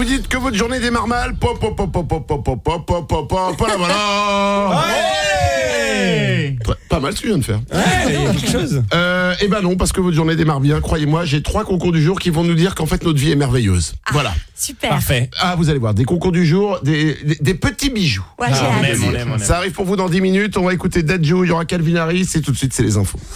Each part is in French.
vous dites que votre journée démarre mal, pas mal ce que je viens de faire. Ouais, il y a quelque chose. Eh ben non, parce que votre journée démarre bien. Croyez-moi, j'ai 3 concours du jour qui vont nous dire qu'en fait notre vie est merveilleuse. Voilà. Super. Parfait. Ah, vous allez voir, des concours du jour, des petits bijoux. Ouais, j'ai hâte. On aime. Ça arrive pour vous dans 10 minutes. On va écouter Dadju, il y aura Calvin Harris et tout de suite, c'est les infos.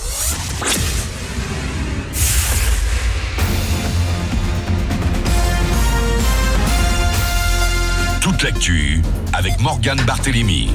Toute l'actu avec Morgane Barthélémy.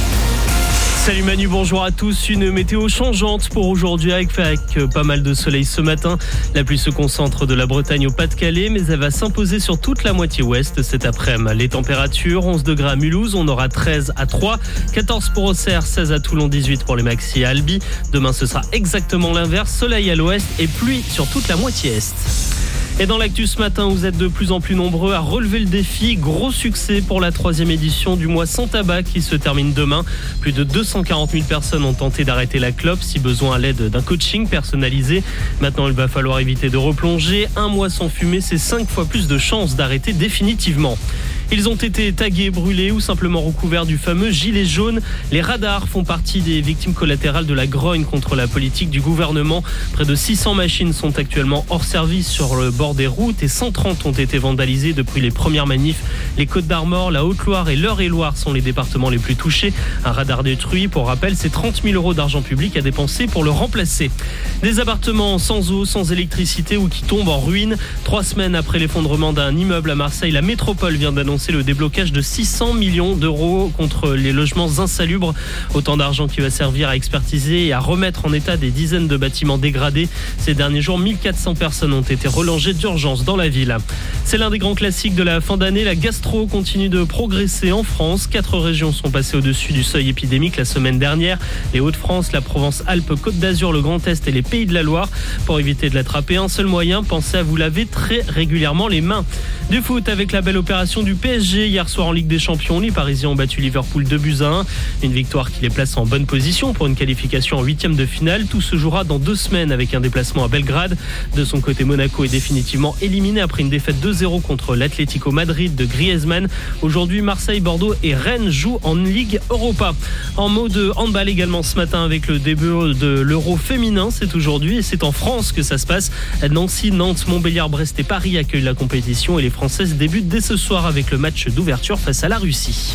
Salut Manu, bonjour à tous. Une météo changeante pour aujourd'hui avec pas mal de soleil ce matin. La pluie se concentre de la Bretagne au Pas-de-Calais, mais elle va s'imposer sur toute la moitié ouest cet après-midi. Les températures, 11 degrés à Mulhouse, on aura 13 à Troyes, 14 pour Auxerre, 16 à Toulon, 18 pour les Maxi à Albi. Demain, ce sera exactement l'inverse, soleil à l'ouest et pluie sur toute la moitié est. Et dans l'actu ce matin, vous êtes de plus en plus nombreux à relever le défi. Gros succès pour la 3e édition du mois sans tabac qui se termine demain. Plus de 240 000 personnes ont tenté d'arrêter la clope, si besoin à l'aide d'un coaching personnalisé. Maintenant, il va falloir éviter de replonger. Un mois sans fumer, c'est 5 fois plus de chances d'arrêter définitivement. Ils ont été tagués, brûlés ou simplement recouverts du fameux gilet jaune. Les radars font partie des victimes collatérales de la grogne contre la politique du gouvernement. Près de 600 machines sont actuellement hors service sur le bord des routes et 130 ont été vandalisées depuis les premières manifs. Les Côtes-d'Armor, la Haute-Loire et l'Eure-et-Loire sont les départements les plus touchés. Un radar détruit, pour rappel, c'est 30 000 € d'argent public à dépenser pour le remplacer. Des appartements sans eau, sans électricité ou qui tombent en ruine. 3 semaines après l'effondrement d'un immeuble à Marseille, la métropole vient d'annoncer le déblocage de 600 millions d'euros contre les logements insalubres. Autant d'argent qui va servir à expertiser et à remettre en état des dizaines de bâtiments dégradés. Ces derniers jours, 1400 personnes ont été relogées d'urgence dans la ville. C'est l'un des grands classiques de la fin d'année. La gastro continue de progresser en France. 4 régions sont passées au-dessus du seuil épidémique la semaine dernière. Les Hauts-de-France, la Provence-Alpes-Côte d'Azur, le Grand Est et les Pays de la Loire. Pour éviter de l'attraper, un seul moyen, pensez à vous laver très régulièrement les mains. Du foot avec la belle opération du PSG. Hier soir en Ligue des Champions, les Parisiens ont battu Liverpool 2-1. Une victoire qui les place en bonne position pour une qualification en 8e de finale. Tout se jouera dans 2 semaines avec un déplacement à Belgrade. De son côté, Monaco est définitivement éliminé après une défaite 2-0 contre l'Atlético Madrid de Griezmann. Aujourd'hui, Marseille, Bordeaux et Rennes jouent en Ligue Europa. En mot de handball également ce matin avec le début de l'Euro féminin. C'est aujourd'hui et c'est en France que ça se passe. Nancy, Nantes, Montbéliard, Brest et Paris accueillent la compétition et les Françaises débutent dès ce soir avec le match d'ouverture face à la Russie.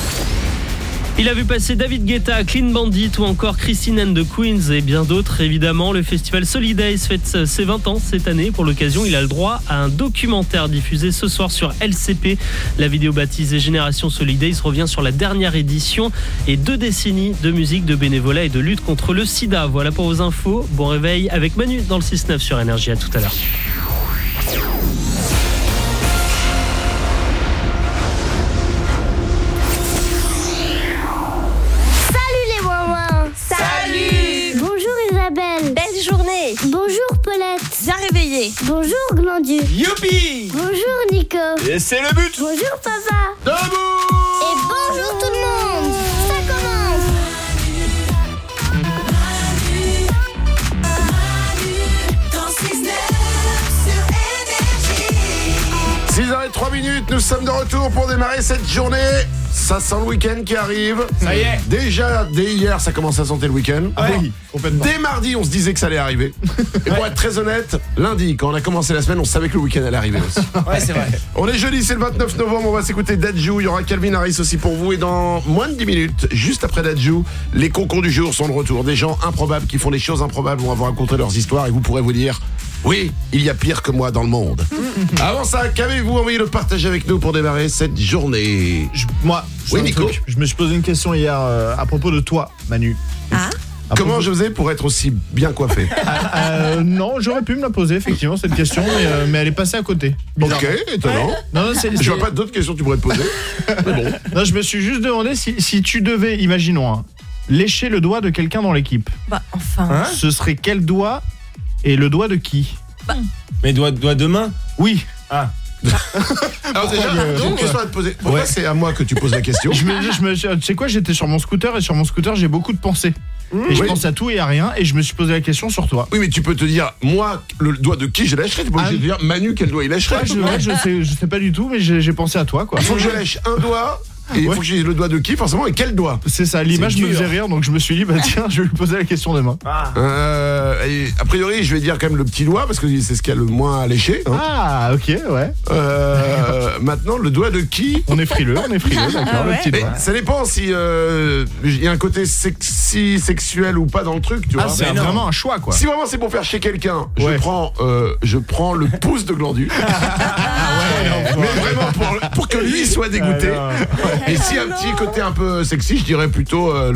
Il a vu passer David Guetta, Clean Bandit ou encore Christine and the Queens et bien d'autres évidemment. Le festival Solidays fête ses 20 ans cette année. Pour l'occasion, il a le droit à un documentaire diffusé ce soir sur LCP. La vidéo baptisée Génération Solidays revient sur la dernière édition et 2 décennies de musique, de bénévolat et de lutte contre le sida. Voilà pour vos infos. Bon réveil avec Manu dans le 6-9 sur Énergie. À tout à l'heure. Belle journée. Bonjour Paulette. Bien réveillée. Bonjour Glandu. Youpi! Bonjour Nico. Et c'est le but! Bonjour papa. Debout! Et bonjour tout le monde. Ça commence. 6h03, nous sommes de retour pour démarrer cette journée. Ça sent le week-end qui arrive. Ça y est. Déjà, dès hier, ça commence à sentir le week-end. Ah oui, complètement. Dès mardi, on se disait que ça allait arriver. Et pour être très honnête, lundi, quand on a commencé la semaine, on savait que le week-end allait arriver aussi. Ouais, c'est vrai. On est jeudi, c'est le 29 novembre, on va s'écouter Dadju. Il y aura Calvin Harris aussi pour vous. Et dans moins de 10 minutes, juste après Dadju, les concours du jour sont de retour. Des gens improbables qui font des choses improbables vont vous raconter leurs histoires et vous pourrez vous dire... Oui, il y a pire que moi dans le monde. Avant ça, qu'avez-vous envie de partager avec nous pour démarrer cette journée? Oui, Nico. Je me suis posé une question hier à propos de toi, Manu. Ah. Comment je faisais pour être aussi bien coiffé? Non, j'aurais pu me la poser effectivement cette question, mais elle est passée à côté. Ok, étonnant. Ouais. Non, je vois pas d'autres questions que tu pourrais te poser. Mais bon. Non, je me suis juste demandé si tu devais, imaginons, lécher le doigt de quelqu'un dans l'équipe. Bah enfin. Ce serait quel doigt et le doigt de qui? Mais doigt de main? Oui. Ah. Alors déjà, j'ai une question à te poser. Pourquoi c'est à moi que tu poses la question? Tu sais quoi, j'étais sur mon scooter et sur mon scooter j'ai beaucoup de pensées. Et je Oui. pense à tout et à rien. Et je me suis posé la question sur toi. Oui, mais tu peux te dire, moi, le doigt de qui je lècherais. Tu peux obligé de dire, Manu, quel doigt il lècherait. Je sais pas du tout, mais j'ai pensé à toi, quoi. Il faut que je lèche un doigt. Et il faut que j'ai le doigt de qui, forcément, et quel doigt. C'est ça, l'image C'est me dur. faisait rire, donc je me suis dit, bah tiens, je vais lui poser la question demain. Et a priori, je vais dire quand même le petit doigt, parce que c'est ce qu'il y a le moins à lécher. Hein. Ah, ok, ouais. Maintenant, le doigt de qui? On est frileux, d'accord, Ah ouais. le petit Mais doigt. ça dépend si il y a un côté sexy, sexuel ou pas dans le truc, tu vois. Ah, c'est vraiment un choix, quoi. Si vraiment c'est pour faire chez quelqu'un, Ouais. je prends le pouce de Glandu. Mais vraiment pour que lui soit dégoûté. Et si un petit côté un peu sexy, je dirais plutôt un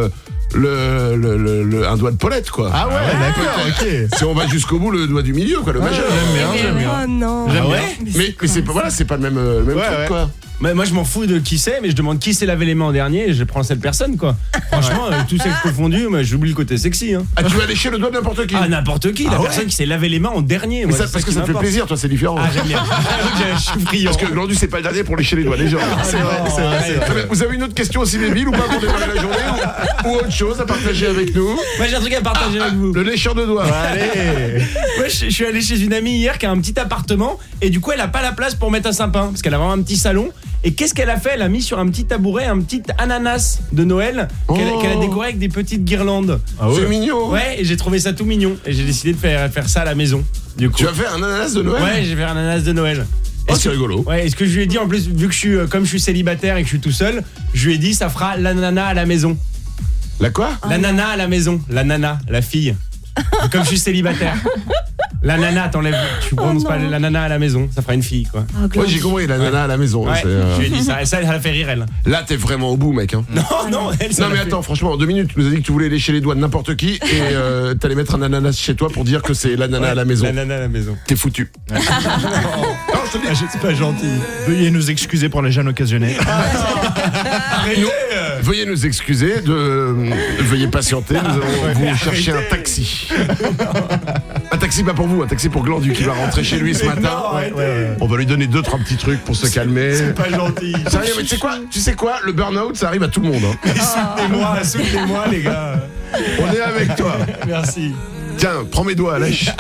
doigt de Paulette, quoi. Ah ouais, d'accord, ok. Si on va jusqu'au bout, le doigt du milieu, quoi, le majeur. J'aime bien. Oh non. J'aime bien. Mais c'est pas voilà, c'est pas le même Ouais, truc, ouais. quoi. Mais moi je m'en fous de qui c'est, mais je demande qui s'est lavé les mains en dernier et je prends cette personne quoi. Franchement, tout sexe confondu, moi j'oublie le côté sexy. Hein. Ah, tu vas lécher le doigt de n'importe qui. Ah n'importe qui, la Ah ouais. personne qui s'est lavé les mains en dernier. Mais Moi, ça, c'est parce que qui ça te fait m'importe. plaisir, toi, c'est différent. Ah j'aime bien. Je suis friand. Parce que Glandu, c'est pas le dernier pour lécher les doigts des gens. C'est vrai. Très bien. Vous avez une autre question aussi débile ou pas pour démarrer la journée ou autre chose à partager avec nous? Moi j'ai un truc à partager avec vous. Le lécheur de doigts. Allez. Moi je suis allé chez une amie hier qui a un petit appartement et du coup elle a pas la place pour mettre un sapin parce qu'elle a vraiment un petit salon. Et qu'est-ce qu'elle a fait? Elle a mis sur un petit tabouret un petit ananas de Noël qu'elle a décoré avec des petites guirlandes. C'est mignon. Ouais, et j'ai trouvé ça tout mignon et j'ai décidé de faire ça à la maison. Du coup. Tu as fait un ananas de Noël? Ouais, j'ai fait un ananas de Noël. Oh, c'est rigolo. Ouais, et ce que je lui ai dit en plus, vu que comme je suis célibataire et que je suis tout seul, je lui ai dit ça fera l'ananas à la maison. La quoi? L'ananas à la maison, la nana, la fille. Et comme je suis célibataire. La nana, t'enlèves, tu prononces pas la nana à la maison, ça fera une fille quoi. Oh, Ouais, Glandu. j'ai compris, la nana à la maison. Ouais, c'est, je lui ai dit ça, et ça a fait rire elle. Là, t'es vraiment au bout, mec. Hein. Non, elle ça Non, mais l'a fait. attends, franchement, en 2 minutes, tu nous as dit que tu voulais lécher les doigts de n'importe qui et t'allais mettre un ananas chez toi pour dire que c'est l'ananas à la maison. La nana à la maison. T'es foutu. Non, je te dis. C'est pas gentil. Veuillez nous excuser pour les gênes occasionnés. Veuillez nous excuser, veuillez patienter, nous allons vous chercher un taxi. Un taxi pas pour vous, un taxi pour Glandu qui va rentrer chez lui ce matin. On va lui donner 2-3 petits trucs pour se calmer. C'est pas gentil. Sérieux, mais tu sais quoi, le burn-out, ça arrive à tout le monde. Hein. Soutenez-moi les gars. On est avec toi. Merci. Tiens, prends mes doigts, lèche.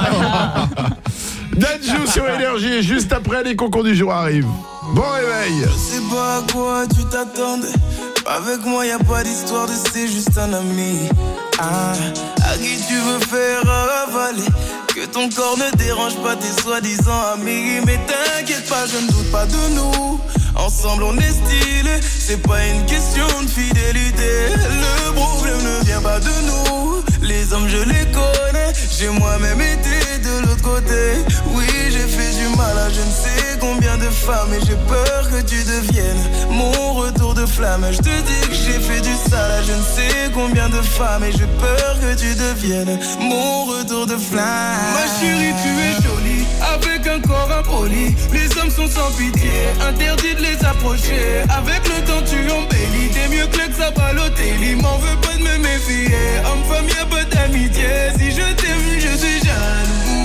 Dadju sur Énergie et juste après, les concours du jour arrivent. Bon réveil. Je sais pas à quoi tu t'attendais. Avec moi y a pas d'histoire de c'est juste un ami. Ah, à qui tu veux faire avaler. Que ton corps ne dérange pas tes soi-disant amis. Mais t'inquiète pas, je ne doute pas de nous. Ensemble on est stylé. C'est pas une question de fidélité. Le problème ne vient pas de nous. Les hommes je les connais. J'ai moi-même été de l'autre côté. Oui, j'ai fait du mal à je ne sais combien de femmes. Et j'ai peur que tu deviennes mon retour de flamme. Je te dis que j'ai fait du sale à je ne sais combien de femmes. Et j'ai peur que tu deviennes mon retour de flamme. Ma chérie, tu es jolie, avec un corps impoli. Les hommes sont sans pitié, interdit de les approcher. Avec le temps tu embellis, t'es mieux que ça Balotelli. M'en veux pas de me méfier, homme-femme y'a pas d'amitié. Si je t'aime, je suis jaloux.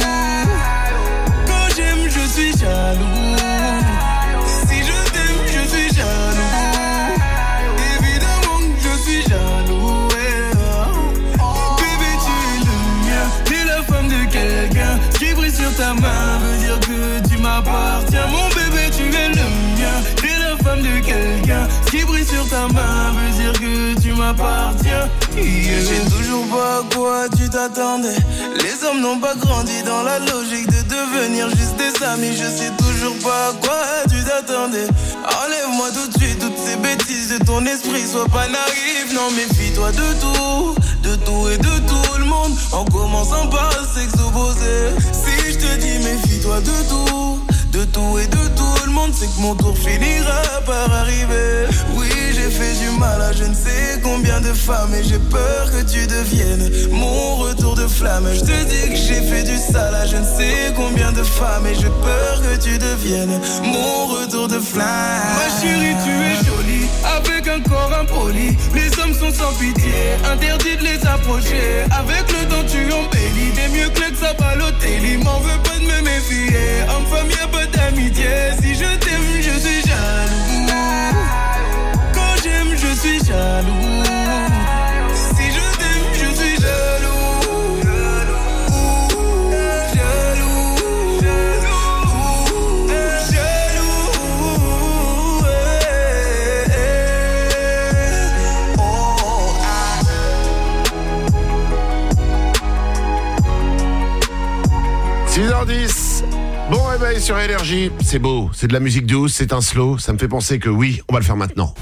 Quand j'aime, je suis jaloux. Si je t'aime, je suis jaloux. Évidemment que je suis jaloux. Bébé, tu es le mien, t'es la femme de quelqu'un. Ce qui brille sur ta main veut dire que tu m'appartiens. Mon bébé, tu es le mien, t'es la femme de quelqu'un. Ce qui brille sur ta main veut dire que tu m'appartiens. Je sais toujours pas à quoi tu t'attendais. Les hommes n'ont pas grandi dans la logique de devenir juste des amis. Je sais toujours pas à quoi tu t'attendais. Enlève-moi tout de suite toutes ces bêtises de ton esprit. Sois pas naïf, non méfie-toi de tout et de tout le monde. En commençant par le sexe opposé. Si je te dis méfie-toi de tout et de tout le monde, c'est que mon tour finira par arriver. Oui, j'ai fait du mal à je ne sais combien de femmes. Et j'ai peur que tu deviennes mon retour de flamme. Je te dis que j'ai fait du sale à je ne sais combien de femmes. Et j'ai peur que tu deviennes mon retour de flamme. Ma chérie, tu es jolie, avec un corps impoli. Les hommes sont sans pitié, interdit de les approcher. Avec le temps tu embellis, t'es mieux que ça Balotelli. M'en veux pas de me méfier, homme-femme y'a pas d'amitié. Si je t'aime, je suis jaloux. Quand j'aime, je suis jaloux. Si je 6h10. Bon réveil sur Énergie. C'est beau, c'est de la musique douce, c'est un slow. Ça me fait penser que oui, on va le faire maintenant.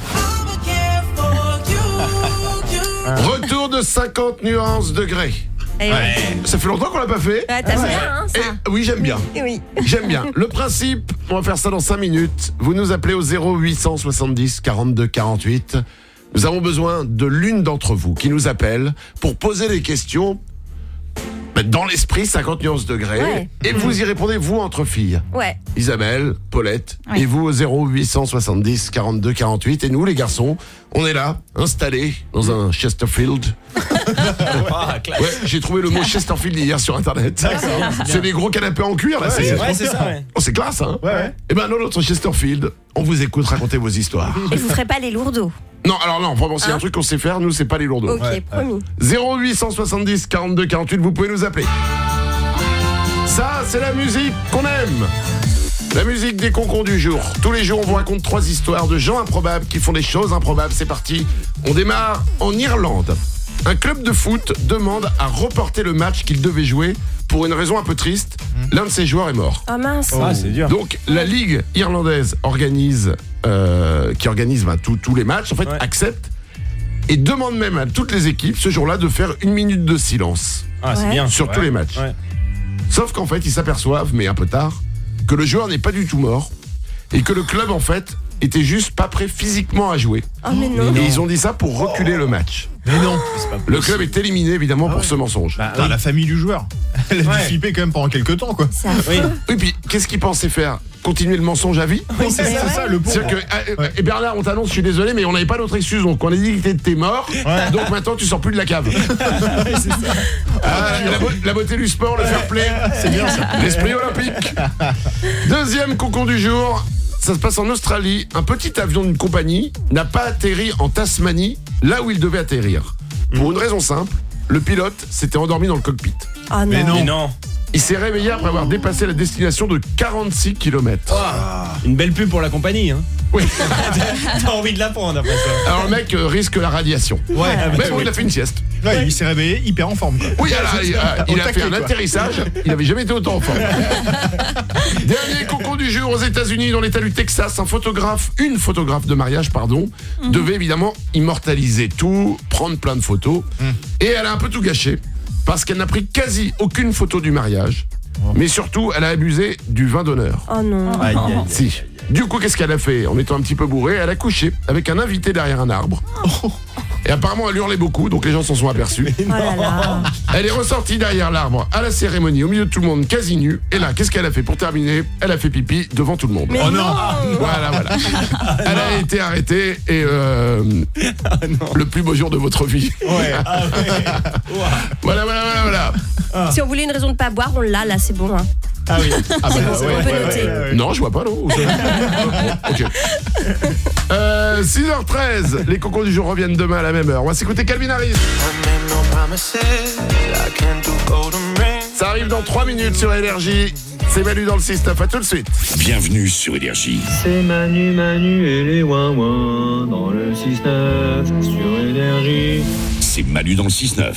Retour de 50 nuances degrés. Ouais. Ça fait longtemps qu'on l'a pas fait. Ouais, t'as bien, hein, ça. Oui, j'aime bien. Oui. J'aime bien. Le principe, on va faire ça dans 5 minutes. Vous nous appelez au 0870 42 48. Nous avons besoin de l'une d'entre vous qui nous appelle pour poser des questions dans l'esprit 50 nuances degrés. Ouais. Et vous y répondez, vous, entre filles. Ouais. Isabelle, Paulette, Ouais. et vous au 0870 42 48. Et nous, les garçons, on est là, installés dans un Chesterfield. Ouais, j'ai trouvé le mot Chesterfield hier sur internet. C'est des gros canapés en cuir là. Ouais, c'est ouais, c'est ça, ouais. Oh, c'est classe, hein. Ouais. Et ben dans notre Chesterfield, on vous écoute raconter vos histoires. Et vous ferez pas les lourdeaux. Non, alors non, vraiment, s'il y a un truc qu'on sait faire, nous, c'est pas les lourdeaux. Ok, promis. 0870 42 48, vous pouvez nous appeler. Ça, c'est la musique qu'on aime. La musique des concons du jour. Tous les jours, on vous raconte 3 histoires de gens improbables qui font des choses improbables. C'est parti. On démarre en Irlande. Un club de foot demande à reporter le match qu'il devait jouer pour une raison un peu triste. L'un de ses joueurs est mort. Oh mince. Ah, c'est dur. Donc, la Ligue irlandaise qui organise tous les matchs, en fait, Ouais. accepte et demande même à toutes les équipes, ce jour-là, de faire 1 minute de silence Ah, c'est Ouais. bien. sur tous les matchs. Ouais. Sauf qu'en fait, ils s'aperçoivent, mais un peu tard, que le joueur n'est pas du tout mort et que le club, en fait, était juste pas prêt physiquement à jouer. Oh mais non. Et ils ont dit ça pour reculer le match. Mais non. Le club est éliminé, évidemment, pour ce mensonge. Putain, la famille du joueur. Elle a dû Ouais. flipper quand même pendant quelques temps, quoi. C'est affreux. Oui. Oui, puis, qu'est-ce qu'ils pensaient faire? Continuer le mensonge à vie? Oui, c'est ça, ouais. ça, le pauvre. C'est-à-dire que, et Bernard, on t'annonce, je suis désolé, mais on n'avait pas d'autre excuse. Donc, on a dit que t'es mort. Donc, maintenant, tu sors plus de la cave. La beauté du sport, le fair play. C'est bien ça. L'esprit olympique. Deuxième concon du jour. Ça se passe en Australie. Un petit avion d'une compagnie n'a pas atterri en Tasmanie, là où il devait atterrir. Pour une raison simple. Le pilote s'était endormi dans le cockpit. Oh non. Mais non. Mais non. Il s'est réveillé après avoir dépassé la destination de 46 km. Une belle pub pour la compagnie, hein. Oui. T'as envie de la prendre après ça. Alors le mec risque la radiation. Ouais. Mais bon, il a fait une sieste. Ouais, il s'est réveillé hyper en forme, quoi. Oui, alors, il Au a fait taquet, un quoi. atterrissage. Il n'avait jamais été autant en forme. Dernier concours du jour aux États-Unis, dans l'État du Texas, une photographe de mariage, devait évidemment immortaliser tout, prendre plein de photos. Et elle a un peu tout gâché parce qu'elle n'a pris quasi aucune photo du mariage. Mais surtout, elle a abusé du vin d'honneur. Oh non. Aïe, aïe, aïe. Si. Du coup, qu'est-ce qu'elle a fait? En étant un petit peu bourrée, elle a couché avec un invité derrière un arbre. Et apparemment, elle hurlait beaucoup, donc les gens s'en sont aperçus. Oh là là. Elle est ressortie derrière l'arbre à la cérémonie, au milieu de tout le monde, quasi nue. Et là, qu'est-ce qu'elle a fait pour terminer? Elle a fait pipi devant tout le monde. Mais Oh non. non. Voilà. Elle a été arrêtée et le plus beau jour de votre vie. Ouais. Ah ouais. Voilà. Si on voulait une raison de pas boire, on l'a là, c'est bon. Hein. Ah oui. Ah bah, On peut noter. Non, je vois pas, non. Ok. 6h13, les concons du jour reviennent demain à la même heure. On va s'écouter Calvin Harris. Ça arrive dans 3 minutes sur Énergie. C'est Manu dans le 6-9. À tout de suite. Bienvenue sur Énergie. C'est Manu et les ouin-ouin dans le 6-9 sur Énergie. C'est Manu dans le 6-9.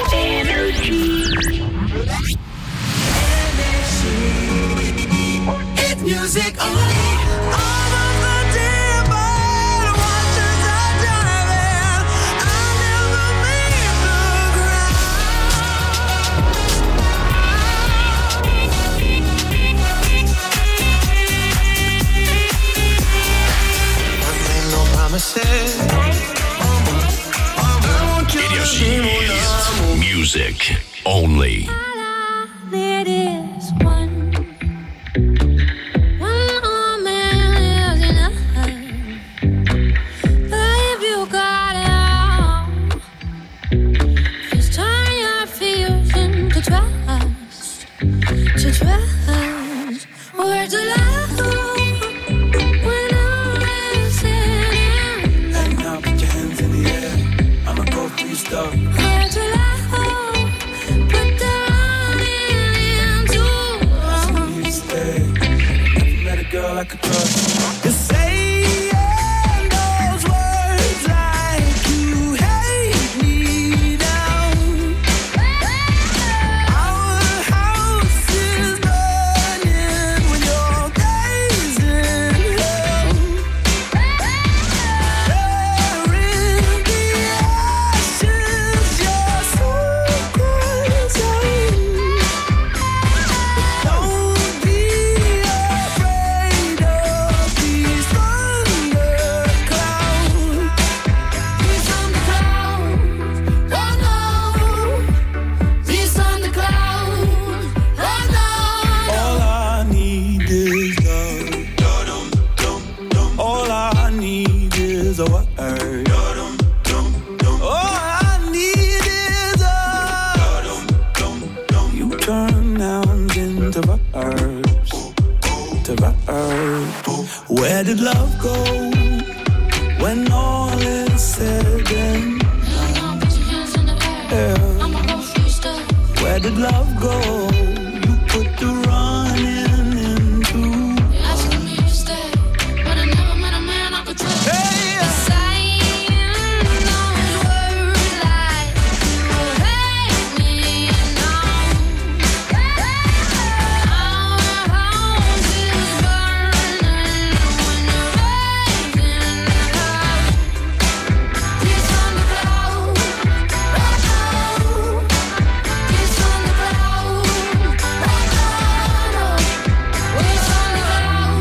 Énergie. Music only. It is one man lives in if you got it all, just turn your fears into trust, where to love when all is said and done. Now put your hands in the air. I'ma go through stuff. Where to love, put down in too long. You stay. Never met a girl I could trust. You're saying those words like you hate me down. Our house is did love go when all is said and done? Where did love go? You put the running into. Asking me to stay, but I never met a man I could trust. Hey, saying those words like you hate me now. Our house is burning when you're raising love. Peace on the cloud. Peace on the cloud. Peace on the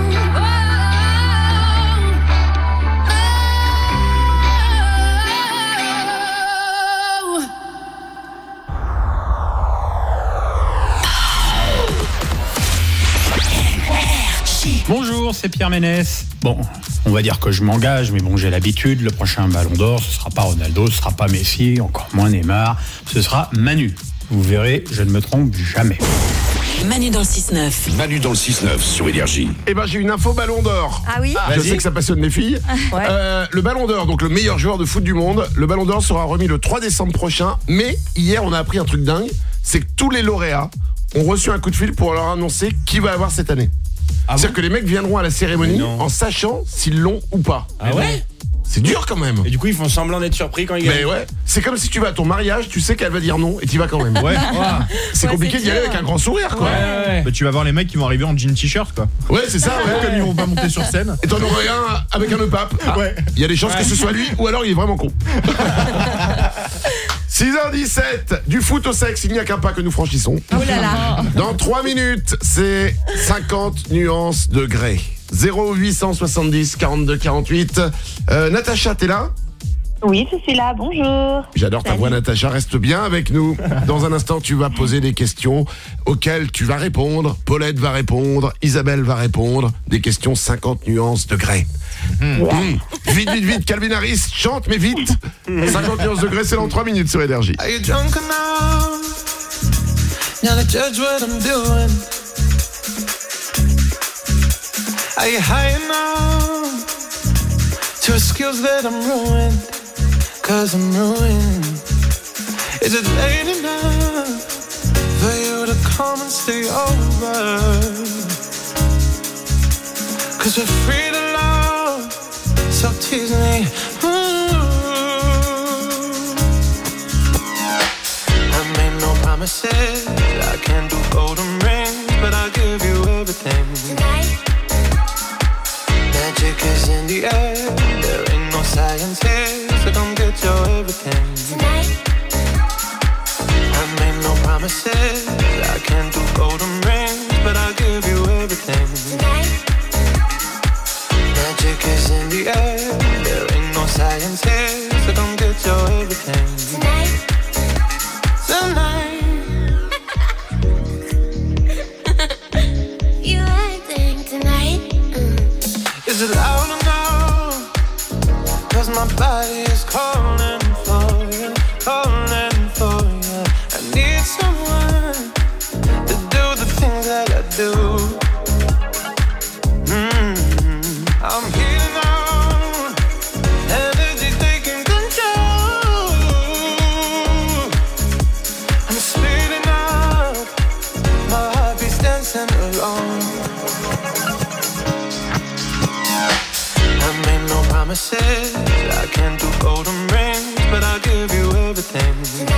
Bonjour, c'est Pierre Ménès. Bon, on va dire que je m'engage, mais bon, j'ai l'habitude. Le prochain Ballon d'Or, ce sera pas Ronaldo, ce sera pas Messi, encore moins Neymar. Ce sera Manu. Vous verrez, je ne me trompe jamais. Manu dans le 6-9. Manu dans le 6-9 sur Énergie. Eh ben, j'ai une info Ballon d'Or. Ah oui. Je sais que ça passionne les filles. Ouais. Le Ballon d'Or, donc le meilleur joueur de foot du monde, le Ballon d'Or sera remis le 3 décembre prochain. Mais hier, on a appris un truc dingue, c'est que tous les lauréats ont reçu un coup de fil pour leur annoncer qui va avoir cette année. C'est-à-dire que les mecs viendront à la cérémonie en sachant s'ils l'ont ou pas. Ah ouais? C'est dur quand même. Et du coup, ils font semblant d'être surpris quand ils gagnent. Mais ouais, c'est comme si tu vas à ton mariage, tu sais qu'elle va dire non et tu vas quand même. Ouais. C'est compliqué d'y aller avec un grand sourire, quoi. Ouais. Bah, tu vas voir les mecs qui vont arriver en jean t-shirt, quoi. Ouais, c'est ça, ouais. Comme ils vont pas monter sur scène. Et t'en aurais un avec un nœud pape. Ouais. Il y a des chances que ce soit lui ou alors il est vraiment con. 6h17, du foot au sexe, il n'y a qu'un pas que nous franchissons. Oh là là. Dans 3 minutes, c'est 50 nuances de grès. 0870 42 48. Natacha, t'es là? Oui, je suis là, bonjour. J'adore ta voix, Natacha, reste bien avec nous. Dans un instant, tu vas poser des questions auxquelles tu vas répondre. Paulette va répondre, Isabelle va répondre. Des questions 50 nuances de grès. Vite, vite, vite, Calvin Harris, chante, mais vite. 50 nuances de grès, c'est dans 3 minutes sur Énergie. Are you drunk enough now to judge what I'm doing? Are you high enough to excuse that I'm ruined? 'Cause I'm ruined. Is it late enough for you to come and stay over? 'Cause we're free to love, so tease me. I made no promises, I can't do golden rings, but I'll give you everything. Magic is in the air, there ain't no science here, so come get your everything. I made no promises, I can't do golden rings, but I'll give you everything. Magic is in the air, there ain't no science here, so come get your everything. Tonight. You acting tonight? Is it loud enough? 'Cause my body is calling for you, calling for you. I need someone to do the things that I do. I'm healing on, energy taking control. I'm speeding up, my heart beats dancing along. I made no promises, I can't do golden rings, but I'll give you everything.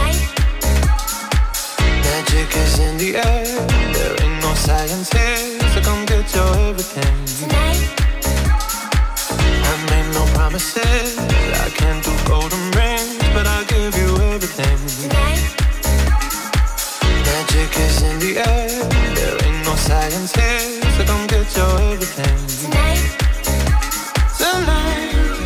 Magic is in the air, there ain't no science here, so come get your everything. I made no promises, I can't do golden rings, but I'll give you everything. Magic is in the air, there ain't no science here, so come get your everything. Tonight.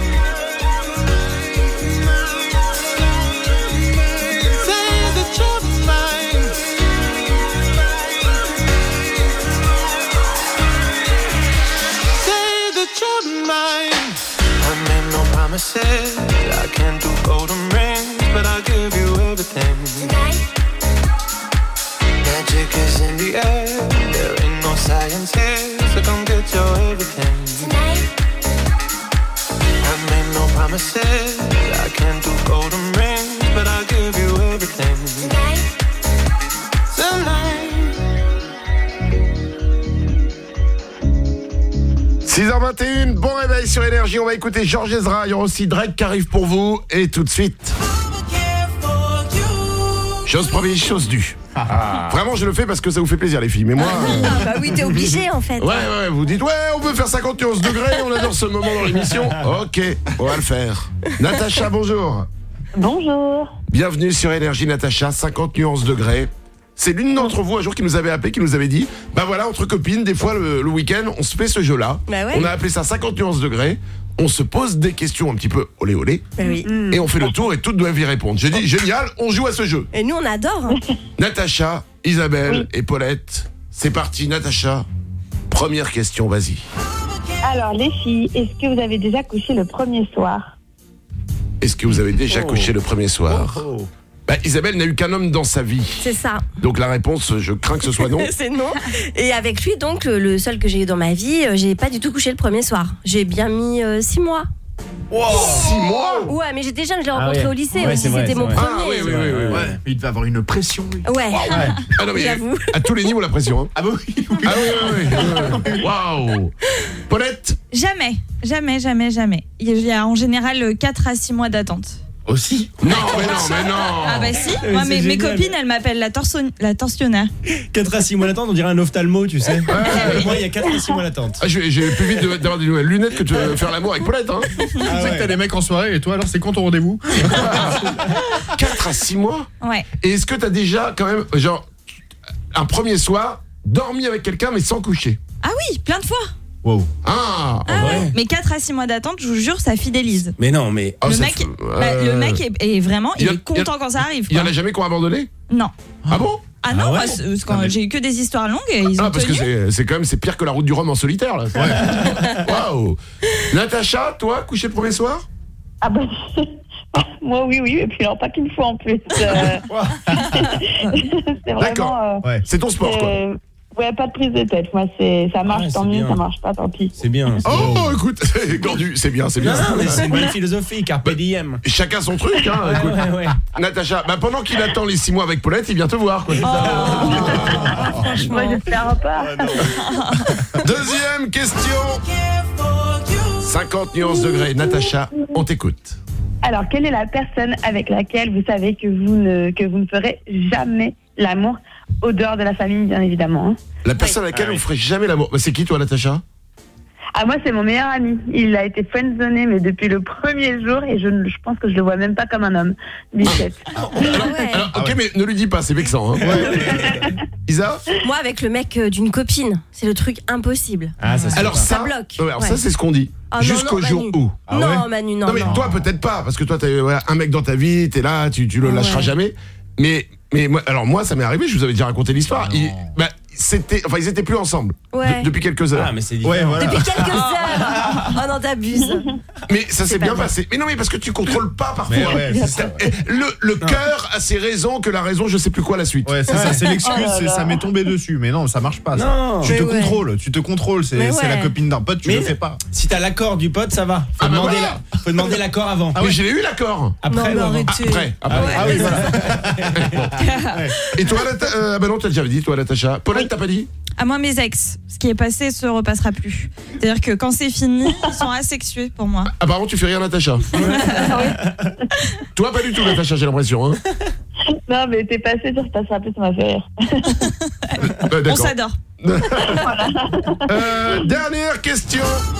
Say that you're mine. Say that you're mine. I made no promises, I can't do golden rings, but I'll give you everything. Magic is in the air, there ain't no science here, so come get your everything. 6h21, bon réveil sur Énergie. On va écouter Georges Ezra. Il y aura aussi Drake qui arrive pour vous. Et tout de suite, chose promise, chose due. Vraiment, je le fais parce que ça vous fait plaisir, les filles. Mais moi. Bah oui, t'es obligé en fait. Ouais, vous dites, on peut faire 51 degrés. On adore ce moment dans l'émission. Ok, on va le faire. Natacha, bonjour. Bonjour. Bienvenue sur Énergie, Natacha. 50 nuances degrés. C'est l'une d'entre vous un jour qui nous avait appelé, qui nous avait dit, bah voilà, entre copines, des fois le week-end, on se fait ce jeu-là. Bah ouais. On a appelé ça 50 nuances degrés. On se pose des questions un petit peu olé olé. Bah oui. Et on fait le tour et toutes doivent y répondre. J'ai dit, génial, on joue à ce jeu. Et nous, on adore. Hein. Natacha, Isabelle et Paulette, c'est parti. Natacha, première question, vas-y. Alors, les filles, est-ce que vous avez déjà couché le premier soir? Est-ce que vous avez déjà couché le premier soir? Bah, Isabelle n'a eu qu'un homme dans sa vie. C'est ça. Donc la réponse, je crains que ce soit non. C'est non. Et avec lui, donc, le seul que j'ai eu dans ma vie, j'ai pas du tout couché le premier soir. J'ai bien mis 6 mois. Wow. 6 mois? Ouais, mais j'étais jeune, je l'ai rencontré au lycée aussi, c'était mon Ah premier. oui. Il devait avoir une pression, lui. Ouais. Ah non, mais J'avoue. à tous les niveaux la pression. Hein. Ah bah oui. Ah oui. Waouh. Paulette? Jamais. Il y a en général 4 à 6 mois d'attente. Aussi? Non, mais non. Ah bah si, moi mes copines elles m'appellent la torsionnaire. 4 à 6 mois d'attente, on dirait un ophtalmo, tu sais. Moi, il y a 4 à 6 mois d'attente. Ah, j'ai plus vite d'avoir des nouvelles lunettes que de faire l'amour avec Paulette. Hein. Tu sais que t'as des mecs en soirée et toi alors c'est quand ton rendez-vous? 4 à 6 mois? Ouais. Et est-ce que t'as déjà quand même, genre, un premier soir, dormi avec quelqu'un mais sans coucher? Ah oui, plein de fois. Wow. Ah Ouais. Mais 4 à 6 mois d'attente, je vous jure, ça fidélise. Mais non, mais. Oh, le mec est vraiment, il est content quand ça arrive. Il y en a jamais qui ont abandonné? Non. Ah bon? Ah non, ouais. j'ai eu que des histoires longues et ils ont parce tenu. que c'est quand même, c'est pire que la route du Rhum en solitaire là. Waouh. Natacha, toi, coucher le premier soir? Ah bah, moi oui, et puis alors pas qu'une fois en plus. C'est vraiment... D'accord. C'est ton sport, quoi. Ouais, pas de prise de tête. Moi, ça marche, tant mieux, ça marche pas, tant pis. C'est bien. Oh, écoute, Gordu, c'est bien. Non, mais c'est une bonne philosophie, carpe diem. Chacun son truc, hein. Écoute. Ouais. Natacha, pendant qu'il attend les 6 mois avec Paulette, il vient te voir, quoi. Franchement, j'espère pas. Deuxième question. 50 nuances degrés. Natacha, on t'écoute. Alors, quelle est la personne avec laquelle vous savez que vous ne ferez jamais l'amour, au dehors de la famille, bien évidemment. Hein. La personne avec laquelle vous ferez jamais l'amour. C'est qui, toi, Natacha? Ah, moi, c'est mon meilleur ami. Il a été friendzoné, mais depuis le premier jour, et je pense que je le vois même pas comme un homme. 17. Alors, ok, mais ne lui dis pas, c'est vexant. Hein. Isa? Moi, avec le mec d'une copine, c'est le truc impossible. Ah, ça, alors ça bloque. Alors ça, c'est ce qu'on dit. Ah, jusqu'au non, jour Manu. où. Non, Manu, non. Non, mais toi, peut-être pas, parce que toi, t'as un mec dans ta vie, t'es là, tu le lâcheras jamais. Mais moi, ça m'est arrivé, je vous avais déjà raconté l'histoire. Ils étaient plus ensemble depuis quelques heures. Ah, mais c'est différent. Voilà. Depuis quelques heures. Oh non, t'abuses. Mais ça s'est bien passé. Mais non, mais parce que tu contrôles pas parfois. Le cœur a ses raisons que la raison, je sais plus quoi la suite. Ouais, c'est ça, c'est l'excuse, ça m'est tombé dessus. Mais non, ça marche pas. Ça. Non. Tu te contrôles, c'est la copine d'un pote, tu le fais pas. Si t'as l'accord du pote, ça va. Faut demander l'accord avant. Mais j'ai eu l'accord. Après, arrêtez. Après. Oui, voilà. Et toi, non, t'as déjà dit, toi, Natacha. Paulette, t'as pas dit? À moi, mes ex, ce qui est passé se repassera plus. C'est-à-dire que quand c'est fini, ils sont asexués pour moi. Ah, par contre, tu fais rien, Natacha. Toi, pas du tout, Natacha, j'ai l'impression. Hein. Non, mais t'es passé sur se passera plus, ça m'a fait rire. On s'adore. Dernière question.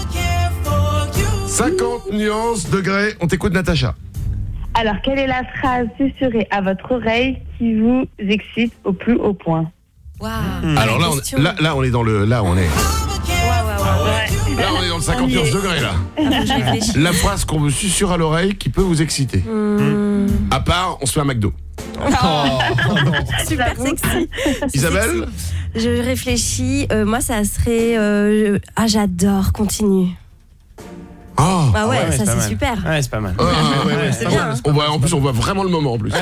50 nuances degrés. On t'écoute, Natacha. Alors, quelle est la phrase susurrée à votre oreille qui vous excite au plus haut point? Waouh. Alors là, on est dans le. Là, on est. Ouais. Là, on est dans le 50 nuances degrés, là. La phrase qu'on vous susurre à l'oreille qui peut vous exciter. À part, on se fait un McDo. Super sexy. Isabelle? Je réfléchis. Moi, ça serait. J'adore. Continue. Oh. Ah ouais, ça c'est super. Ouais, c'est pas mal. C'est bien. Hein. En plus, on voit vraiment le moment en plus.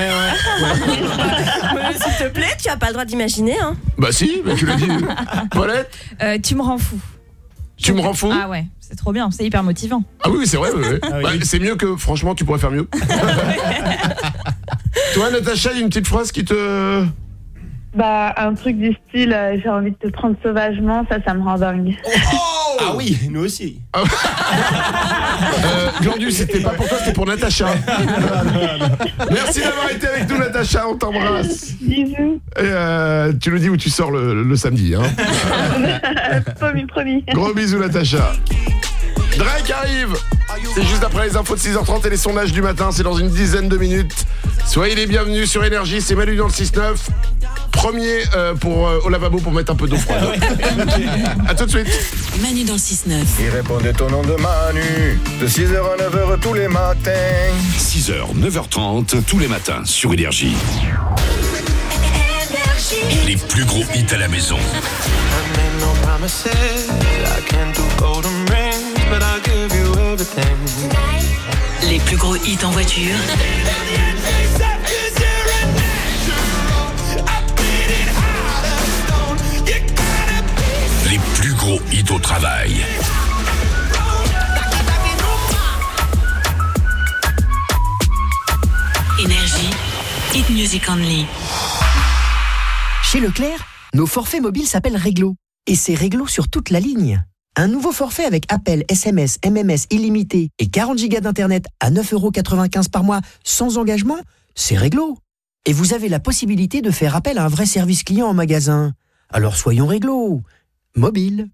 S'il te plaît, tu as pas le droit d'imaginer. Hein. Bah si, mais tu l'as dit. Paulette? Tu me rends fou. Tu me rends fou? Ah ouais, c'est trop bien, c'est hyper motivant. Ah oui, c'est vrai. C'est mieux que, franchement, tu pourrais faire mieux. Toi, Natacha, il y a une petite phrase qui te... Bah, un truc du style, j'ai envie de te prendre sauvagement, ça me rend dingue. Oh, Ah oui, nous aussi. Glandu, c'était pas pour toi, c'était pour Natacha. Merci d'avoir été avec nous, Natacha, on t'embrasse. Bisous. Et tu nous dis où tu sors le samedi, hein. Promis. Gros bisous, Natacha. Drake arrive. C'est juste après les infos de 6h30 et les sondages du matin, c'est dans une dizaine de minutes. Soyez les bienvenus sur Énergie, c'est Manu dans le 6-9. Premier au lavabo pour mettre un peu d'eau froide. A tout de suite. Manu dans le 6-9. Il répondait au nom de Manu, de 6h à 9h tous les matins. 6h, 9h30, tous les matins sur Énergie. Les plus gros hits à la maison. Les plus gros hits en voiture. Les plus gros hits au travail. Énergie, Hit Music Only. Chez Leclerc, nos forfaits mobiles s'appellent Réglo. Et c'est Réglo sur toute la ligne. Un nouveau forfait avec appel, SMS, MMS illimité et 40 gigas d'internet à 9,95€ par mois sans engagement, c'est Réglo. Et vous avez la possibilité de faire appel à un vrai service client en magasin. Alors soyons Réglo. Mobile.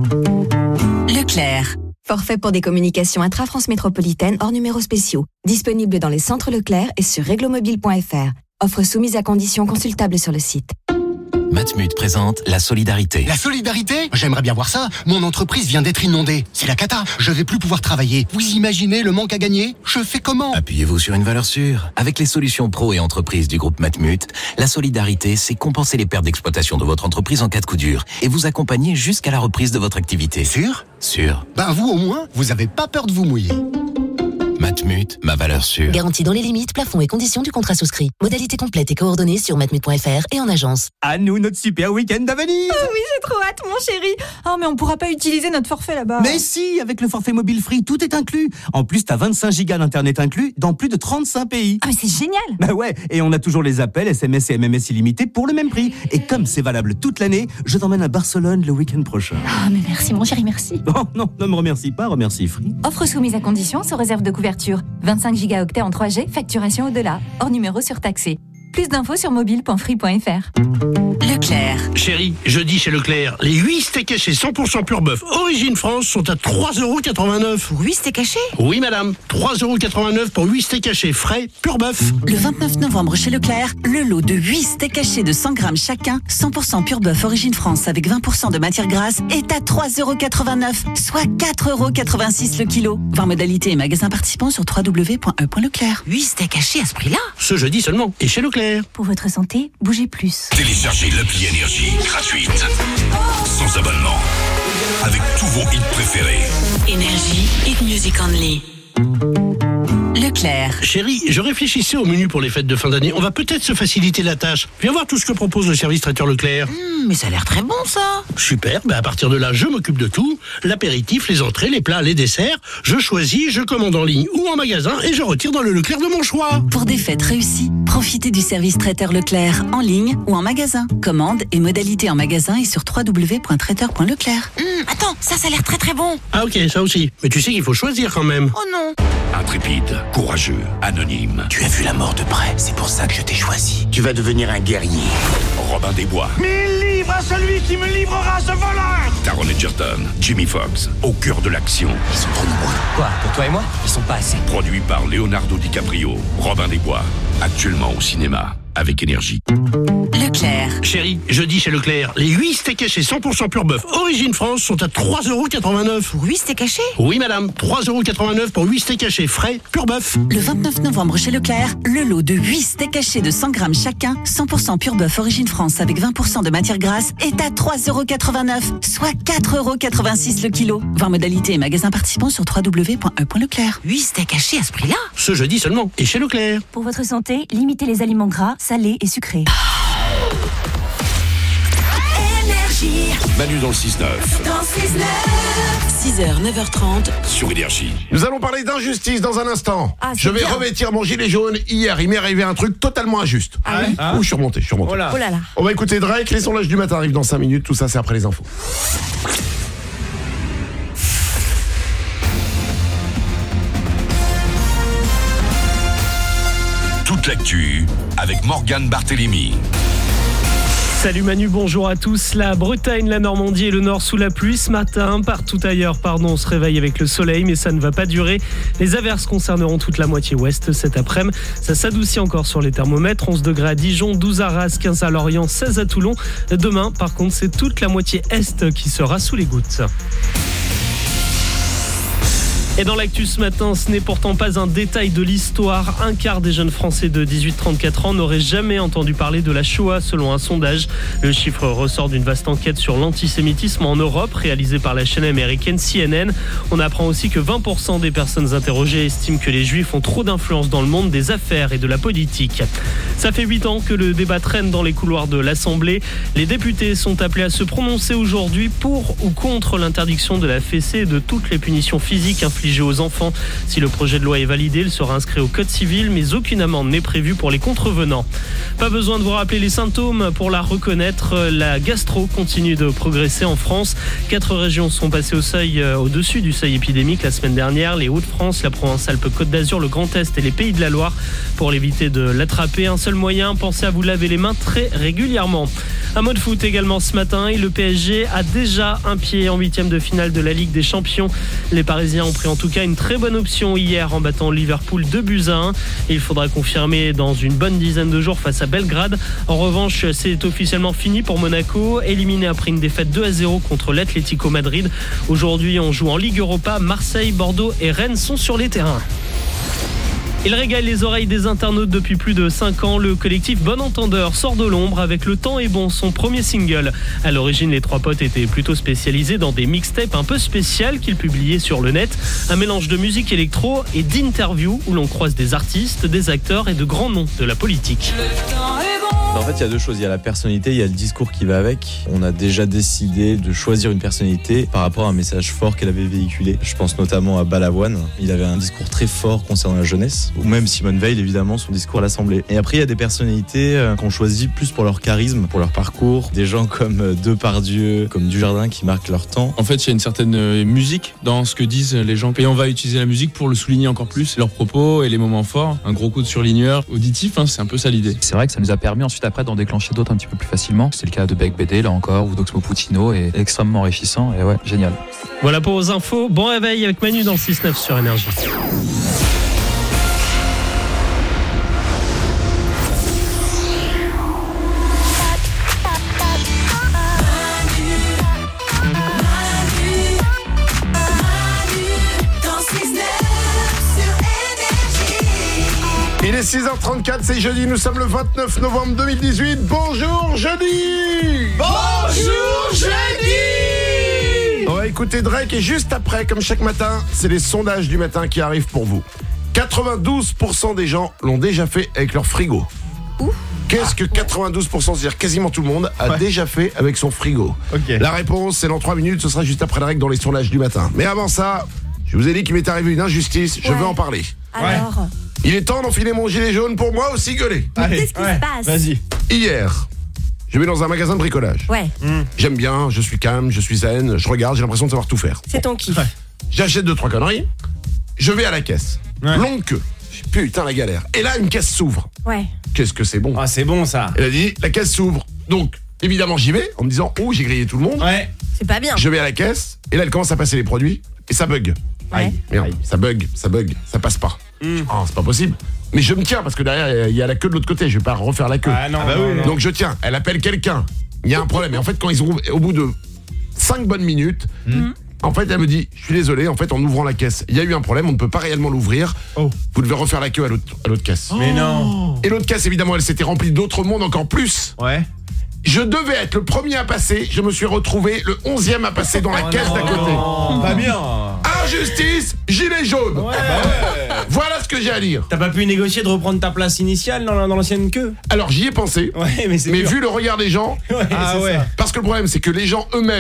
Leclerc. Forfait pour des communications intra-France métropolitaine hors numéros spéciaux. Disponible dans les centres Leclerc et sur réglomobile.fr. Offre soumise à conditions consultables sur le site. Matmut présente la solidarité. La solidarité ? J'aimerais bien voir ça. Mon entreprise vient d'être inondée. C'est la cata. Je vais plus pouvoir travailler. Vous imaginez le manque à gagner ? Je fais comment ? Appuyez-vous sur une valeur sûre. Avec les solutions pro et entreprises du groupe Matmut, la solidarité, c'est compenser les pertes d'exploitation de votre entreprise en cas de coup dur et vous accompagner jusqu'à la reprise de votre activité. Sûr ? Sûr. Ben vous au moins, vous avez pas peur de vous mouiller. Matmut, ma valeur sûre. Garantie dans les limites, plafonds et conditions du contrat souscrit. Modalité complète et coordonnées sur matmut.fr et en agence. À nous, notre super week-end à Venise. Oh oui, j'ai trop hâte, mon chéri. Oh, mais on pourra pas utiliser notre forfait là-bas. Mais si, avec le forfait mobile free, tout est inclus. En plus, t'as 25 gigas d'internet inclus dans plus de 35 pays. Ah, mais c'est génial. Bah ouais, et on a toujours les appels, SMS et MMS illimités pour le même prix. Et comme c'est valable toute l'année, je t'emmène à Barcelone le week-end prochain. Ah, mais merci, mon chéri, merci. Oh non, ne me remercie pas, remercie Free. Offre soumise à conditions sous réserve de couverture. 25 gigaoctets en 3G, facturation au-delà. Hors numéro surtaxé. Plus d'infos sur mobile.free.fr. Leclerc. Chérie, jeudi chez Leclerc, les 8 steaks hachés 100% pur bœuf, origine France, sont à 3,89€. Pour 8 steaks hachés ? Oui, madame. 3,89€ pour 8 steaks hachés frais, pur bœuf. Le 29 novembre chez Leclerc, le lot de 8 steaks hachés de 100 grammes chacun, 100% pur bœuf origine France avec 20% de matière grasse, est à 3,89€, soit 4,86€ le kilo. Voir modalité et magasin participant sur www.e.leclerc. 8 steaks hachés à ce prix-là ? Ce jeudi seulement, et chez Leclerc. Pour votre santé, bougez plus. Téléchargez l'appli Énergie gratuite, sans abonnement, avec tous vos hits préférés. Énergie, Hit Music Only. Leclerc. Chérie, je réfléchissais au menu pour les fêtes de fin d'année. On va peut-être se faciliter la tâche. Viens voir tout ce que propose le service traiteur Leclerc. Mais ça a l'air très bon, ça. Super, à partir de là, je m'occupe de tout. L'apéritif, les entrées, les plats, les desserts. Je choisis, je commande en ligne ou en magasin et je retire dans le Leclerc de mon choix. Pour des fêtes réussies, profitez du service traiteur Leclerc en ligne ou en magasin. Commande et modalités en magasin et sur www.traiteur.leclerc. Attends, ça a l'air très très bon. Ah ok, ça aussi. Mais tu sais qu'il faut choisir quand même. Oh non. Intrépide, courageux, anonyme. Tu as vu la mort de près, c'est pour ça que je t'ai choisi. Tu vas devenir un guerrier. Robin des Bois. 1000 livres à celui qui me livrera ce voleur. Taron Egerton, Jimmy Fox, au cœur de l'action. Ils sont trop nombreux. Quoi, pour toi et moi ? Ils sont pas assez. Produit par Leonardo DiCaprio, Robin des Bois. Actuellement au cinéma, avec Énergie. Leclerc. Chérie, jeudi chez Leclerc, les 8 steaks hachés 100% pur bœuf, origine France, sont à 3,89€. Pour 8 steaks hachés ? Oui, madame. 3,89€ pour 8 steaks hachés frais, pur bœuf. Le 29 novembre chez Leclerc, le lot de 8 steaks hachés de 100 grammes chacun, 100% pur bœuf origine France avec 20% de matière grasse, est à 3,89€, soit 4,86€ le kilo. Voir modalité et magasin participant sur www.e.leclerc. 8 steaks hachés à ce prix-là ? Ce jeudi seulement, et chez Leclerc. Pour votre santé, limitez les aliments gras, salés et sucrés. Manu dans le 6-9. Dans 6h, 9h30. Sur Énergie. Nous allons parler d'injustice dans un instant. Je vais revêtir mon gilet jaune. Hier, il m'est arrivé un truc totalement injuste. Ah ouais Ouh, je suis remonté. Oh là là. On va écouter Drake. Les sondages du matin arrivent dans 5 minutes. Tout ça, c'est après les infos. toute l'actu avec Morgane Barthélémy. Salut Manu, bonjour à tous. La Bretagne, la Normandie et le Nord sous la pluie ce matin. Partout ailleurs, on se réveille avec le soleil, mais ça ne va pas durer. Les averses concerneront toute la moitié ouest cet après-midi. Ça s'adoucit encore sur les thermomètres. 11 degrés à Dijon, 12 à Arras, 15 à Lorient, 16 à Toulon. Demain, par contre, c'est toute la moitié est qui sera sous les gouttes. Et dans l'actu ce matin, ce n'est pourtant pas un détail de l'histoire. Un quart des jeunes Français de 18-34 ans n'auraient jamais entendu parler de la Shoah selon un sondage. Le chiffre ressort d'une vaste enquête sur l'antisémitisme en Europe réalisée par la chaîne américaine CNN. On apprend aussi que 20% des personnes interrogées estiment que les Juifs ont trop d'influence dans le monde des affaires et de la politique. Ça fait 8 ans que le débat traîne dans les couloirs de l'Assemblée. Les députés sont appelés à se prononcer aujourd'hui pour ou contre l'interdiction de la fessée et de toutes les punitions physiques infligées aux enfants. Si le projet de loi est validé, il sera inscrit au code civil, mais aucune amende n'est prévue pour les contrevenants. Pas besoin de vous rappeler les symptômes pour la reconnaître. La gastro continue de progresser en France. 4 régions sont passées au-dessus du seuil épidémique la semaine dernière. Les Hauts-de-France, la Provence-Alpes-Côte d'Azur, le Grand Est et les Pays de la Loire. Pour l'éviter de l'attraper, un seul moyen, pensez à vous laver les mains très régulièrement. Un mot de foot également ce matin et le PSG a déjà un pied en 8e de finale de la Ligue des Champions. Les Parisiens ont pris en tout cas une très bonne option hier en battant Liverpool 2-1. Et il faudra confirmer dans une bonne dizaine de jours face à Belgrade. En revanche, c'est officiellement fini pour Monaco, éliminé après une défaite 2-0 contre l'Atlético Madrid. Aujourd'hui, on joue en Ligue Europa. Marseille, Bordeaux et Rennes sont sur les terrains. Il régale les oreilles des internautes depuis plus de 5 ans. Le collectif Bon Entendeur sort de l'ombre avec Le Temps est bon, son premier single. À l'origine, les 3 potes étaient plutôt spécialisés dans des mixtapes un peu spéciales qu'ils publiaient sur le net. Un mélange de musique électro et d'interviews où l'on croise des artistes, des acteurs et de grands noms de la politique. En fait, il y a 2 choses. Il y a la personnalité, il y a le discours qui va avec. On a déjà décidé de choisir une personnalité par rapport à un message fort qu'elle avait véhiculé. Je pense notamment à Balavoine. Il avait un discours très fort concernant la jeunesse. Ou même Simone Veil, évidemment, son discours à l'Assemblée. Et après, il y a des personnalités qu'on choisit plus pour leur charisme, pour leur parcours. Des gens comme Depardieu, comme Dujardin qui marquent leur temps. En fait, il y a une certaine musique dans ce que disent les gens. Et on va utiliser la musique pour le souligner encore plus, leurs propos et les moments forts. Un gros coup de surligneur auditif, c'est un peu ça l'idée. C'est vrai que ça nous a permis ensuite après d'en déclencher d'autres un petit peu plus facilement. C'est le cas de Bec BD là encore, ou d'Oxmo Puccino, et extrêmement enrichissant et ouais, génial. Voilà pour vos infos. Bon réveil avec Manu dans le 6-9 sur Énergie. Il est 6h34, c'est jeudi, nous sommes le 29 novembre 2018. Bonjour jeudi. Bonjour jeudi. On va écouter Drake et juste après, comme chaque matin, c'est les sondages du matin qui arrivent pour vous. 92% des gens l'ont déjà fait avec leur frigo. Qu'est-ce que 92%, c'est-à-dire quasiment tout le monde, a déjà fait avec son frigo? La réponse, c'est dans 3 minutes, ce sera juste après Drake dans les sondages du matin. Mais avant ça, je vous ai dit qu'il m'est arrivé une injustice, je veux en parler. Alors Il est temps d'enfiler mon gilet jaune pour moi aussi gueuler. Qu'est-ce qui se passe? Vas-y. Hier, je vais dans un magasin de bricolage. Ouais. J'aime bien, je suis calme, je suis zen, je regarde, j'ai l'impression de savoir tout faire. C'est ton kiff. J'achète 2-3 conneries, je vais à la caisse. Longue queue. Putain la galère. Et là, une caisse s'ouvre. Ouais. Qu'est-ce que c'est bon. Ah, c'est bon ça. Elle a dit, la caisse s'ouvre. Donc, évidemment, j'y vais en me disant, oh, j'ai grillé tout le monde. Ouais. C'est pas bien. Je vais à la caisse, et là, elle commence à passer les produits, et ça bug. Ouais. Merde, ça bug, ça passe pas. Oh, c'est pas possible. Mais je me tiens parce que derrière il y a la queue de l'autre côté, je vais pas refaire la queue. Donc je tiens, elle appelle quelqu'un. Il y a un problème. Et en fait, quand ils ouvrent, au bout de 5 bonnes minutes, en fait, elle me dit, je suis désolé, en fait, en ouvrant la caisse, il y a eu un problème, on ne peut pas réellement l'ouvrir. Vous devez refaire la queue à l'autre caisse. Mais non. Et l'autre caisse, évidemment, elle s'était remplie d'autres mondes encore plus. Ouais. Je devais être le premier à passer, je me suis retrouvé le 11e à passer dans la caisse d'à côté. Pas bien. Injustice, gilet jaune. Voilà ce que j'ai à dire. T'as pas pu négocier de reprendre ta place initiale dans l'ancienne queue? Alors j'y ai pensé, ouais, mais vu le regard des gens, ça. parce que le problème c'est que les gens eux-mêmes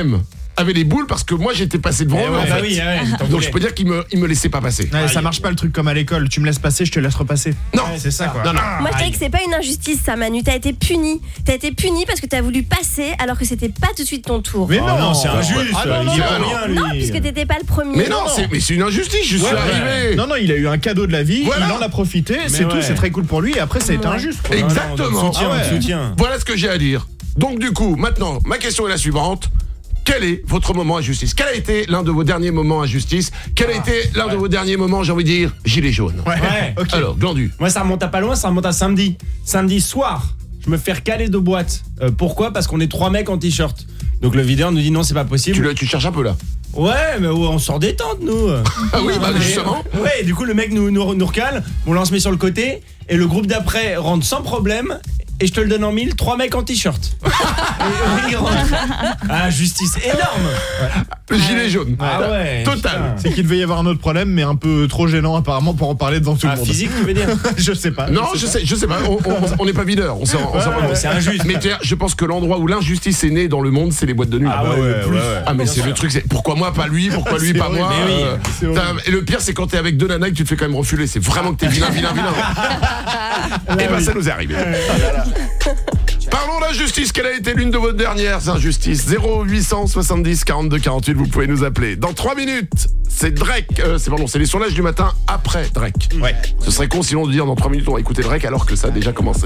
avait les boules parce que moi j'étais passé devant eux en fait. Donc je peux dire qu'il me laissait pas passer. Ouais, ça marche pas le truc comme à l'école. Tu me laisses passer, je te laisse repasser. Non, c'est ça quoi. Non. Moi je dirais que c'est pas une injustice ça Manu, t'as été puni. T'as été puni parce que t'as voulu passer alors que c'était pas tout de suite ton tour. Mais non, c'est injuste. Non, puisque t'étais pas le premier. Mais non, c'est une injustice, je suis arrivé. Non, il a eu un cadeau de la vie, Voilà. il en a profité, c'est tout, c'est très cool pour lui et après ça a été injuste. Quoi. Exactement. Soutien. Voilà ce que j'ai à dire. Donc du coup, maintenant, ma question est la suivante. Quel est votre moment à justice? Quel a été l'un de vos derniers moments à justice? Quel a été l'un de vos derniers moments, j'ai envie de dire, gilet jaune? Ouais. Okay. Alors, Glandu. Moi, ça remonte à pas loin, ça remonte à samedi. Samedi soir, je me fais recaler de boîte. Pourquoi? Parce qu'on est 3 mecs en t-shirt. Donc le videur nous dit non, c'est pas possible. Tu cherches un peu là. Ouais, mais on sort des tentes, nous. Ah oui, bah justement. Ouais, du coup, le mec nous recale, on lance met sur le côté, et le groupe d'après rentre sans problème. Et je te le donne en 1000, 3 mecs en t-shirt. Et ils rentrent. Ah, justice énorme. Le gilet jaune. Ah ouais. Total. C'est qu'il devait y avoir un autre problème, mais un peu trop gênant apparemment pour en parler devant tout le monde. Physique, tu veux dire? Je sais pas. Non, je sais pas. On n'est pas videur. C'est injuste. Mais je pense que l'endroit où l'injustice est née dans le monde, c'est les boîtes de nuit. Ah ouais. Ah mais c'est le truc. Pourquoi moi, pas lui? Pourquoi lui, pas moi? Et le pire, c'est quand t'es avec deux nanas que tu te fais quand même refuler. C'est vraiment que t'es vilain. Et bah ça nous est arrivé. Parlons de la justice. Quelle a été l'une de vos dernières injustices? 0870 42 48. Vous pouvez nous appeler. Dans 3 minutes, c'est Drake. C'est les sondages du matin après Drake. Ouais. Ce serait con sinon de dire dans 3 minutes on va écouter Drake alors que ça a déjà commencé.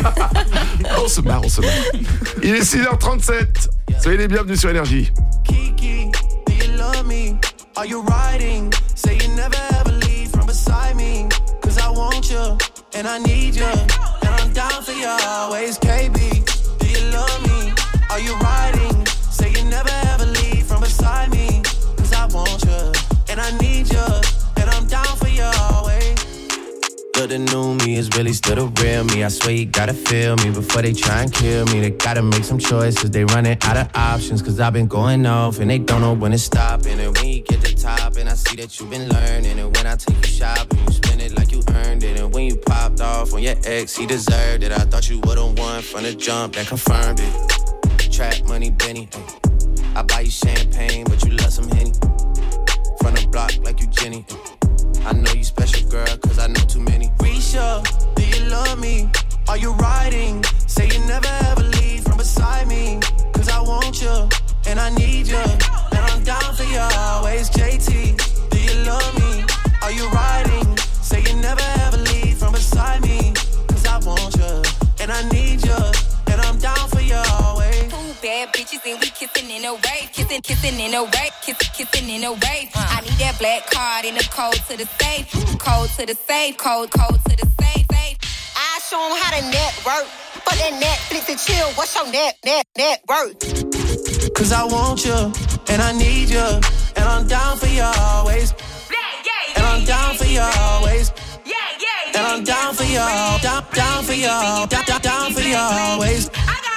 On se marre. Il est 6h37. Soyez les bienvenus sur Énergie. Kiki, do you love me? Are you riding? Say you never ever leave from beside me. Cause I want you, and I need you. And I'm down for you always, KB. Do you love me? Are you riding? Say you never ever leave from beside me. Cause I want you, and I need you. And I'm down for you always. But the new me is really still the real me. I swear you gotta feel me before they try and kill me. They gotta make some choices, they running out of options. Cause I've been going off and they don't know when to stop. And when you get to the top and I see that you've been learning. And when I take you shopping, you spend it like you earned it. And when you popped off on your ex, he deserved it. I thought you would've won from the jump, that confirmed it. Trap money, Benny. I buy you champagne, but you love some Henny. From the block like you Jenny. I know you special, girl, cause I know too many. Risha, do you love me? Are you riding? Say you never ever leave from beside me. Cause I want you, and I need you. And I'm down for you always, JT. Do you love me? Are you riding? Say you never ever leave from beside me. Cause I want you, and I need you. And I'm down for you always. Bad bitches and we kissing in a wave, kissing in a wave, kissing in a wave. I need that black card in the code to the safe, code to the safe, code to the safe. I show 'em how to network, but that Netflix and chill. What's your net worth? Cause I want you, and I need you, and I'm down for you always. And I'm down for you always. And I'm down for you, down for you, down for you always.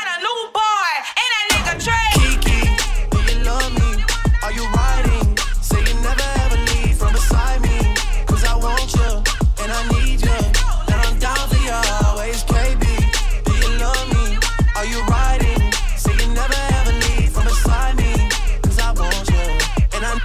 Kiki, do you love me? Are you riding? Say you never ever leave from beside me. Cause I want you, and I need you. And I'm down for you always, KB. Do you love me? Are you riding? Say you never ever leave from beside me. Cause I want you, and I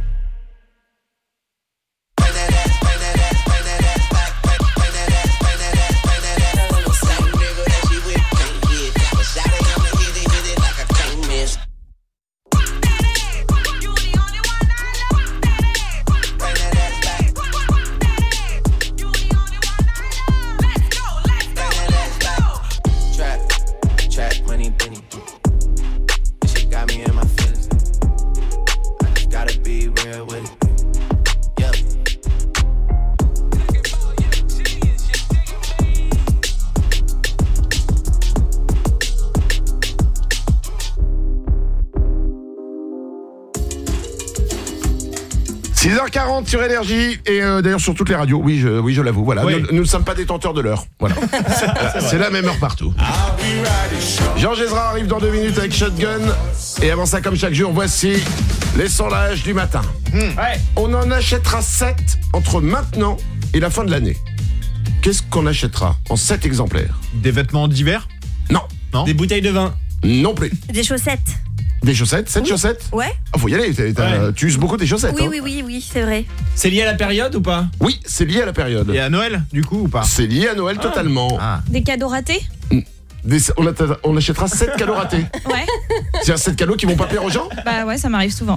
h40 sur Énergie et d'ailleurs sur toutes les radios. Oui, je l'avoue. Voilà, oui. Nous ne sommes pas détenteurs de l'heure. Voilà. C'est la même heure partout. Georges Ezra arrive dans 2 minutes avec Shotgun. Et avant ça, comme chaque jour, voici les sondages du matin. Ouais. On en achètera 7 entre maintenant et la fin de l'année. Qu'est-ce qu'on achètera en 7 exemplaires? Des vêtements d'hiver? Non. Des bouteilles de vin? Non plus. Des chaussettes? Des chaussettes 7 chaussettes? Ouais. Ah, faut y aller, tu uses beaucoup tes chaussettes. Oui, hein. oui, c'est vrai. C'est lié à la période ou pas? Oui, c'est lié à la période. Et à Noël, du coup, ou pas? C'est lié à Noël totalement. Des cadeaux ratés? On achètera 7 cadeaux ratés. Ouais. C'est 7 cadeaux qui vont pas plaire aux gens? Bah ouais, ça m'arrive souvent.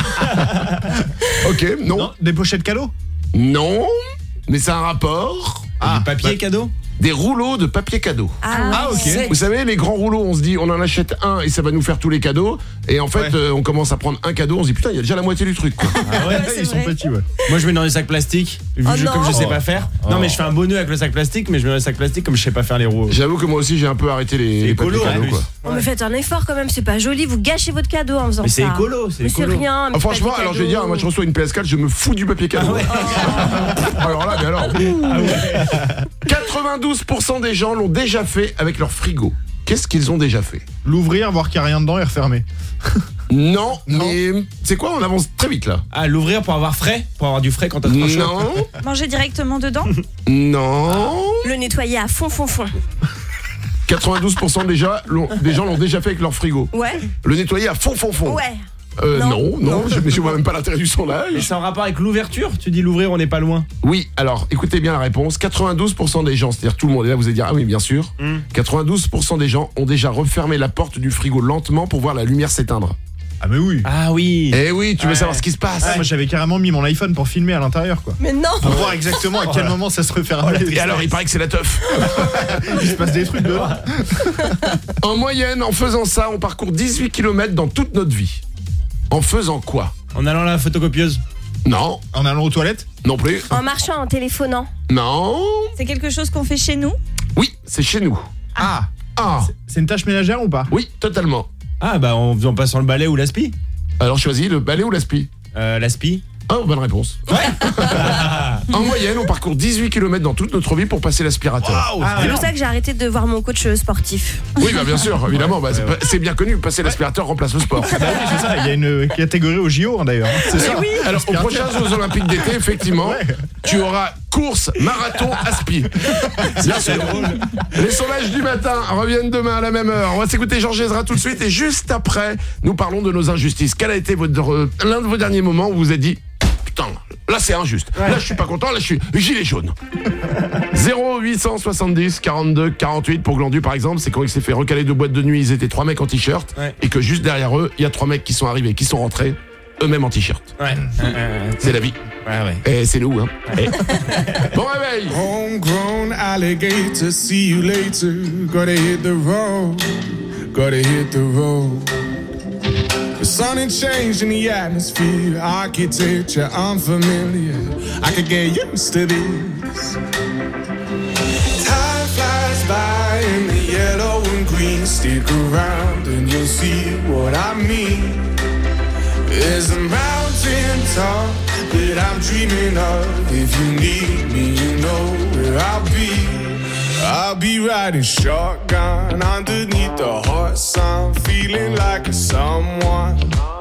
Ok, non. Des pochettes cadeaux? Non, mais c'est un rapport. Du papier cadeau? Des rouleaux de papier cadeau. Ah, ok. Vous savez, les grands rouleaux, on se dit, on en achète un et ça va nous faire tous les cadeaux. Et en fait, on commence à prendre un cadeau, on se dit, putain, il y a déjà la moitié du truc. Quoi. Ah ouais, ils sont petits, ouais. Moi, je mets dans des sacs plastiques, comme je sais pas faire. Non, mais je fais un beau nœud avec le sac plastique, mais je mets dans les sacs plastiques comme je sais pas faire les rouleaux. J'avoue que moi aussi, j'ai un peu arrêté les papiers cadeaux, quoi. Oh, mais faites un effort quand même, c'est pas joli, vous gâchez votre cadeau en faisant mais ça. c'est écolo, c'est écolo. C'est rien. Ah, franchement, alors je vais dire, moi je reçois une PS4, je me fous du papier cadeau. Alors là, mais alors. 92% des gens l'ont déjà fait avec leur frigo. Qu'est-ce qu'ils ont déjà fait? L'ouvrir, voir qu'il n'y a rien dedans et refermer. Non, mais c'est quoi? On avance très vite là. Ah, l'ouvrir pour avoir frais? Pour avoir du frais quand t'as trop chaud? Non. Manger directement dedans? Non. Le nettoyer à fond. 92% des gens l'ont déjà fait avec leur frigo. Ouais. Le nettoyer à fond. Ouais. Non, je vois même pas l'intérêt du sondage. Et c'est en rapport avec l'ouverture? Tu dis l'ouvrir, on n'est pas loin. Oui, alors écoutez bien la réponse. 92% des gens, c'est-à-dire tout le monde, et là vous allez dire, ah oui bien sûr, 92% des gens ont déjà refermé la porte du frigo lentement pour voir la lumière s'éteindre. Ah mais oui. Ah oui. Eh oui, tu veux savoir ce qui se passe. Moi j'avais carrément mis mon iPhone pour filmer à l'intérieur, quoi. Mais non. Pour voir exactement à quel moment ça se referme. Et alors il paraît que c'est la teuf. Il se passe des trucs dehors. En moyenne, en faisant ça, on parcourt 18 km dans toute notre vie. En faisant quoi? En allant à la photocopieuse? Non. En allant aux toilettes? Non plus. En marchant, en téléphonant? Non. C'est quelque chose qu'on fait chez nous? Oui, c'est chez nous. Ah. C'est une tâche ménagère ou pas? Oui, totalement. Ah bah en passant le balai ou l'aspi? Alors choisis le balai ou l'aspi? L'aspi. Oh, bonne réponse. Ouais. En moyenne, on parcourt 18 km dans toute notre vie pour passer l'aspirateur. Wow, c'est pour ça que j'ai arrêté de voir mon coach sportif. Oui, bah bien sûr, évidemment. Bah, c'est bien connu, passer l'aspirateur remplace le sport. Bah oui, c'est ça. Il y a une catégorie au JO d'ailleurs. C'est ça. Oui. Alors, aux prochains Jeux Olympiques d'été, effectivement, tu auras course, marathon, aspi. Bien sûr. Les sondages du matin reviennent demain à la même heure. On va s'écouter Georges Ezra tout de suite et juste après, nous parlons de nos injustices. Quel a été l'un de vos derniers moments où vous vous êtes dit putain, là c'est injuste. Ouais. Là je suis pas content, là je suis gilet jaune. 0870 42 48 pour Glandu par exemple, c'est quand il s'est fait recaler de boîte de nuit, ils étaient 3 mecs en t-shirt et que juste derrière eux, il y a 3 mecs qui sont arrivés, qui sont rentrés eux-mêmes en t-shirt. Ouais. C'est la vie. Ouais. Et c'est nous hein. Et... Bon réveil. Homegrown alligator, see you later. Gotta hit the road. Gotta hit the road. The sun ain't changing the atmosphere, architecture unfamiliar. I could get used to this. Time flies by in the yellow and green. Stick around and you'll see what I mean. There's a mountain top that I'm dreaming of. If you need me, you know where I'll be. I'll be riding shotgun underneath the hot sun, feeling like a someone.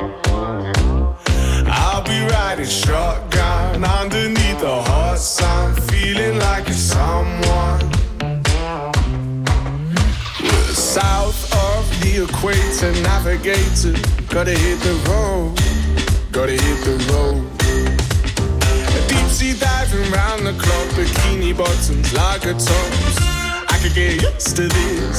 I'll be riding shotgun underneath the hot sun, feeling like a someone. We're south of the equator, navigator, gotta hit the road, gotta hit the road. Deep sea diving round the clock, bikini bottoms, lager tops. I could get used to this.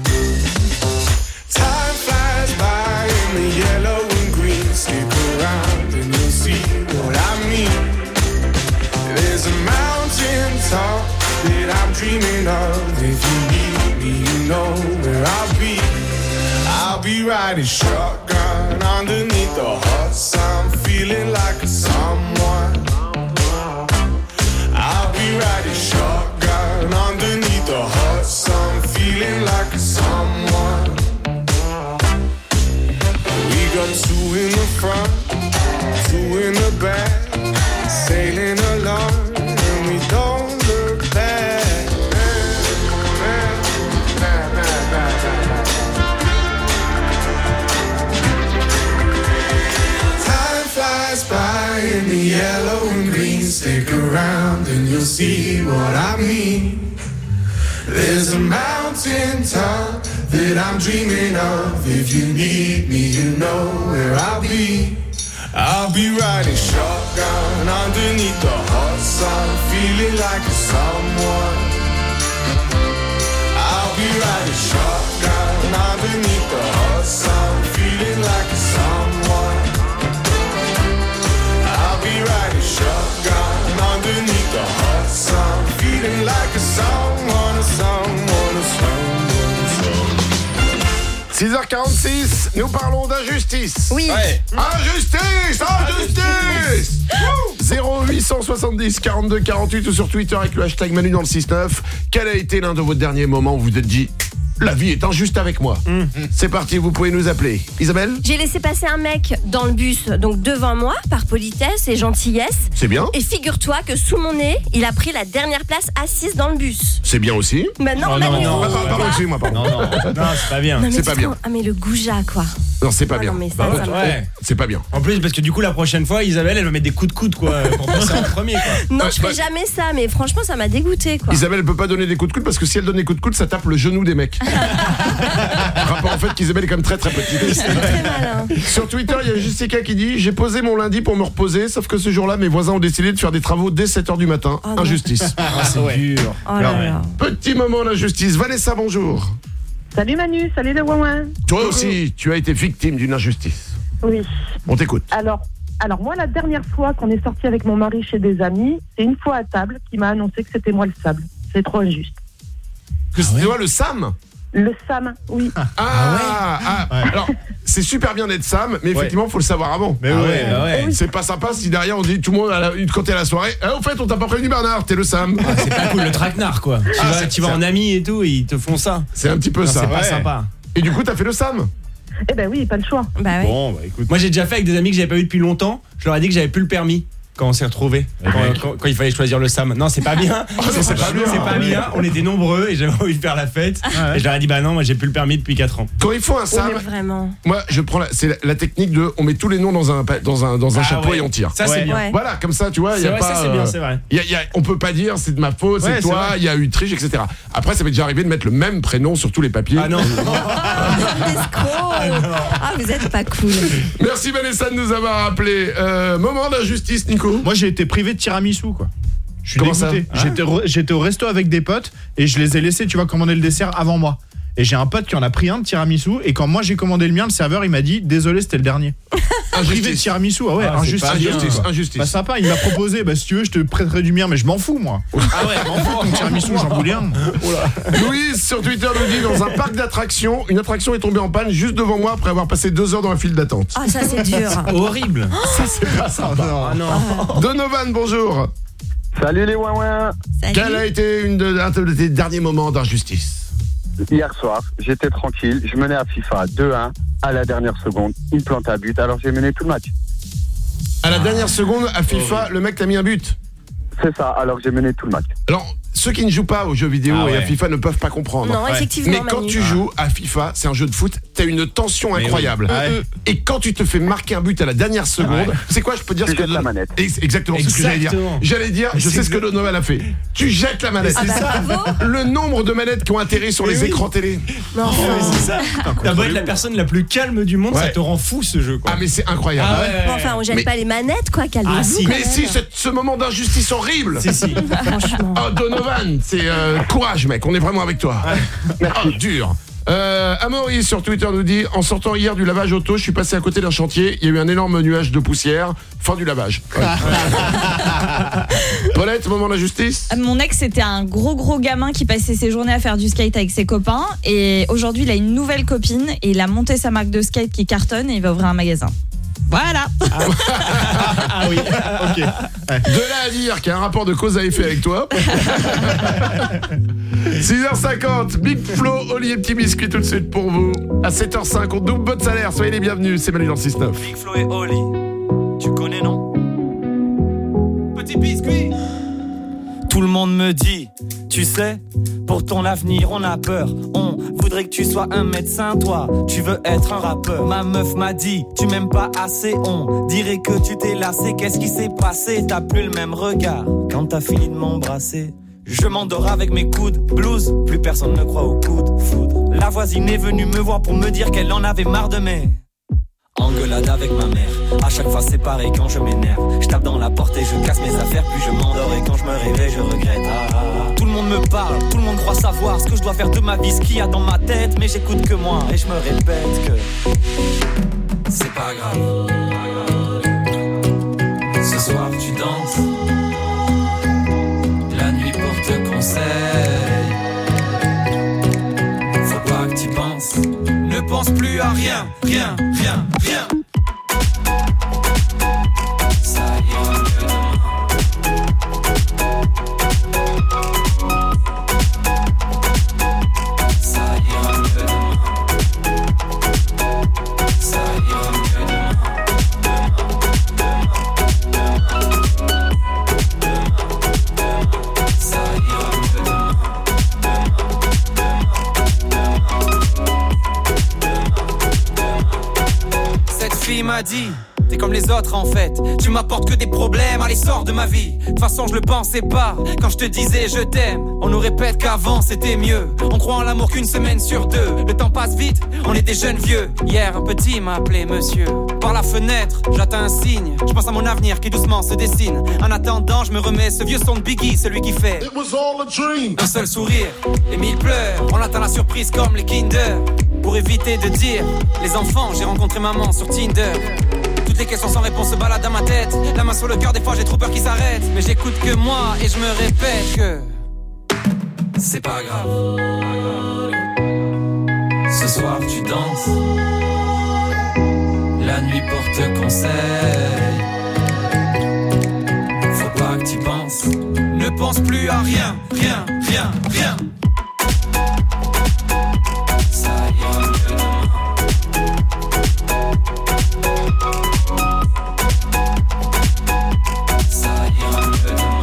Time flies by in the yellow and green. Stick around and you'll see what I mean. There's a mountain top that I'm dreaming of. If you need me, you know where I'll be. I'll be riding shotgun underneath the hot sun, feeling like a someone. I'll be riding shotgun underneath the hot sun, feeling like a someone. We got 2 in the front, 2 in the back, sailing along, and we don't look back. Time flies by in the yellow and green. Stick around and you'll see what I mean. There's a mountain top that I'm dreaming of. If you need me, you know where I'll be. I'll be riding shotgun underneath the hot sun, feeling like a someone. I'll be riding shotgun underneath the hot sun, feeling like a someone. I'll be riding shotgun underneath the hot sun, feeling like a someone, a someone, a someone. 6h46, nous parlons d'injustice. Oui. Ouais. Injustice, injustice. 0870 42 48 ou sur Twitter avec le hashtag Manu dans le 6-9. Quel a été l'un de vos derniers moments où vous vous êtes dit la vie est injuste avec moi? C'est parti, vous pouvez nous appeler. Isabelle? J'ai laissé passer un mec dans le bus, donc devant moi, par politesse et gentillesse. C'est bien. Et figure-toi que sous mon nez, il a pris la dernière place assise dans le bus. C'est bien aussi. Bah non, Manu. Pardon, excusez-moi, pardon. Non, c'est pas bien. Non, mais C'est pas bien. Ah mais le goujat quoi. Non, c'est pas bien. Non, mais ça, ça me- Ouais. C'est pas bien. En plus, parce que du coup, la prochaine fois, Isabelle, elle va mettre des coups de coude, quoi, pour passer en premier, quoi. Non, je ferai jamais ça, mais franchement, ça m'a dégoûté quoi. Isabelle peut pas donner des coups de coude parce que si elle donne des coups de coude, ça tape le genou des mecs. Rapport en fait qu'Isabelle est quand même très très petite. C'est très malin. Sur Twitter, il y a Jessica qui dit: j'ai posé mon lundi pour me reposer, sauf que ce jour-là, mes voisins ont décidé de faire des travaux dès 7h du matin. Oh non. Injustice. Ah, c'est dur. Oh là là. Petit moment d'injustice. Vanessa, bonjour. Salut Manu, salut le Ouin. Toi aussi, tu as été victime d'une injustice. Oui. On t'écoute. Alors moi, la dernière fois qu'on est sorti avec mon mari chez des amis, c'est une fois à table qui m'a annoncé que c'était moi le sable. C'est trop injuste. Que c'est toi le Sam? Le Sam, oui. Alors, c'est super bien d'être Sam, mais effectivement, il faut le savoir avant. Mais ouais. C'est pas sympa si derrière on dit tout le monde, quand t'es à la soirée, au fait, on t'a pas prévenu Bernard, t'es le Sam. Ah, c'est pas cool, le traquenard, quoi. Tu vas en ami et tout, et ils te font ça. C'est un petit peu Non, ça. c'est pas sympa. Et du coup, t'as fait le Sam? Eh ben oui, pas le choix. Bah ouais. Bon, bah écoute. Moi, j'ai déjà fait avec des amis que j'avais pas vu depuis longtemps. Je leur ai dit que j'avais plus le permis. Quand on s'est retrouvés, quand il fallait choisir le Sam. Non, c'est pas bien. C'est pas bien. On était nombreux et j'avais envie de faire la fête. Et je leur ai dit, bah non, moi j'ai plus le permis depuis 4 ans. Quand il faut un Sam, Vraiment. moi je prends c'est la technique de on met tous les noms dans un chapeau et on tire. Ça c'est bien. Ouais. Voilà, comme ça, tu vois, il y a C'est vrai, pas. ça, c'est bien, c'est vrai. On peut pas dire c'est de ma faute, Ouais, c'est toi, vrai. il y a eu triche, etc. Après, ça m'est déjà arrivé de mettre le même prénom sur tous les papiers. Ah non. Ah, vous êtes pas cool. Merci Vanessa de nous avoir rappelé. Moment d'injustice, Nico. Moi, j'ai été privé de tiramisu, quoi. Je suis Comment dégoûté. ça J'étais au resto avec des potes et je les ai laissés, tu vois, commander le dessert avant moi. Et j'ai un pote qui en a pris un de tiramisu et quand moi j'ai commandé le mien, le serveur il m'a dit désolé, c'était le dernier. Privé de tiramisu, ah ouais, injustice. Bah sympa, il m'a proposé, bah si tu veux, je te prêterai du mien, mais je m'en fous moi. Ah ouais, Je m'en fous, ton tiramisu, j'en voulais un. Louise sur Twitter nous dit: dans un parc d'attractions, une attraction est tombée en panne juste devant moi après avoir passé 2 heures dans la file d'attente. Ah, ça c'est dur. Horrible. Ça c'est pas sympa. Ah non. Donovan, bonjour. Salut les ouin. Quel a été un de tes derniers moments d'injustice? Hier soir, j'étais tranquille, je menais à FIFA 2-1 à la dernière seconde, une plante à but, alors j'ai mené tout le match. À la dernière seconde, à FIFA, le mec t'a mis un but. C'est ça, alors j'ai mené tout le match. Alors, ceux qui ne jouent pas aux jeux vidéo et à FIFA ne peuvent pas comprendre. Non, effectivement, mais quand Manu. tu joues à FIFA, c'est un jeu de foot, t'as une tension incroyable. Et quand tu te fais marquer un but à la dernière seconde, c'est quoi, je peux dire Tu ce que jettes la manette. Exactement, c'est ce que j'allais dire. J'allais dire, je sais ce que Donovan a fait. Tu jettes la manette. Ah bah, bravo. Le nombre de manettes qui ont atterri sur les écrans télé. Non, C'est ça. T'as beau être la personne la plus calme du monde, ça te rend fou ce jeu, quoi. Ah mais c'est incroyable. Ah ouais. Bon, enfin, on jette Mais- pas les manettes, quoi, calmez-vous. Ah, si. quand Mais même. si, ce moment d'injustice horrible. Si. Franchement. Oh Donovan, c'est courage mec, on est vraiment avec toi. Oh, dur. Amaury sur Twitter nous dit: en sortant hier du lavage auto, je suis passé à côté d'un chantier, il y a eu un énorme nuage de poussière, fin du lavage. Ouais. Paulette, moment d'injustice. Mon ex, c'était un gros gamin qui passait ses journées à faire du skate avec ses copains. Et aujourd'hui, il a une nouvelle copine et il a monté sa marque de skate qui cartonne et il va ouvrir un magasin. Voilà. Ah oui. Ok. De là à dire qu'il y a un rapport de cause à effet avec toi. 6h50, Big Flo, Olivier Petit Biscuit tout de suite pour vous. À 7h05, on double votre salaire, soyez les bienvenus, c'est Manu dans le 6-9. Big Flo et Oli, tu connais non? Petit biscuit. Tout le monde me dit, tu sais, pour ton avenir on a peur. On voudrait que tu sois un médecin, toi, tu veux être un rappeur. Ma meuf m'a dit, tu m'aimes pas assez, on dirait que tu t'es lassé. Qu'est-ce qui s'est passé? T'as plus le même regard quand t'as fini de m'embrasser. Je m'endors avec mes coudes, blues, plus personne ne croit au coup de foudre. La voisine est venue me voir pour me dire qu'elle en avait marre de mes engueulade avec ma mère. À chaque fois c'est pareil quand je m'énerve. Je tape dans la porte et je casse mes affaires. Puis je m'endors et quand je me réveille je regrette. Tout le monde me parle, tout le monde croit savoir ce que je dois faire de ma vie, ce qu'il y a dans ma tête. Mais j'écoute que moi et je me répète que c'est pas grave. Ce soir tu danses, la nuit porte conseil. Faut pas que t'y penses. Ne pense plus à rien, rien, rien, rien. Ça ira mieux demain. Ça ira mieux demain. Ça ira mieux demain. Ça ira mieux demain. Cette fille m'a dit, t'es comme les autres en fait. Tu m'apportes que des problèmes, allez sors de ma vie. De toute façon je le pensais pas, quand je te disais je t'aime. On nous répète qu'avant c'était mieux. On croit en l'amour qu'une semaine sur deux. Le temps passe vite, on est des jeunes vieux. Hier un petit m'a appelé monsieur. Par la fenêtre, j'attends un signe. Je pense à mon avenir qui doucement se dessine. En attendant je me remets ce vieux son de Biggie, celui qui fait It was all a dream. Un seul sourire, les mille pleurs. On attend la surprise comme les Kinder. Pour éviter de dire les enfants, j'ai rencontré maman sur Tinder. Toutes les questions sans réponse se baladent dans ma tête. La main sur le cœur, des fois j'ai trop peur qu'ils s'arrêtent. Mais j'écoute que moi et je me répète que c'est pas grave. Ce soir tu danses, la nuit porte conseil. Faut pas que t'y penses. Ne pense plus à rien, rien, rien, rien. Ça ira mieux demain. Ça ira mieux demain.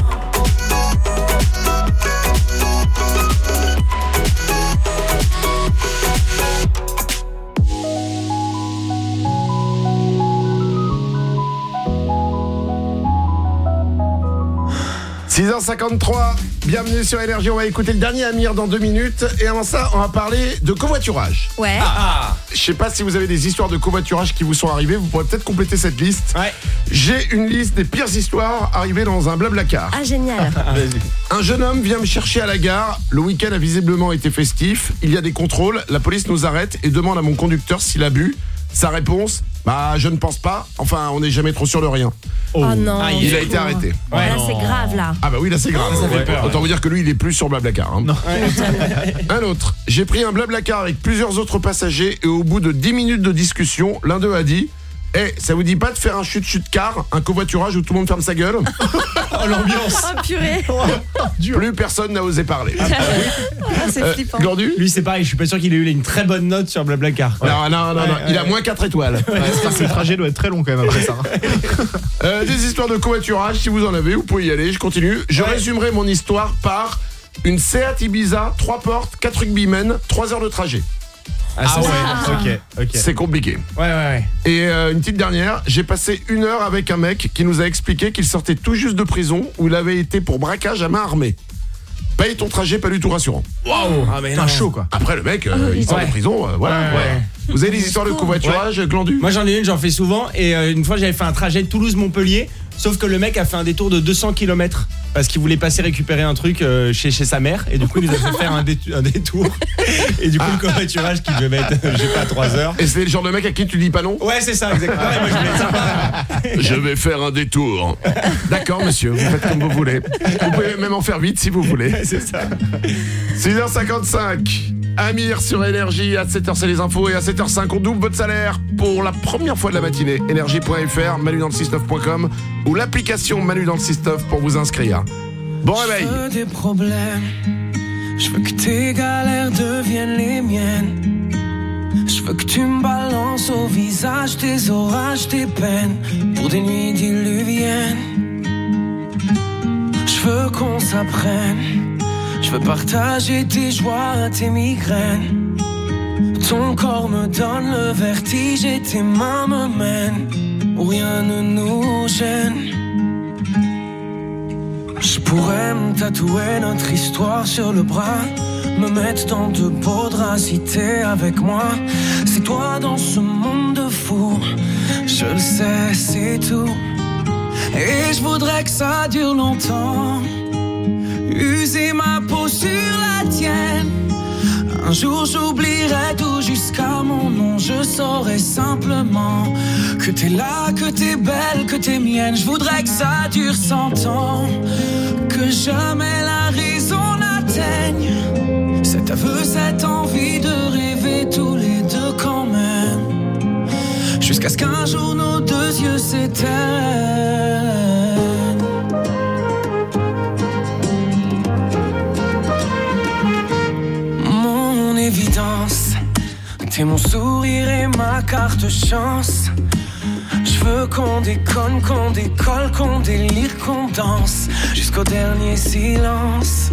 6h53, bienvenue sur Énergie, on va écouter le dernier Amir dans 2 minutes. Et avant ça, on va parler de covoiturage. Ouais. Je sais pas si vous avez des histoires de covoiturage qui vous sont arrivées, vous pourrez peut-être compléter cette liste. Ouais. J'ai une liste des pires histoires arrivées dans un Blablacar. Ah, génial. Un jeune homme vient me chercher à la gare, le week-end a visiblement été festif, il y a des contrôles, la police nous arrête et demande à mon conducteur s'il a bu. Sa réponse, bah je ne pense pas, enfin on n'est jamais trop sûr de rien. Oh non. Il a été arrêté. Ouais, là, c'est grave là. Ah bah oui, là c'est grave. Ça fait peur. Autant vous dire que lui il est plus sur Blablacar. Hein. Non. Un autre, j'ai pris un Blablacar avec plusieurs autres passagers et au bout de 10 minutes de discussion, l'un d'eux a dit ça vous dit pas de faire un chute-car, un covoiturage où tout le monde ferme sa gueule? Oh l'ambiance. Oh purée. Plus personne n'a osé parler. Ah, c'est flippant. Glandu? Lui c'est pareil, je suis pas sûr qu'il ait eu une très bonne note sur Blablacar. Non, il a moins 4 étoiles. J'espère que le trajet doit être très long quand même après ça. Des histoires de covoiturage, si vous en avez, vous pouvez y aller, je continue. Je résumerai mon histoire par une Seat Ibiza, 3 portes, 4 rugbymen, 3 heures de trajet. Ok. C'est compliqué. Ouais. Et une petite dernière, j'ai passé 1 heure avec un mec qui nous a expliqué qu'il sortait tout juste de prison où il avait été pour braquage à main armée. Paye ton trajet, pas du tout rassurant. Waouh. Ah mais non. Chaud quoi. Après le mec, il sort de prison, voilà. Ouais. Vous avez des histoires de covoiturage, Glandu? Moi j'en ai une, j'en fais souvent. Et une fois j'avais fait un trajet Toulouse-Montpellier. Sauf que le mec a fait un détour de 200 km parce qu'il voulait passer récupérer un truc chez sa mère. Et du coup il nous a fait faire un détour. Et du coup le covoiturage qui devait mettre, j'ai pas 3 heures. Et c'est le genre de mec à qui tu dis pas non? Ouais c'est ça exactement. Ouais, moi, je vais faire un détour. D'accord monsieur, vous faites comme vous voulez. Vous pouvez même en faire vite si vous voulez. C'est ça. 6h55, Amir sur Énergie. À 7h c'est les infos et à 7h05 on double votre salaire pour la première fois de la matinée. Énergie.fr, manudansle69.com ou l'application Manu dans le 6-9 pour vous inscrire. Bon réveil. Je veux des problèmes, je veux que tes galères deviennent les miennes. Je veux que tu me balances au visage tes orages, tes peines pour des nuits diluviennes. Je veux qu'on s'apprenne, je veux partager tes joies, tes migraines. Ton corps me donne le vertige et tes mains me mènent où rien ne nous gêne. Je pourrais me tatouer notre histoire sur le bras, me mettre dans de beaux draps si t'es avec moi. C'est toi dans ce monde de fou, je le sais, c'est tout. Et je voudrais que ça dure longtemps, user ma peau sur la tienne. Un jour j'oublierai tout jusqu'à mon nom. Je saurai simplement que t'es là, que t'es belle, que t'es mienne. Je voudrais que ça dure 100 ans, que jamais la raison n'atteigne cet aveu, cette envie de rêver tous les deux quand même, jusqu'à ce qu'un jour nos deux yeux s'éteignent. Mon évidence, t'es mon sourire et ma carte chance. Je veux qu'on déconne, qu'on décolle, qu'on délire, qu'on danse jusqu'au dernier silence.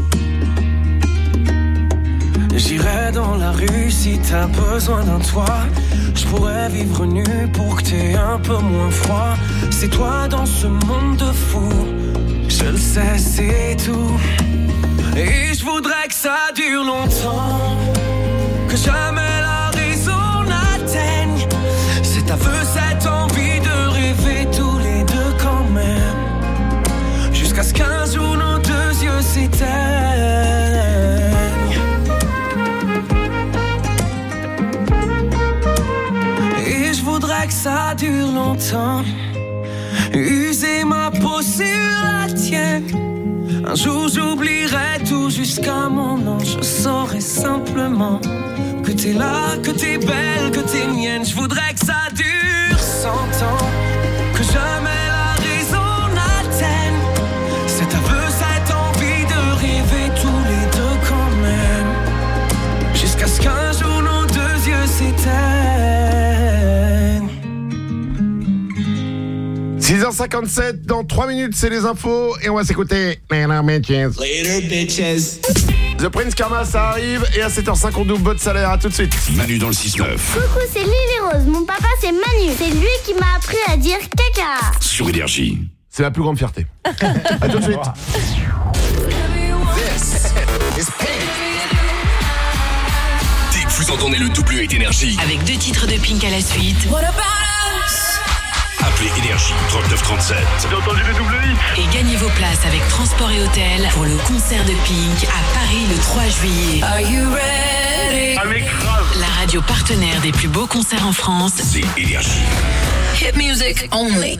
J'irai dans la rue si t'as besoin d'un toit. Je pourrais vivre nu pour que t'aies un peu moins froid. C'est toi dans ce monde de fou, je le sais, c'est tout. Et je voudrais que ça dure longtemps, que jamais la raison n'atteigne cet aveu, cette envie de rêver tous les deux quand même, jusqu'à ce qu'un jour nos deux yeux s'éteignent. Et je voudrais que ça dure longtemps, user ma peau sur la tienne. Un jour j'oublierai tout jusqu'à mon nom. Je saurai simplement que t'es là, que t'es belle, que t'es mienne. Je voudrais que ça dure 100 ans, que jamais la raison n'atteigne cet aveu, cette envie de rêver tous les deux quand même, jusqu'à ce qu'un jour nos deux yeux s'éteignent. 6h57, dans 3 minutes, c'est les infos et on va s'écouter Later bitches. The Prince Karma, ça arrive et à 7h5 on double votre salaire, à tout de suite. Manu dans le 6-9. Coucou, c'est Lily Rose, mon papa c'est Manu. C'est lui qui m'a appris à dire caca. Sur Énergie. C'est la plus grande fierté. À tout de suite. Dès que vous entendez le double hit Énergie, avec 2 titres de Pink à la suite. appelez Énergie 3937. J'ai entendu le double hit. Et gagnez vos places avec transport et hôtel pour le concert de Pink à Paris le 3 juillet. Are you ready? Ah mais grave. La radio partenaire des plus beaux concerts en France, c'est Énergie. Hit music only.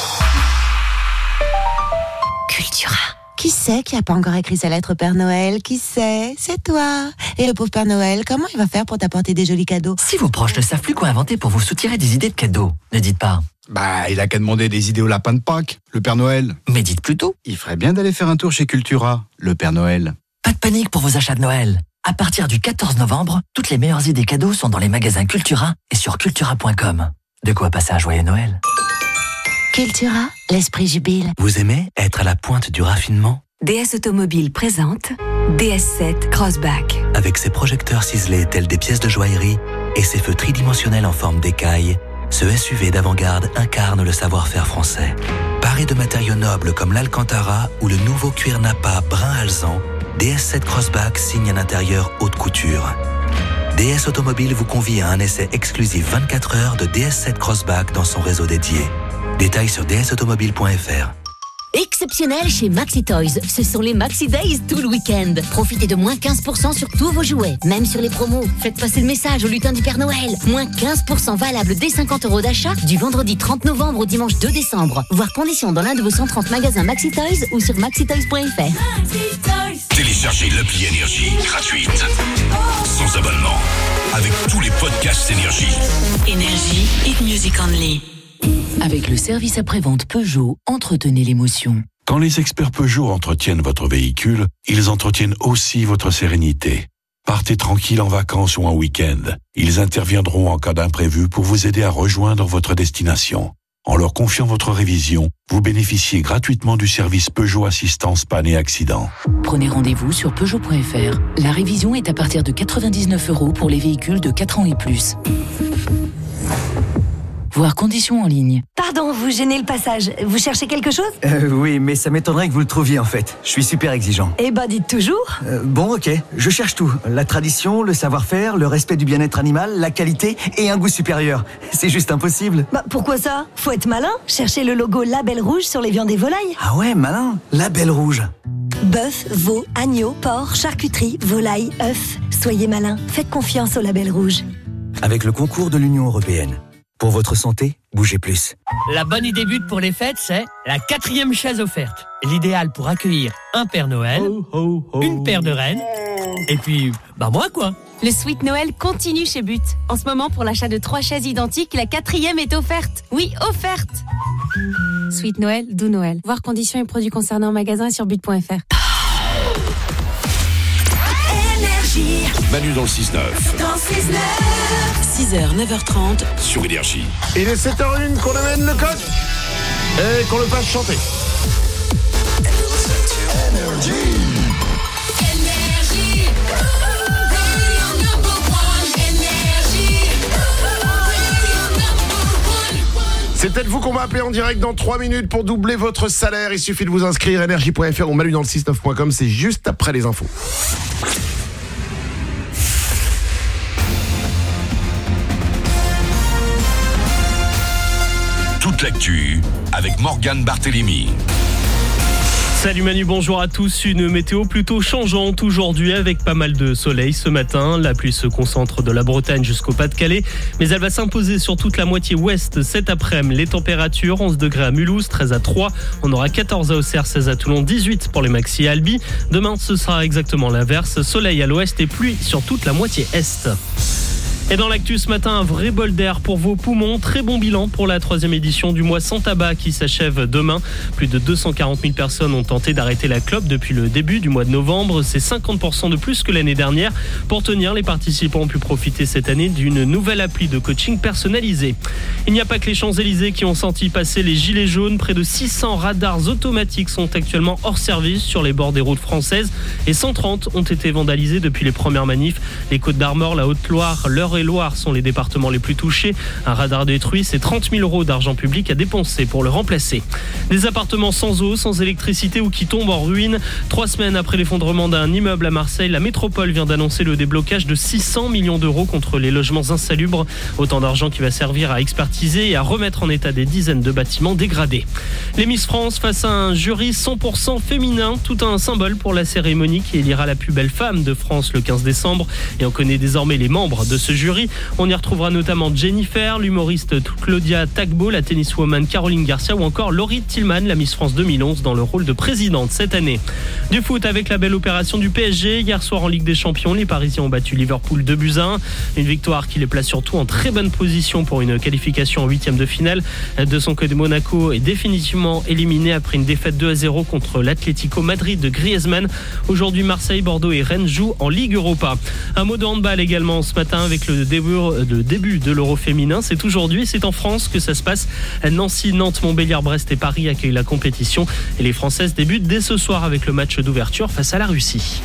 Cultura. Qui c'est qui a pas encore écrit sa lettre au Père Noël? Qui c'est? C'est toi. Et le pauvre Père Noël, comment il va faire pour t'apporter des jolis cadeaux? Si vos proches ne savent plus quoi inventer pour vous soutirer des idées de cadeaux, ne dites pas. Bah, il a qu'à demander des idées au lapin de Pâques, le Père Noël. Mais dites plutôt. Il ferait bien d'aller faire un tour chez Cultura, le Père Noël. Pas de panique pour vos achats de Noël. À partir du 14 novembre, toutes les meilleures idées cadeaux sont dans les magasins Cultura et sur cultura.com. De quoi passer un joyeux Noël. Cultura, l'esprit jubile. Vous aimez être à la pointe du raffinement? DS Automobile présente DS7 Crossback. Avec ses projecteurs ciselés tels des pièces de joaillerie et ses feux tridimensionnels en forme d'écaille, ce SUV d'avant-garde incarne le savoir-faire français. Paré de matériaux nobles comme l'Alcantara ou le nouveau cuir Nappa brun alezan, DS7 Crossback signe un intérieur haute couture. DS Automobile vous convie à un essai exclusif 24 heures de DS7 Crossback dans son réseau dédié. Détails sur dsautomobile.fr. Exceptionnel chez Maxi Toys, ce sont les Maxi Days tout le week-end. Profitez de moins 15% sur tous vos jouets, même sur les promos. Faites passer le message au lutin du Père Noël. Moins 15% valable dès 50 € d'achat du vendredi 30 novembre au dimanche 2 décembre. Voir conditions dans l'un de vos 130 magasins Maxi Toys ou sur maxitoys.fr. Téléchargez l'appli Énergie gratuite, sans abonnement, avec tous les podcasts Énergie. Énergie, hit music only. Avec le service après-vente Peugeot, entretenez l'émotion. Quand les experts Peugeot entretiennent votre véhicule, ils entretiennent aussi votre sérénité. Partez tranquille en vacances ou en week-end. Ils interviendront en cas d'imprévu pour vous aider à rejoindre votre destination. En leur confiant votre révision, vous bénéficiez gratuitement du service Peugeot Assistance Panne et Accident. Prenez rendez-vous sur Peugeot.fr. La révision est à partir de 99 € pour les véhicules de 4 ans et plus. Voir conditions en ligne. Pardon, vous gênez le passage. Vous cherchez quelque chose ? Oui, mais ça m'étonnerait que vous le trouviez en fait. Je suis super exigeant. Eh ben, dites toujours. Bon, ok. Je cherche tout. La tradition, le savoir-faire, le respect du bien-être animal, la qualité et un goût supérieur. C'est juste impossible. Bah, pourquoi ça ? Faut être malin. Cherchez le logo Label Rouge sur les viandes et volailles. Ah ouais, malin. Label Rouge. Bœuf, veau, agneau, porc, charcuterie, volaille, œufs. Soyez malin. Faites confiance au Label Rouge. Avec le concours de l'Union Européenne. Pour votre santé, bougez plus. La bonne idée but pour les fêtes, c'est la 4e chaise offerte. L'idéal pour accueillir un Père Noël, une paire de rennes, et puis, moi quoi. Le Sweet Noël continue chez But. En ce moment, pour l'achat de 3 chaises identiques, la 4e est offerte. Oui, offerte. Sweet Noël, doux Noël. Voir conditions et produits concernés en magasin et sur but.fr. Manu dans le 6-9. Dans 6h, 9h30 sur Énergie. Il est 7h01 qu'on amène le code et qu'on le fasse chanter. C'est peut-être vous qu'on va appeler en direct dans 3 minutes pour doubler votre salaire. Il suffit de vous inscrire énergie.fr ou manudanle69.com. C'est juste après les infos. Toute l'actu avec Morgane Barthélémy. Salut Manu, bonjour à tous. Une météo plutôt changeante aujourd'hui avec pas mal de soleil ce matin. La pluie se concentre de la Bretagne jusqu'au Pas-de-Calais, mais elle va s'imposer sur toute la moitié ouest cet après-midi. Les températures, 11 degrés à Mulhouse, 13 à Troyes. On aura 14 à Auxerre, 16 à Toulon, 18 pour les maxi à Albi. Demain, ce sera exactement l'inverse. Soleil à l'ouest et pluie sur toute la moitié est. Et dans l'actu ce matin, un vrai bol d'air pour vos poumons. Très bon bilan pour la 3e édition du mois sans tabac qui s'achève demain. Plus de 240 000 personnes ont tenté d'arrêter la clope depuis le début du mois de novembre. C'est 50% de plus que l'année dernière. Pour tenir, les participants ont pu profiter cette année d'une nouvelle appli de coaching personnalisé. Il n'y a pas que les Champs-Élysées qui ont senti passer les gilets jaunes. Près de 600 radars automatiques sont actuellement hors service sur les bords des routes françaises et 130 ont été vandalisés depuis les premières manifs. Les Côtes-d'Armor, la Haute-Loire, l'Eure-et-Loire sont les départements les plus touchés. Un radar détruit, c'est 30 000 € d'argent public à dépenser pour le remplacer. Des appartements sans eau, sans électricité ou qui tombent en ruine. 3 semaines après l'effondrement d'un immeuble à Marseille, la métropole vient d'annoncer le déblocage de 600 millions d'euros contre les logements insalubres. Autant d'argent qui va servir à expertiser et à remettre en état des dizaines de bâtiments dégradés. Les Miss France face à un jury 100% féminin, tout un symbole pour la cérémonie qui élira la plus belle femme de France le 15 décembre. Et on connaît désormais les membres de ce jury. On y retrouvera notamment Jennifer, l'humoriste Claudia Tagbo, la tenniswoman Caroline Garcia ou encore Laurie Tillman, la Miss France 2011 dans le rôle de présidente cette année. Du foot avec la belle opération du PSG. Hier soir en Ligue des Champions, les Parisiens ont battu Liverpool 2-1. Une victoire qui les place surtout en très bonne position pour une qualification en 8e de finale. De son côté, Monaco est définitivement éliminé après une défaite 2-0 contre l'Atlético Madrid de Griezmann. Aujourd'hui, Marseille, Bordeaux et Rennes jouent en Ligue Europa. Un mot de handball également ce matin avec le début de l'Euro féminin. C'est aujourd'hui, c'est en France que ça se passe. Nancy, Nantes, Montbéliard, Brest et Paris accueillent la compétition. Et les Françaises débutent dès ce soir avec le match d'ouverture face à la Russie.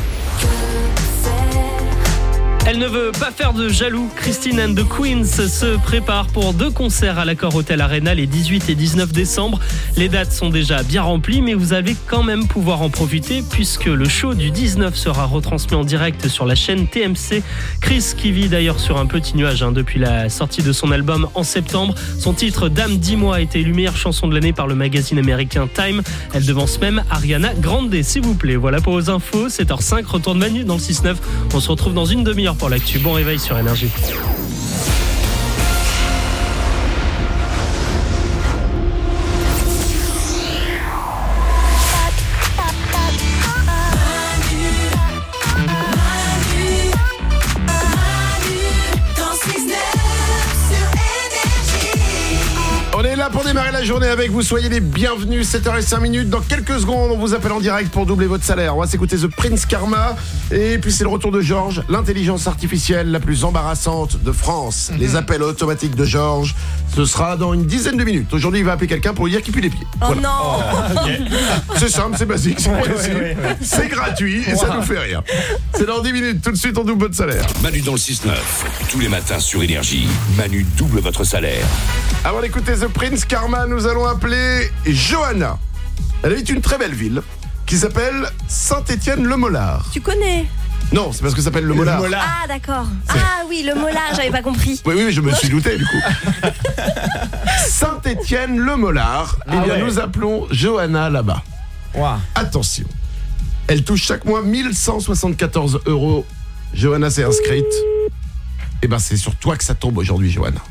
Elle ne veut pas faire de jaloux. Christine and the Queens se prépare pour 2 concerts à l'Accor Hotel Arena les 18 et 19 décembre. Les dates sont déjà bien remplies, mais vous allez quand même pouvoir en profiter puisque le show du 19 sera retransmis en direct sur la chaîne TMC. Chris, qui vit d'ailleurs sur un petit nuage depuis la sortie de son album en septembre. Son titre Dame, dis-moi a été élu meilleure chanson de l'année par le magazine américain Time. Elle devance même Ariana Grande, s'il vous plaît. Voilà pour vos infos. 7h05, retour de Manu dans le 6-9. On se retrouve dans une demi-heure pour l'actu. Bon réveil sur Énergie. On est là pour démarrer démarrer la journée avec vous, soyez les bienvenus, 7h05. Dans quelques secondes, on vous appelle en direct pour doubler votre salaire. On va s'écouter The Prince Karma. Et puis c'est le retour de Georges, l'intelligence artificielle la plus embarrassante de France. Les appels automatiques de Georges, ce sera dans une dizaine de minutes. Aujourd'hui, il va appeler quelqu'un pour lui dire qu'il pue les pieds. Oh Voilà. non. C'est simple, c'est basique, c'est précis. C'est gratuit et ça nous fait rire. C'est dans 10 minutes, tout de suite on double votre salaire. Manu dans le 6-9, tous les matins sur Énergie. Manu double votre salaire. Avant d'écouter The Prince Karma, nous allons appeler Johanna. Elle habite une très belle ville qui s'appelle Saint-Étienne-le-Mollard. Tu connais? Non, c'est parce que ça s'appelle le Mollard. Ah d'accord. Ah oui, le Mollard, j'avais pas compris. Oui, je me suis douté du coup. Saint-Étienne-le-Mollard. Eh bien, nous appelons Johanna là-bas. Wow. Attention. Elle touche chaque mois 1174 €. Johanna s'est inscrite. Eh ben, c'est sur toi que ça tombe aujourd'hui, Johanna.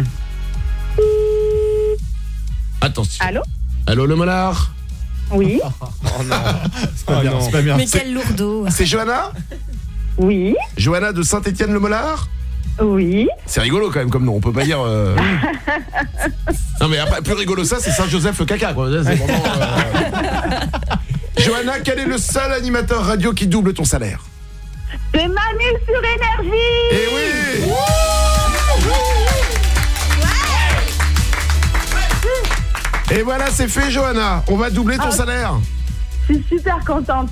Attention. Allô, le Mollard? Oui. Oh non. C'est pas bien, c'est pas bien. Mais quel lourdeau. C'est Johanna? Oui. Johanna de Saint-Étienne-le-Mollard? Oui. C'est rigolo quand même comme nom, on peut pas dire... Non mais après, plus rigolo ça, c'est Saint-Joseph le caca quoi. C'est vraiment, Johanna, quel est le seul animateur radio qui double ton salaire? C'est Manu sur Énergie. Eh oui. Et voilà, c'est fait Johanna, on va doubler ton salaire. Je suis super contente.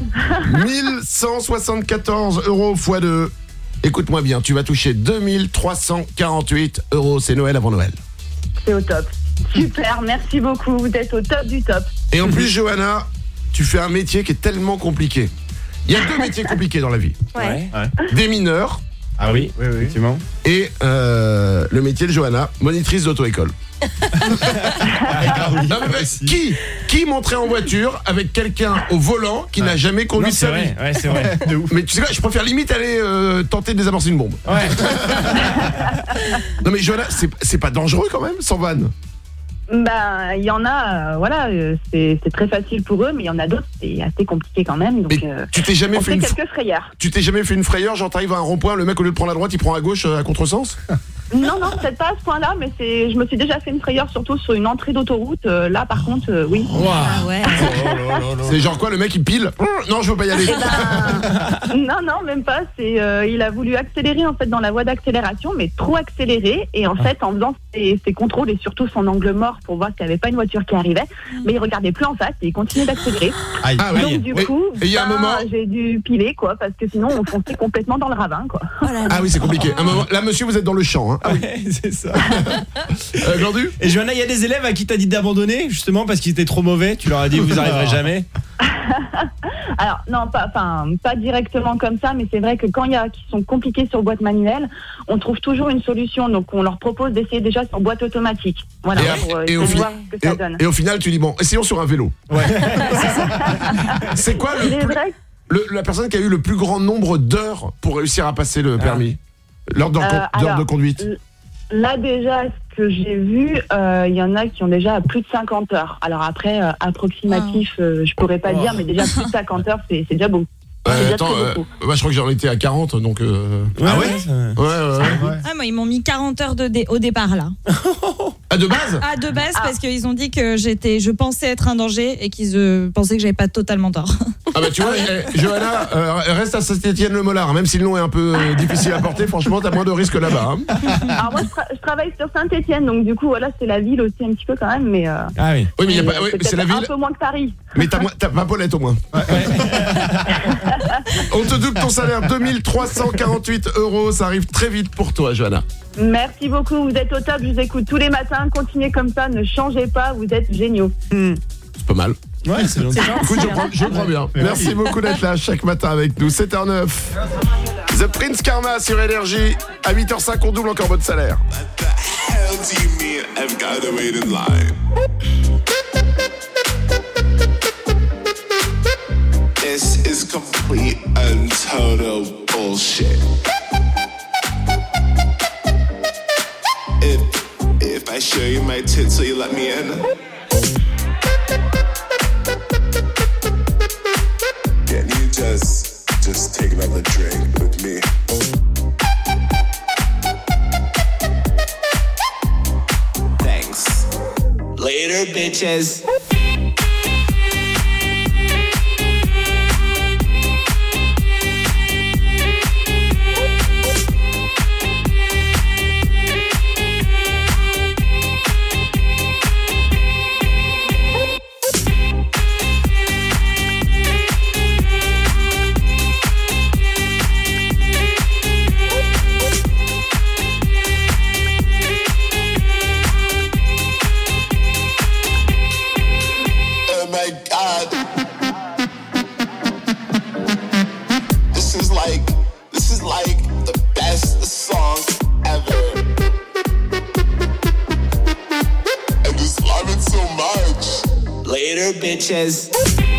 1174 € x 2. Écoute-moi bien, tu vas toucher 2348 €. C'est Noël avant Noël. C'est au top. Super, merci beaucoup. Vous êtes au top du top. Et en plus, Johanna, tu fais un métier qui est tellement compliqué. Il y a 2 métiers compliqués dans la vie. Ouais. Des mineurs. Ah oui, effectivement. Et le métier de Johanna, monitrice d'auto-école. Non, mais qui monterait en voiture avec quelqu'un au volant qui n'a jamais conduit de sa vie? Ouais, c'est vrai. De ouf. Mais tu sais quoi, je préfère limite aller tenter de désamorcer une bombe. Ouais. Non mais Johanna, c'est pas dangereux quand même, sans vanne? Ben, il y en a, c'est très facile pour eux, mais il y en a d'autres, c'est assez compliqué quand même. Donc, mais tu t'es jamais fait quelques frayeurs. Tu t'es jamais fait une frayeur, genre t'arrives à un rond-point, le mec au lieu de prendre à droite, il prend à gauche à contresens? Non, peut-être pas à ce point-là, mais je me suis déjà fait une frayeur, surtout sur une entrée d'autoroute. Là, par contre, oui. Wow. Ah ouais. C'est genre quoi, le mec il pile? Non, je veux pas y aller. Non, même pas. Il a voulu accélérer en fait dans la voie d'accélération, mais trop accéléré. Et en fait, en faisant ses contrôles et surtout son angle mort pour voir qu'il n'y avait pas une voiture qui arrivait, mais il regardait plus en face et il continuait d'accélérer. Donc du coup, y a un moment... j'ai dû piler quoi, parce que sinon on fonçait complètement dans le ravin quoi. Ah oui, c'est compliqué. Un moment, là, monsieur, vous êtes dans le champ. Hein. Ah oui, c'est ça. Glandu? Et Johanna, il y a des élèves à qui t'as dit d'abandonner justement parce qu'ils étaient trop mauvais. Tu leur as dit vous arriverez jamais. Alors non, pas directement comme ça, mais c'est vrai que quand il y a qui sont compliqués sur boîte manuelle, on trouve toujours une solution. Donc on leur propose d'essayer déjà sur boîte automatique. Voilà. Et pour voir ce que ça donne. Et au final, tu dis bon, essayons sur un vélo. Ouais. C'est quoi la personne qui a eu le plus grand nombre d'heures pour réussir à passer le permis? L'heure de conduite? Là déjà, ce que j'ai vu, il y en a qui ont déjà plus de 50 heures. Alors après, approximatif, je pourrais pas dire, mais déjà plus de 50 heures, c'est déjà beau. Attends, je crois que j'en étais à 40, donc... Ah ouais? Ouais. Ah, moi, ils m'ont mis 40 heures au départ, là. Ah, de base? Ah, de base, parce qu'ils ont dit que je pensais être un danger et qu'ils pensaient que j'avais pas totalement tort. Ah bah tu vois, Johanna, reste à Saint-Étienne-le-Mollard. Même si le nom est un peu difficile à porter, franchement, t'as moins de risques là-bas. Hein. Alors moi, je travaille sur Saint-Étienne, donc du coup, voilà, c'est la ville aussi un petit peu quand même, mais... Ah oui. Oui, mais y a pas, c'est la ville... un peu moins que Paris. Mais t'as pas Paulette au moins. Ouais. On te double ton salaire, 2348 €. Ça arrive très vite pour toi, Johanna. Merci beaucoup, vous êtes au top, je vous écoute tous les matins. Continuez comme ça, ne changez pas, vous êtes géniaux. C'est pas mal. Ouais, c'est gentil. Écoute, je prends bien. Merci beaucoup d'être là chaque matin avec nous. 7h09. The Prince Karma sur Énergie. À 8h05, on double encore votre salaire. This is complete and total bullshit. If I show you my tits, will you let me in? Can you just take another drink with me? Thanks. Later. Later, bitches. This is like the best song ever. I just love it so much. Later, bitches.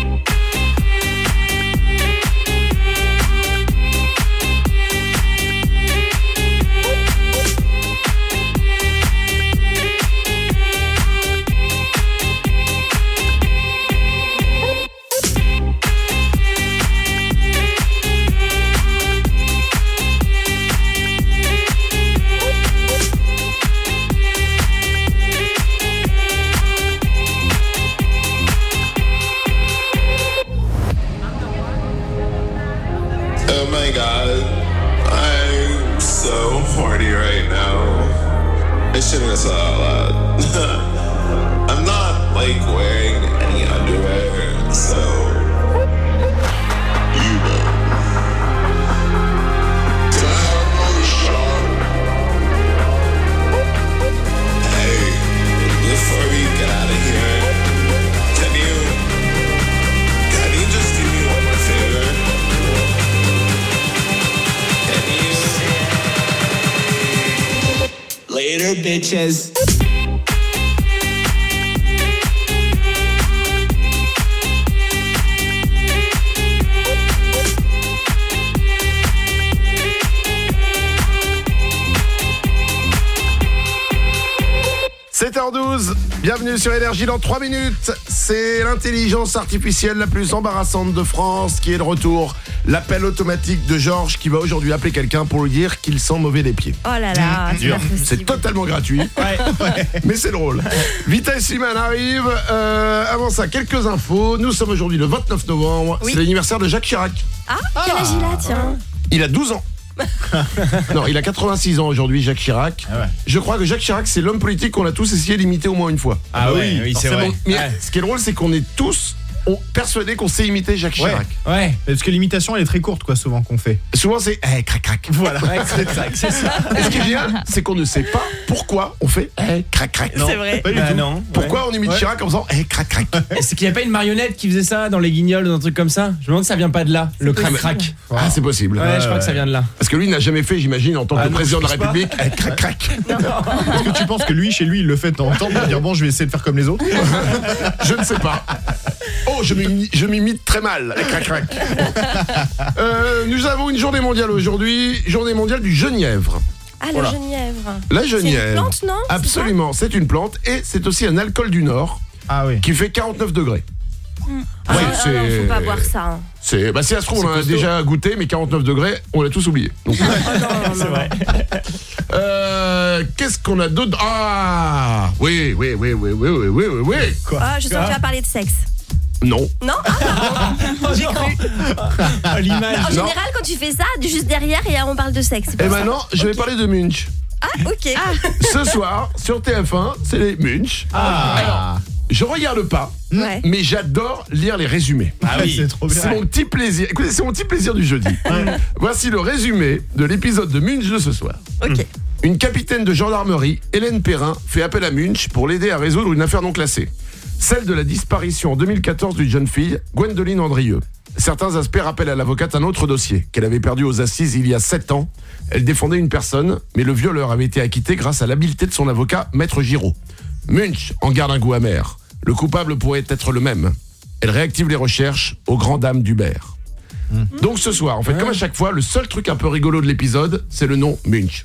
Oh my god, I'm so horny right now. I shouldn't have said that out loud. I'm not like wearing any underwear, so you know. Can I have another shot? Hey, before we get out of here, can you just do me one more favor? Later, bitches. 7h12, bienvenue sur Énergie dans 3 minutes. C'est l'intelligence artificielle la plus embarrassante de France qui est de retour. L'appel automatique de Georges qui va aujourd'hui appeler quelqu'un pour lui dire qu'il sent mauvais les pieds. Oh là là, c'est pas possible. C'est totalement gratuit, mais c'est drôle. Vita et Slimane arrive. Avant ça, quelques infos. Nous sommes aujourd'hui le 29 novembre. Oui. C'est l'anniversaire de Jacques Chirac. Ah, quel âge il a, tiens? Il a 12 ans. Non, il a 86 ans aujourd'hui, Jacques Chirac. Ah ouais. Je crois que Jacques Chirac, c'est l'homme politique qu'on a tous essayé d'imiter au moins une fois. Ah oui, c'est vrai. Mais ce qui est drôle, c'est qu'on est tous persuadés qu'on sait imiter Jacques Chirac. Ouais. Parce que l'imitation, elle est très courte, quoi, souvent qu'on fait. Souvent, c'est crac crac. Voilà. C'est ça. Et ce qui est génial, c'est qu'on ne sait pas pourquoi on fait crac crac. C'est vrai. Pas du tout. Non. Pourquoi on imite Chirac en faisant crac crac. C'est qu'il n'y a pas une marionnette qui faisait ça dans les Guignols ou un truc comme ça. Je me demande si ça vient pas de là, le crac crac. Ah, c'est possible. Ouais, je crois que ça vient de là. Parce que lui, il n'a jamais fait, j'imagine, en tant que non, président de la je pense République, crac crac. Est-ce que tu penses que lui, chez lui, il le fait de temps en temps pour dire bon, je vais essayer de faire comme les autres? Je ne sais pas. Oh, je m'imite très mal. Crac crac. Nous avons une journée mondiale aujourd'hui, journée mondiale du genièvre. Ah, le genièvre. La genièvre. C'est une plante, non? Absolument, c'est une plante et c'est aussi un alcool du Nord. Ah oui. Qui fait 49 degrés. Ah, non, faut pas boire ça. Hein. Si ça se trouve, on a déjà goûté, mais 49 degrés, on l'a tous oublié. Donc, C'est vrai. qu'est-ce qu'on a d'autre? Ah, oui. Quoi? Ah, je sens que tu vas parler de sexe. Non. Non? Ah, pardon. J'ai cru. L'image. En général, quand tu fais ça, juste derrière, et on parle de sexe. Et maintenant, je vais parler de Munch. Ah, ok. Ce soir, sur TF1, c'est les Munch. Alors, je regarde pas, mais j'adore lire les résumés. Ah oui, c'est trop bien. C'est mon petit plaisir. Écoutez, c'est mon petit plaisir du jeudi. Voici le résumé de l'épisode de Munch de ce soir. Ok. Une capitaine de gendarmerie, Hélène Perrin, fait appel à Munch pour l'aider à résoudre une affaire non classée. Celle de la disparition en 2014 d'une jeune fille, Gwendoline Andrieux. Certains aspects rappellent à l'avocate un autre dossier qu'elle avait perdu aux assises il y a 7 ans. Elle défendait une personne, mais le violeur avait été acquitté grâce à l'habileté de son avocat, Maître Giraud. Munch en garde un goût amer. Le coupable pourrait être le même. Elle réactive les recherches aux grandes dames d'Hubert. Donc ce soir, en fait, comme à chaque fois, le seul truc un peu rigolo de l'épisode, c'est le nom Munch.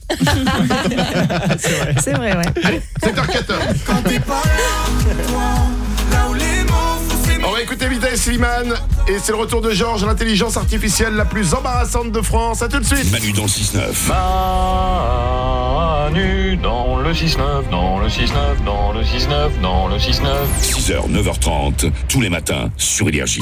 C'est vrai, ouais. Allez, 7h14. Quand t'es pas là, toi, là où les mots font On va écouter Vita et et Slimane. Et c'est le retour de Georges, l'intelligence artificielle la plus embarrassante de France. À tout de suite. Manu dans le 6-9. Manu dans le 6-9, dans le 6-9, dans le 6-9, dans le 6-9. 6h, 9h30, tous les matins sur Énergie.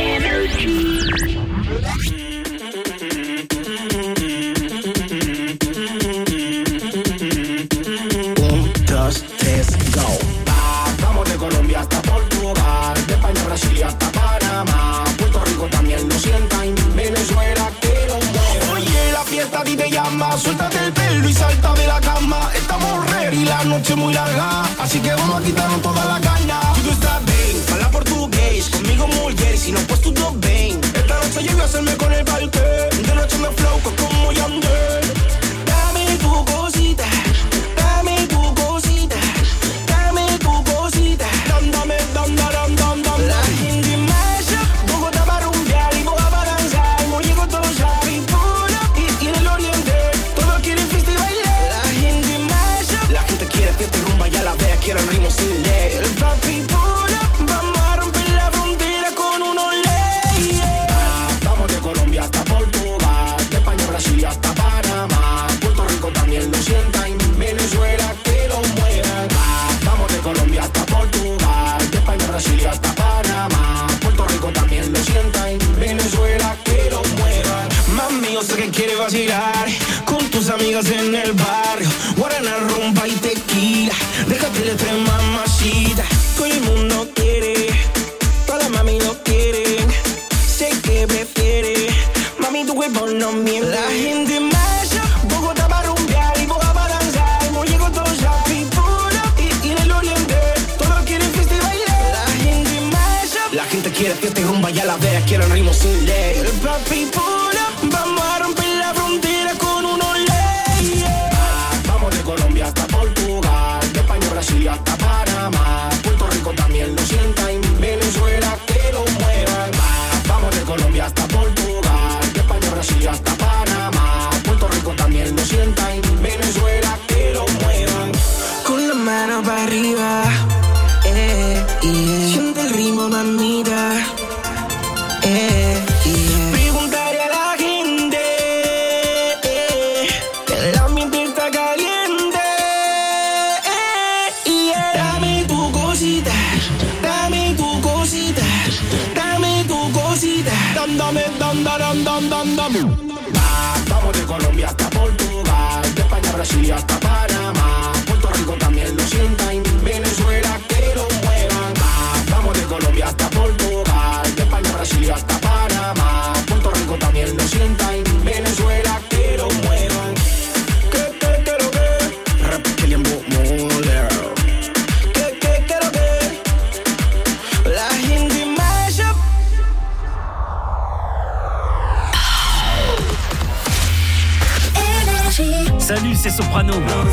Vamos de Colombia hasta Portugal, de España a Brasil y hasta Panamá, Puerto Rico también lo sienta y Venezuela que lo mueve. Oye, la fiesta a ti te llama, suéltate el pelo y salta de la cama. Estamos ready, la noche muy larga, así que vamos a quitarnos toda la caña. Tú estás bien, habla portugués, conmigo mujer, si no pues tú no ven. Esta noche yo voy a hacerme con el parque, de noche me flow como Yandel. Dame tu cosita. La gente masha, Bogotá para rumbear y Boga para danzar. Mollego todo ya, Pipula y en el oriente todos quieren fiesta y bailar. La gente masha, la gente quiere fiesta y rumba, ya la vea, quiere el ritmo sin ley. El papi Pula, vamos a romper la frontera con unos leyes. Vamos de Colombia hasta Portugal, de España a Brasil y hasta Panamá, Puerto Rico también lo sienta y Venezuela que lo muevan. Vamos de Colombia hasta Portugal, de España a Brasil y hasta Panamá, Puerto Rico también lo sienta y Venezuela que lo muevan. Mami, yo sé que quieres vacilar con tus amigas en el barrio, guarana, rumba y tequila. Déjate el estrés, mamacita. Todo el mundo quiere, todas las mami lo quieren. Sé que prefiere, mami tu cuerpo no miente. La gente masha, Bogotá para rumbear y Boga para danzar. Mollego todo ya, Pipula y en el oriente todos quieren fiesta y bailar. La gente masha, la gente quiere fiesta y rumba, ya la vea, quiere el ritmo sin ley. El papi Pula, vamos a romper la frontera con unos leyes. Vamos de Colombia hasta Portugal, de España a Brasil y hasta Panamá, Puerto Rico también lo sienta y Venezuela que lo muevan. Vamos de Colombia hasta Portugal, de España a Brasil y hasta Panamá, Puerto Rico también lo sienta y Venezuela que lo muevan. Con la mano para arriba, siente el ritmo, mamita. Preguntaré a la gente, que el ambiente está caliente. Dame tu cosita, dame tu cosita, dame tu cosita. Dame. Vamos de Colombia hasta Portugal, de España a Brasil y hasta Panamá, Puerto Rico también lo sienta y Venezuela que lo muevan. Vamos de Colombia hasta Portugal, de España a Brasil y hasta Panamá, Puerto Rico también lo sienta y Venezuela que lo muevan. Que lo que, repite el molero. Que lo que, la gente masha. Salut, c'est Soprano.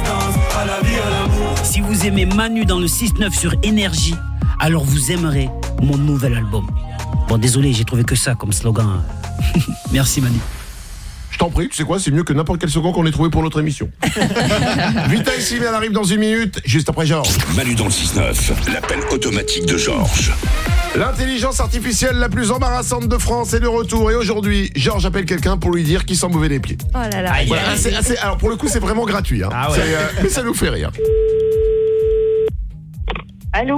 Si vous aimez Manu dans le 6-9 sur Énergie, alors vous aimerez mon nouvel album. Bon, désolé, j'ai trouvé que ça comme slogan. Merci Manu. Je t'en prie, tu sais quoi, c'est mieux que n'importe quel slogan qu'on ait trouvé pour notre émission. Vita et Sylvie, elle arrive dans une minute, juste après Georges. Manu dans le 6-9, l'appel automatique de Georges. L'intelligence artificielle la plus embarrassante de France est de retour. Et aujourd'hui, Georges appelle quelqu'un pour lui dire qu'il sent mauvais les pieds. Oh là là. Voilà, alors pour le coup, c'est vraiment gratuit. Hein. Ah ouais. Mais ça nous fait rire. Allô ?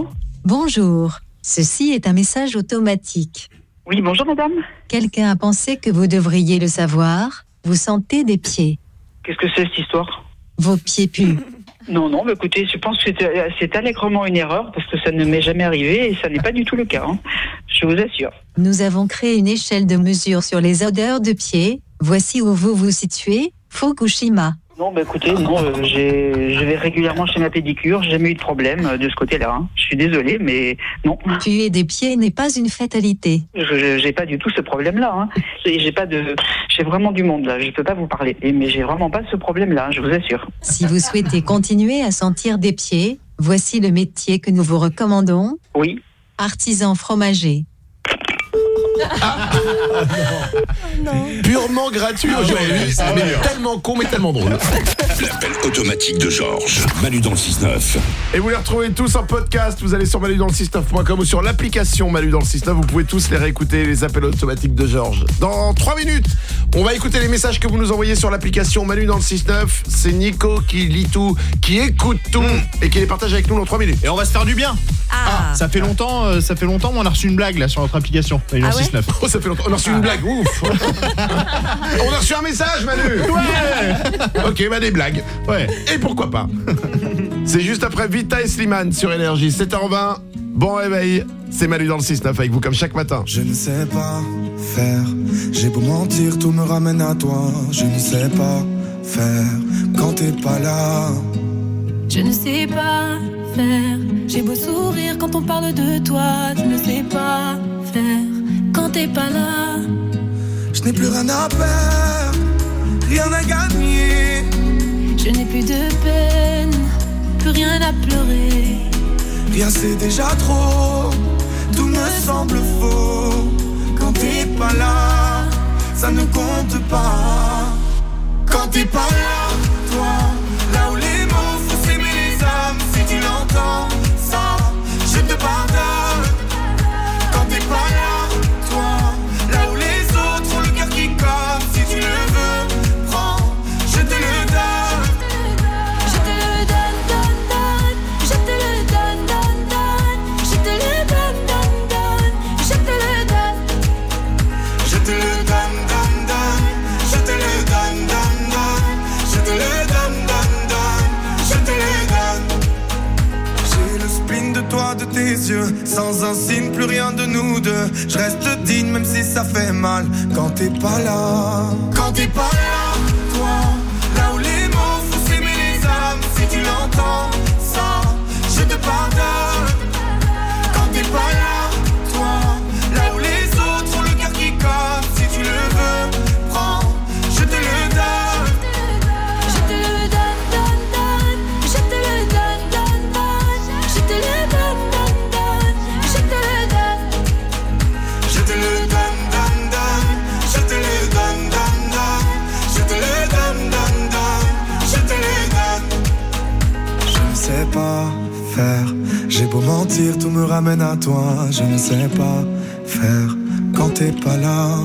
Bonjour. Ceci est un message automatique. Oui, bonjour madame. Quelqu'un a pensé que vous devriez le savoir. Vous sentez des pieds. Qu'est-ce que c'est cette histoire ? Vos pieds puent. Non, mais écoutez, je pense que c'est allègrement une erreur parce que ça ne m'est jamais arrivé et ça n'est pas du tout le cas, hein. Je vous assure. Nous avons créé une échelle de mesure sur les odeurs de pieds. Voici où vous vous situez, Fukushima. Non, écoutez, je vais régulièrement chez ma pédicure, j'ai jamais eu de problème de ce côté-là, hein. Je suis désolé, mais non. Puer des pieds n'est pas une fatalité. J'ai pas du tout ce problème-là, hein. J'ai vraiment du monde là, je peux pas vous parler, mais j'ai vraiment pas ce problème-là, hein, je vous assure. Si vous souhaitez continuer à sentir des pieds, voici le métier que nous vous recommandons. Oui. Artisan fromager. Purement gratuit aujourd'hui. Mais tellement con, mais tellement drôle. L'appel automatique de Georges. Manu dans le 6-9. Et vous les retrouvez tous en podcast. Vous allez sur manudansle69.com ou sur l'application Manu dans le 6-9. Vous pouvez tous les réécouter, les appels automatiques de Georges. Dans 3 minutes, on va écouter les messages que vous nous envoyez sur l'application Manu dans le 6-9. C'est Nico qui lit tout, qui écoute tout et qui les partage avec nous dans 3 minutes. Et on va se faire du bien. Ça fait longtemps, mais on a reçu une blague là sur notre application. Manu dans le 6-9. Oh, ça fait longtemps. On a reçu une blague. Ouf. On a reçu un message, Manu. Ouais. Ok, bah des blagues. Ouais. Et pourquoi pas. C'est juste après Vita et Slimane sur Énergie. 7h20. Bon réveil. C'est Manu dans le 6-9 avec vous comme chaque matin. Je ne sais pas faire. J'ai beau mentir, tout me ramène à toi. Je ne sais pas faire quand t'es pas là. Je ne sais pas faire. J'ai beau sourire quand on parle de toi. Je ne sais pas faire quand t'es pas là. Je n'ai plus rien à perdre, rien à gagner. Je n'ai plus de peine, plus rien à pleurer. Rien c'est déjà trop, tout me semble faux. Quand t'es pas là, ça ne compte pas. Quand t'es pas là, toi, là où les mots font s'aimer les âmes. Si tu l'entends, ça, je te pardonne. Quand t'es pas là, toi, là où les autres ont le cœur qui comme. Si tu le veux, prends, je te le donne. Je te le donne, donne, donne. Je te le donne, donne, donne. Je te le donne, donne, donne. Je te le donne. Je te le donne, donne, donne. Je te le donne, donne, donne. Je te le donne, donne, donne. Je te le donne. J'ai le spleen de toi, de tes yeux. Sans un signe, plus rien de nous deux. Je reste digne même si ça fait mal. Quand t'es pas là. Quand t'es pas là, toi, là où les mots font s'aimer les âmes. Si tu l'entends, ça, je te pardonne. Quand t'es pas là, toi, là où les autres ont le cœur qui comme. Si tu le veux, prends, je te le donne. Je te le donne, donne, donne. Je te le donne, donne, donne. Je te le donne, donne, donne. Je te le donne. Je te le donne, donne, donne. Je te le donne, donne, donne. Je te le donne, donne, donne. Je te le donne. Je ne sais pas faire. J'ai beau mentir, tout me ramène à toi. Je ne sais pas faire quand t'es pas là.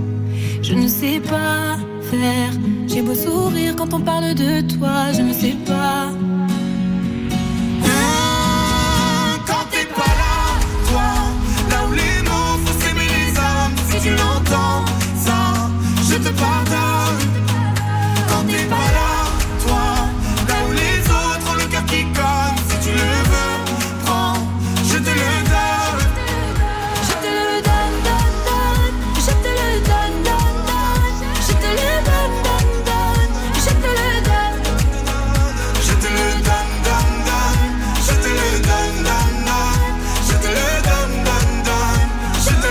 Je ne sais pas faire. J'ai beau sourire quand on parle de toi. Je ne sais pas. Quand t'es pas là, toi, là où les mots font s'aimer les âmes. Si tu l'entends, ça, je te pardonne. Quand t'es pas là, toi, là où les autres ont le cœur qui cogne. Si tu le veux, prends, je te le donne. Je te le donne, donne, donne. Je te le donne, donne, donne. Je te le donne, donne, donne. Je te le donne. Je te le donne, donne, donne. Je te le donne, donne, donne. Je te le donne, donne, donne. Je te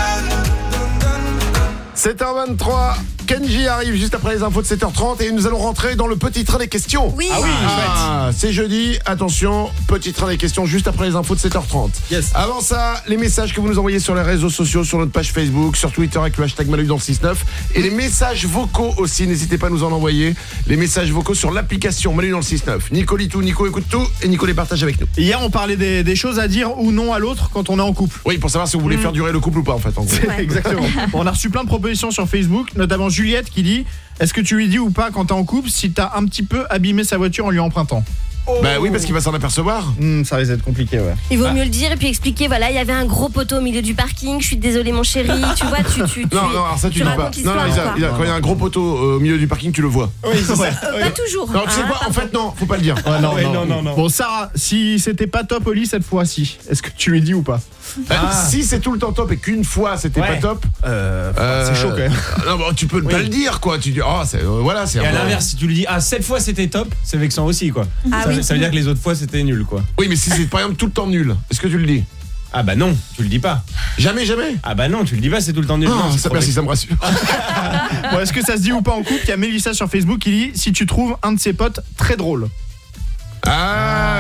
le donne. 7h23, Kenji arrive juste après les infos de 7h30 et nous allons rentrer dans le petit train des questions. Oui. Ah oui, c'est jeudi, attention, petit train des questions juste après les infos de 7h30. Yes. Avant ça, les messages que vous nous envoyez sur les réseaux sociaux, sur notre page Facebook, sur Twitter avec le hashtag Manu dans le 6-9 et les messages vocaux aussi, n'hésitez pas à nous en envoyer. Les messages vocaux sur l'application Manu dans le 6-9. Nico lit tout, Nico écoute tout et Nico les partage avec nous. Hier, on parlait des choses à dire ou non à l'autre quand on est en couple. Oui, pour savoir si vous voulez faire durer le couple ou pas en fait. En gros. Exactement. On a reçu plein de propositions sur Facebook, notamment Juliette qui dit: est-ce que tu lui dis ou pas quand t'es en couple si t'as un petit peu abîmé sa voiture en lui empruntant? Bah oui, parce qu'il va s'en apercevoir. Ça risque d'être compliqué, ouais. Il vaut mieux le dire et puis expliquer, voilà, il y avait un gros poteau au milieu du parking, je suis désolée mon chéri, tu vois, Non, alors ça tu dis pas. Non, quand il y a un gros poteau au milieu du parking, tu le vois. Oui, c'est ça. Pas toujours. Non, tu sais quoi, en fait non, faut pas le dire. Non. Bon, Sarah, si c'était pas top au lit cette fois-ci, est-ce que tu lui dis ou pas? Si c'est tout le temps top et qu'une fois c'était pas top, c'est chaud quand même. Non, bah, tu peux pas le dire quoi. Tu dis voilà, c'est. Et à l'inverse, si tu lui dis cette fois c'était top, c'est vexant aussi quoi. Ça veut dire que les autres fois c'était nul quoi. Oui, mais si c'est par exemple tout le temps nul, est-ce que tu le dis? Ah bah non, tu le dis pas. Jamais. Ah bah non, tu le dis pas, c'est tout le temps nul. Merci, ça me rassure. Bon, est-ce que ça se dit ou pas en couple? Il y a Mélissa sur Facebook qui dit: si tu trouves un de ses potes très drôle. Ah,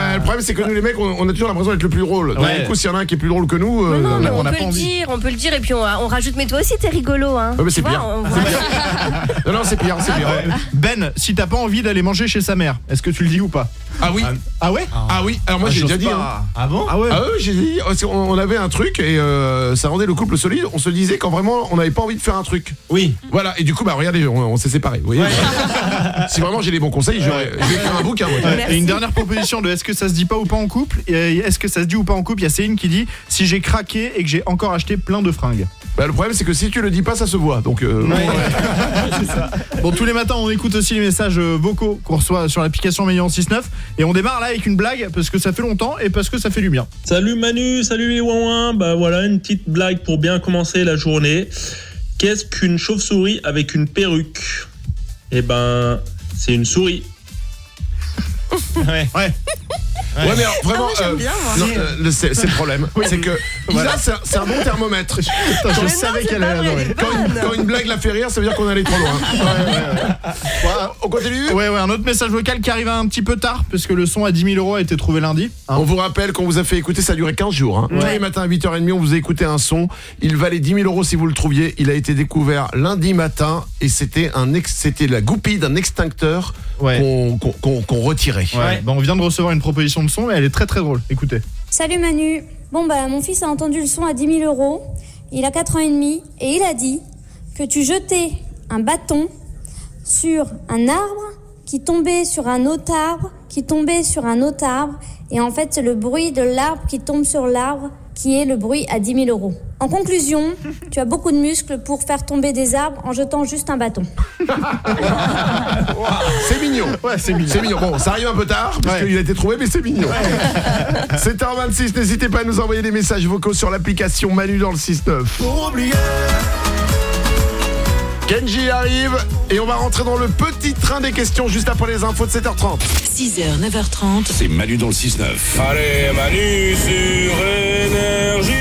le problème, c'est que nous, les mecs, on a toujours l'impression d'être le plus drôle. Donc, du coup, s'il y en a un qui est plus drôle que nous, non, mais on on n'a peut pas le envie. dire, on peut le dire, et puis on rajoute, mais toi aussi, t'es rigolo, hein. Ouais, mais c'est Tu vois, pire. on- Non, c'est pire, c'est pire. Ben, si t'as pas envie d'aller manger chez sa mère, est-ce que tu le dis ou pas? Ah oui. Ah ouais? Ah oui, alors moi j'ai déjà dit. Hein. Ah bon? Ah ouais? Ah oui, j'ai dit. On avait un truc et ça rendait le couple solide. On se disait quand vraiment on n'avait pas envie de faire un truc. Oui. Voilà, et du coup, bah regardez, on s'est séparés. Vous voyez. Si vraiment j'ai les bons conseils, je vais faire un bouquin. Moi. Et une dernière proposition de est-ce que ça se dit pas ou pas en couple? Et est-ce que ça se dit ou pas en couple? Il y a Céline qui dit si j'ai craqué et que j'ai encore acheté plein de fringues. Bah, le problème c'est que si tu le dis pas, ça se voit. Donc c'est ça. Bon, tous les matins on écoute aussi les messages vocaux qu'on reçoit sur l'application Meilleur 6-9 et on démarre là avec une blague parce que ça fait longtemps et parce que ça fait du bien. Salut Manu, salut les ouin-ouin. Bah voilà, une petite blague pour bien commencer la journée. Qu'est-ce qu'une chauve-souris avec une perruque? Eh ben, c'est une souris. Ouais. Ouais, mais alors, vraiment, j'aime bien, moi. non, c'est le problème. C'est que Voilà. Isa, c'est un bon thermomètre. Je savais qu'elle allait adorer. Quand une blague la fait rire, ça veut dire qu'on est allé trop loin. On continue. Ouais, un autre message vocal qui arrive un petit peu tard parce que le son à 10 000 € a été trouvé lundi. On vous rappelle qu'on vous a fait écouter, ça a duré 15 jours. Hein. Tous les matins à 8h30, on vous a écouté un son. Il valait 10 000 € si vous le trouviez. Il a été découvert lundi matin et c'était la goupille d'un extincteur qu'on retirait. Ouais. Bon, on vient de recevoir une proposition de son mais elle est très très drôle. Écoutez. Salut Manu. Bon bah mon fils a entendu le son à 10 000 €. Il a 4 ans et demi et il a dit que tu jetais un bâton sur un arbre qui tombait sur un autre arbre, qui tombait sur un autre arbre. Et en fait c'est le bruit de l'arbre qui tombe sur l'arbre qui est le bruit à 10 000 €. En conclusion, tu as beaucoup de muscles pour faire tomber des arbres en jetant juste un bâton. C'est mignon. Ouais, c'est mignon. C'est mignon. Bon, ça arrive un peu tard parce qu'il a été trouvé, mais c'est mignon. 7h26, n'hésitez pas à nous envoyer des messages vocaux sur l'application Manu dans le 6-9. Pour oublier. Kenji arrive et on va rentrer dans le petit train des questions juste après les infos de 7h30. 6h, 9h30. C'est Manu dans le 6-9. Allez, Manu sur Énergie.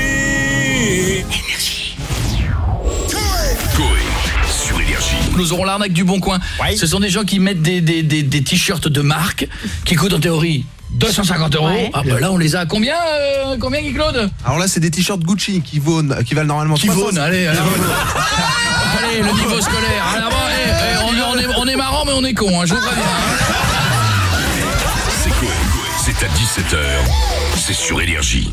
Sur Énergie. Nous aurons l'arnaque du Bon Coin. Ce sont des gens qui mettent des t-shirts de marque qui coûtent en théorie 250 €. Ouais. Ah bah là on les a à combien Guy Claude? Alors là c'est des t-shirts Gucci qui valent normalement 300. Allez, le niveau scolaire. Alors, on est marrant mais on est con, hein, je vous préviens. C'est Coé. C'est à 17h. C'est sur Énergie.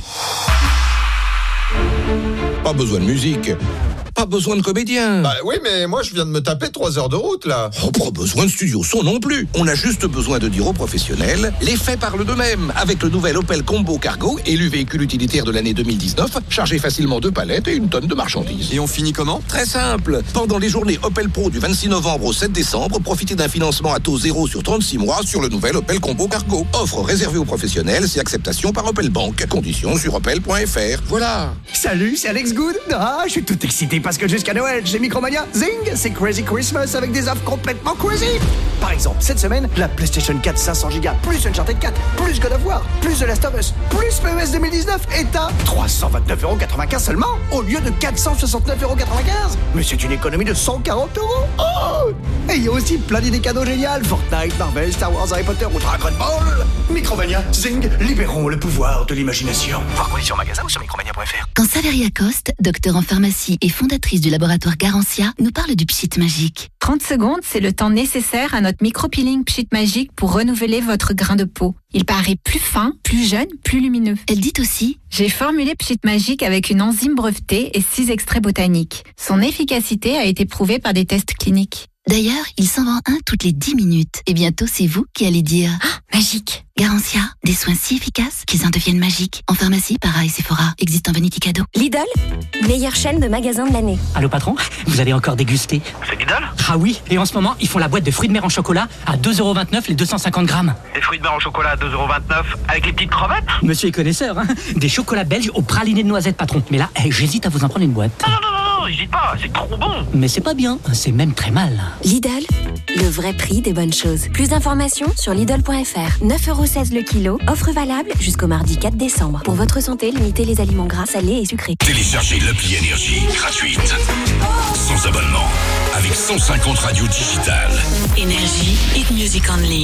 Pas besoin de musique. Pas besoin de comédien. Bah oui, mais moi je viens de me taper 3 heures de route là. Oh, pas besoin de studio son non plus. On a juste besoin de dire aux professionnels, les faits parlent d'eux-mêmes. Avec le nouvel Opel Combo Cargo, élu véhicule utilitaire de l'année 2019, chargé facilement 2 palettes et une tonne de marchandises. Et on finit comment? Très simple. Pendant les journées Opel Pro du 26 novembre au 7 décembre, profitez d'un financement à taux 0 sur 36 mois sur le nouvel Opel Combo Cargo. Offre réservée aux professionnels, c'est acceptation par Opel Bank. Conditions sur opel.fr. Voilà. Salut, c'est Alex Good. Ah, je suis tout excité parce que jusqu'à Noël, chez Micromania, zing, c'est Crazy Christmas avec des offres complètement crazy. Par exemple, cette semaine, la PlayStation 4 500 Go plus Uncharted 4, plus God of War, plus The Last of Us, plus PES 2019 est à 329,95 € seulement, au lieu de 469,95 €. Mais c'est une économie de 140 €. Oh! Et il y a aussi plein d'idées cadeaux géniales. Fortnite, Marvel, Star Wars, Harry Potter ou Dragon Ball. Micromania, zing, libérons le pouvoir de l'imagination. Voir conditions en magasin ou sur micromania.fr. Quand Saveria Coste, docteur en pharmacie et fondatrice du laboratoire Garantia, nous parle du Pchit magique. 30 secondes, c'est le temps nécessaire à notre micro-peeling Pchit magique pour renouveler votre grain de peau. Il paraît plus fin, plus jeune, plus lumineux. Elle dit aussi: j'ai formulé Pchit magique avec une enzyme brevetée et 6 extraits botaniques. Son efficacité a été prouvée par des tests cliniques. D'ailleurs, il s'en vend un toutes les 10 minutes. Et bientôt, c'est vous qui allez dire magique. Garantia, des soins si efficaces qu'ils en deviennent magiques. En pharmacie, Para et Sephora, existe en Vanity Cadeau. Lidl, meilleure chaîne de magasins de l'année. Allô patron, vous avez encore dégusté? C'est Lidl? Ah oui, et en ce moment, ils font la boîte de fruits de mer en chocolat à 2,29 € les 250 grammes. Des fruits de mer en chocolat à 2,29 € avec les petites crevettes? Monsieur est connaisseur, hein. Des chocolats belges au praliné de noisettes, patron. Mais là, j'hésite à vous en prendre une boîte. Non, n'hésite pas, c'est trop bon. Mais c'est pas bien, c'est même très mal. Lidl, le vrai prix des bonnes choses. Plus d'informations sur Lidl.fr. 9,16 € le kilo. Offre valable jusqu'au mardi 4 décembre. Pour votre santé, limitez les aliments gras, salés et sucrés. Téléchargez l'appli Énergie gratuite. Sans abonnement. Avec 150 radios digitales. Énergie, hit music only.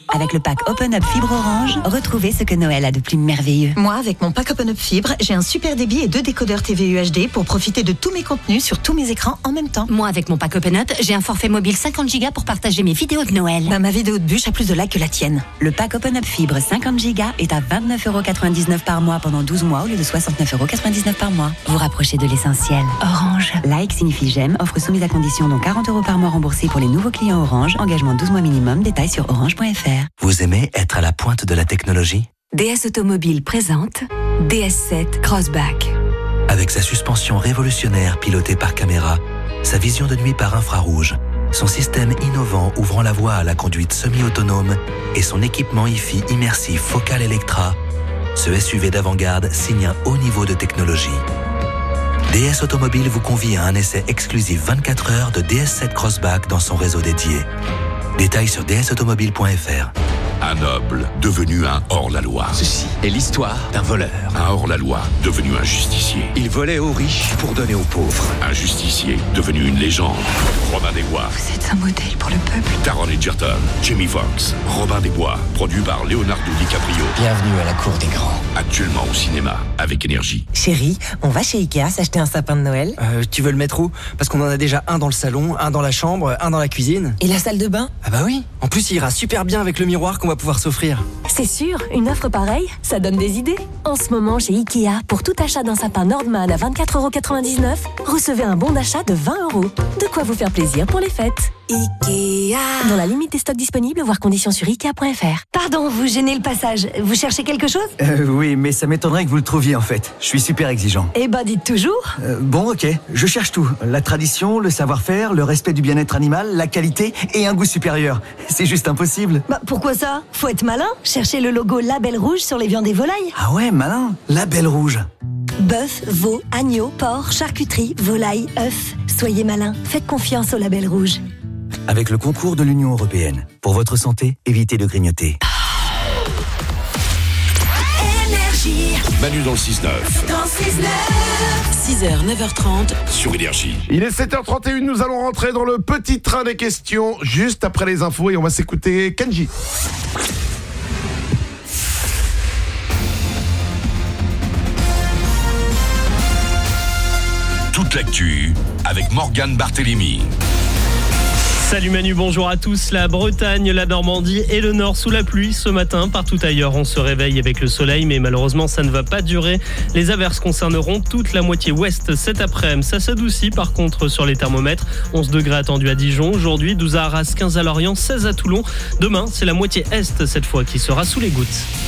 Avec le pack Open Up Fibre Orange, retrouvez ce que Noël a de plus merveilleux. Moi, avec mon pack Open Up Fibre, j'ai un super débit et 2 décodeurs TV UHD pour profiter de tous mes contenus sur tous mes écrans en même temps. Moi, avec mon pack Open Up, j'ai un forfait mobile 50 Go pour partager mes vidéos de Noël. Ma vidéo de bûche a plus de likes que la tienne. Le pack Open Up Fibre 50 Go est à 29,99€ par mois pendant 12 mois au lieu de 69,99€ par mois. Vous rapprochez de l'essentiel. Orange. Like signifie j'aime. Offre soumise à condition, dont 40€ par mois remboursés pour les nouveaux clients Orange. Engagement 12 mois minimum. Détails sur orange.fr. Vous aimez être à la pointe de la technologie ? DS Automobile présente DS7 Crossback. Avec sa suspension révolutionnaire pilotée par caméra, sa vision de nuit par infrarouge, son système innovant ouvrant la voie à la conduite semi-autonome et son équipement hi-fi immersif Focal Electra, ce SUV d'avant-garde signe un haut niveau de technologie. DS Automobile vous convie à un essai exclusif 24 heures de DS7 Crossback dans son réseau dédié. Détails sur dsautomobile.fr. Un noble devenu un hors-la-loi. Ceci est l'histoire d'un voleur. Un hors-la-loi devenu un justicier. Il volait aux riches pour donner aux pauvres. Un justicier devenu une légende. Robin des Bois. Vous êtes un modèle pour le peuple. Taron Egerton, Jamie Foxx, Robin des Bois, produit par Leonardo DiCaprio. Bienvenue à la cour des grands. Actuellement au cinéma, avec Énergie. Chérie, on va chez Ikea s'acheter un sapin de Noël. Tu veux le mettre où ? Parce qu'on en a déjà un dans le salon, un dans la chambre, un dans la cuisine. Et la salle de bain ? Ah bah oui. En plus, il ira super bien avec le miroir qu'on va pouvoir s'offrir. C'est sûr, une offre pareille, ça donne des idées. En ce moment, chez Ikea, pour tout achat d'un sapin Nordman à 24,99€, recevez un bon d'achat de 20€. De quoi vous faire plaisir pour les fêtes. Ikea. Dans la limite des stocks disponibles, voir conditions sur Ikea.fr. Pardon, vous gênez le passage. Vous cherchez quelque chose ? Oui, mais ça m'étonnerait que vous le trouviez en fait. Je suis super exigeant. Eh ben, dites toujours. Bon, ok, je cherche tout. La tradition, le savoir-faire, le respect du bien-être animal, la qualité et un goût supérieur. C'est juste impossible. Bah, pourquoi ça ? Faut être malin. Cherchez le logo Label Rouge sur les viandes et volailles. Ah ouais, malin. Label Rouge. Bœuf, veau, agneau, porc, charcuterie, volaille, œufs. Soyez malin. Faites confiance au Label Rouge. Avec le concours de l'Union Européenne. Pour votre santé, évitez de grignoter. Manu dans le 6-9. Dans 6h, 9h30. Sur Énergie. Il est 7h31, nous allons rentrer dans le petit train des questions juste après les infos et on va s'écouter Kenji. Toute l'actu avec Morgane Barthélémy. Salut Manu, bonjour à tous. La Bretagne, la Normandie et le Nord sous la pluie ce matin. Partout ailleurs, on se réveille avec le soleil, mais malheureusement, ça ne va pas durer. Les averses concerneront toute la moitié ouest cet après-midi. Ça s'adoucit par contre sur les thermomètres. 11 degrés attendus à Dijon. Aujourd'hui, 12 à Arras, 15 à Lorient, 16 à Toulon. Demain, c'est la moitié est cette fois qui sera sous les gouttes.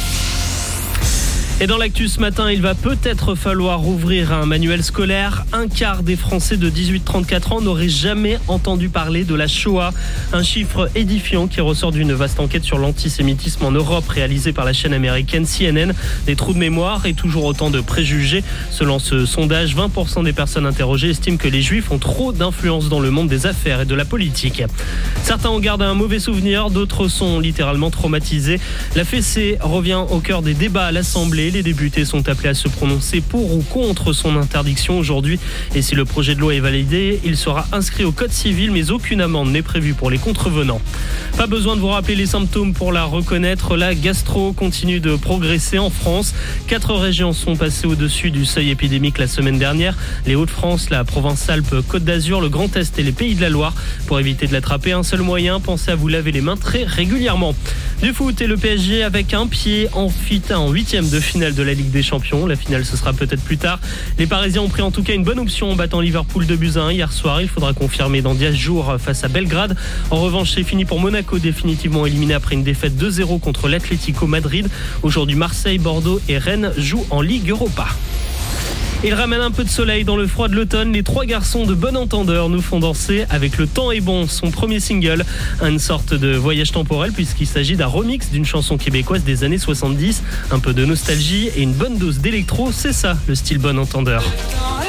Et dans l'actu ce matin, il va peut-être falloir ouvrir un manuel scolaire. Un quart des Français de 18-34 ans n'auraient jamais entendu parler de la Shoah. Un chiffre édifiant qui ressort d'une vaste enquête sur l'antisémitisme en Europe réalisée par la chaîne américaine CNN. Des trous de mémoire et toujours autant de préjugés. Selon ce sondage, 20% des personnes interrogées estiment que les Juifs ont trop d'influence dans le monde des affaires et de la politique. Certains en gardent un mauvais souvenir, d'autres sont littéralement traumatisés. La fessée revient au cœur des débats à l'Assemblée. Les députés sont appelés à se prononcer pour ou contre son interdiction aujourd'hui. Et si le projet de loi est validé, il sera inscrit au code civil, mais aucune amende n'est prévue pour les contrevenants. Pas besoin de vous rappeler les symptômes pour la reconnaître. La gastro continue de progresser en France. 4 régions sont passées au-dessus du seuil épidémique la semaine dernière. Les Hauts-de-France, la Provence-Alpes-Côte d'Azur, le Grand Est et les Pays de la Loire. Pour éviter de l'attraper, un seul moyen, pensez à vous laver les mains très régulièrement. Du foot et le PSG avec un pied en 8e de finale de la Ligue des Champions. La finale, ce sera peut-être plus tard. Les Parisiens ont pris en tout cas une bonne option en battant Liverpool 2-1 hier soir. Il faudra confirmer dans 10 jours face à Belgrade. En revanche, c'est fini pour Monaco, définitivement éliminé après une défaite 2-0 contre l'Atlético Madrid. Aujourd'hui, Marseille, Bordeaux et Rennes jouent en Ligue Europa. Il ramène un peu de soleil dans le froid de l'automne. Les 3 garçons de Bon Entendeur nous font danser avec Le Temps est bon, son premier single. Une sorte de voyage temporel puisqu'il s'agit d'un remix d'une chanson québécoise des années 70. Un peu de nostalgie et une bonne dose d'électro, c'est ça le style Bon Entendeur.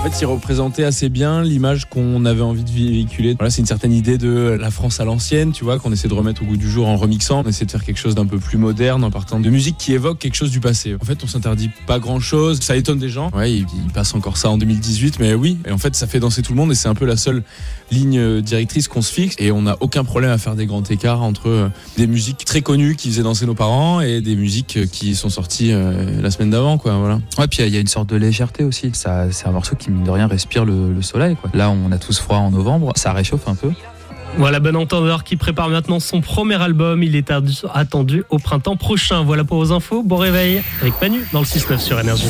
En fait, il représentait assez bien l'image qu'on avait envie de véhiculer. Voilà, c'est une certaine idée de la France à l'ancienne, tu vois, qu'on essaie de remettre au goût du jour en remixant. On essaie de faire quelque chose d'un peu plus moderne en partant de musique qui évoque quelque chose du passé. En fait, on s'interdit pas grand-chose. Ça étonne des gens. Ouais, il passe encore ça en 2018, mais oui. Et en fait, ça fait danser tout le monde et c'est un peu la seule ligne directrice qu'on se fixe. Et on n'a aucun problème à faire des grands écarts entre des musiques très connues qui faisaient danser nos parents et des musiques qui sont sorties la semaine d'avant, quoi. Voilà. Ouais, puis il y a une sorte de légèreté aussi. Ça, c'est un morceau qui, mine de rien, respire le soleil, quoi. Là, on a tous froid en novembre, ça réchauffe un peu. Voilà, Bon Entendeur qui prépare maintenant son premier album. Il est attendu au printemps prochain. Voilà pour vos infos. Bon réveil avec Manu dans le 6-9 sur Énergie.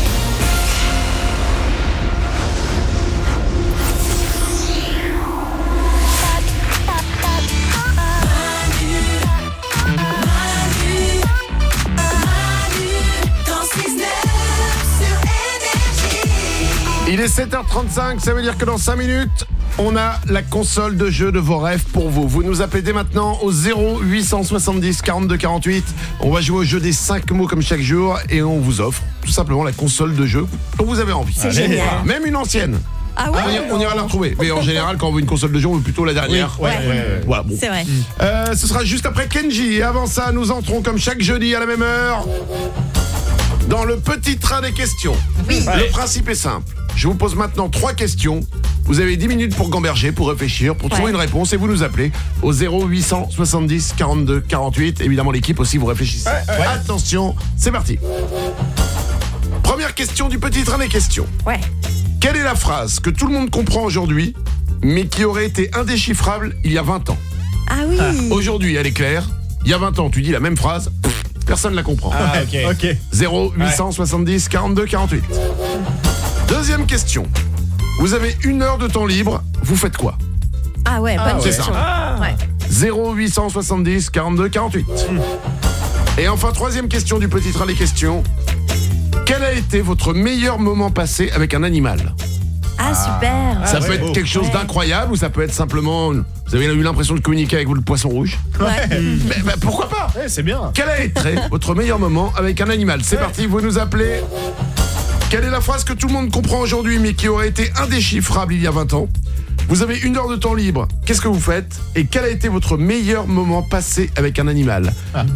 Il est 7h35, ça veut dire que dans 5 minutes, on a la console de jeu de vos rêves pour vous. Vous nous appelez dès maintenant au 0870 42 48. On va jouer au jeu des 5 mots comme chaque jour et on vous offre tout simplement la console de jeu dont vous avez envie. C'est génial. Même une ancienne. Ah ouais, on ira la retrouver. Mais en général, quand on veut une console de jeu, on veut plutôt la dernière. Oui, Voilà, bon. C'est vrai. Ce sera juste après Kenji. Et avant ça, nous entrons comme chaque jeudi à la même heure dans le petit train des questions. Oui. Le principe est simple. Je vous pose maintenant 3 questions. Vous avez 10 minutes pour gamberger, pour réfléchir, pour trouver une réponse et vous nous appelez au 0870 42 48. Évidemment, l'équipe aussi, vous réfléchissez. Attention, c'est parti. Première question du petit train des questions. Ouais. Quelle est la phrase que tout le monde comprend aujourd'hui, mais qui aurait été indéchiffrable il y a 20 ans? Ah oui. Aujourd'hui, elle est claire. Il y a 20 ans, tu dis la même phrase, personne ne la comprend. Ah, ok. 0870 42 48. Deuxième question. Vous avez 1 heure de temps libre, vous faites quoi? Ah ouais, bonne question. Ouais. 0870 42 48. Et enfin, troisième question du petit train des questions. Quel a été votre meilleur moment passé avec un animal? Ah, super. Ça peut être quelque chose d'incroyable ou ça peut être simplement... Vous avez eu l'impression de communiquer avec le poisson rouge? Ouais. Mais pourquoi pas? Ouais, c'est bien. Quel a été votre meilleur moment avec un animal? C'est parti, vous nous appelez. Quelle est la phrase que tout le monde comprend aujourd'hui mais qui aurait été indéchiffrable il y a 20 ans? Vous avez 1 heure de temps libre, qu'est-ce que vous faites? Et quel a été votre meilleur moment passé avec un animal?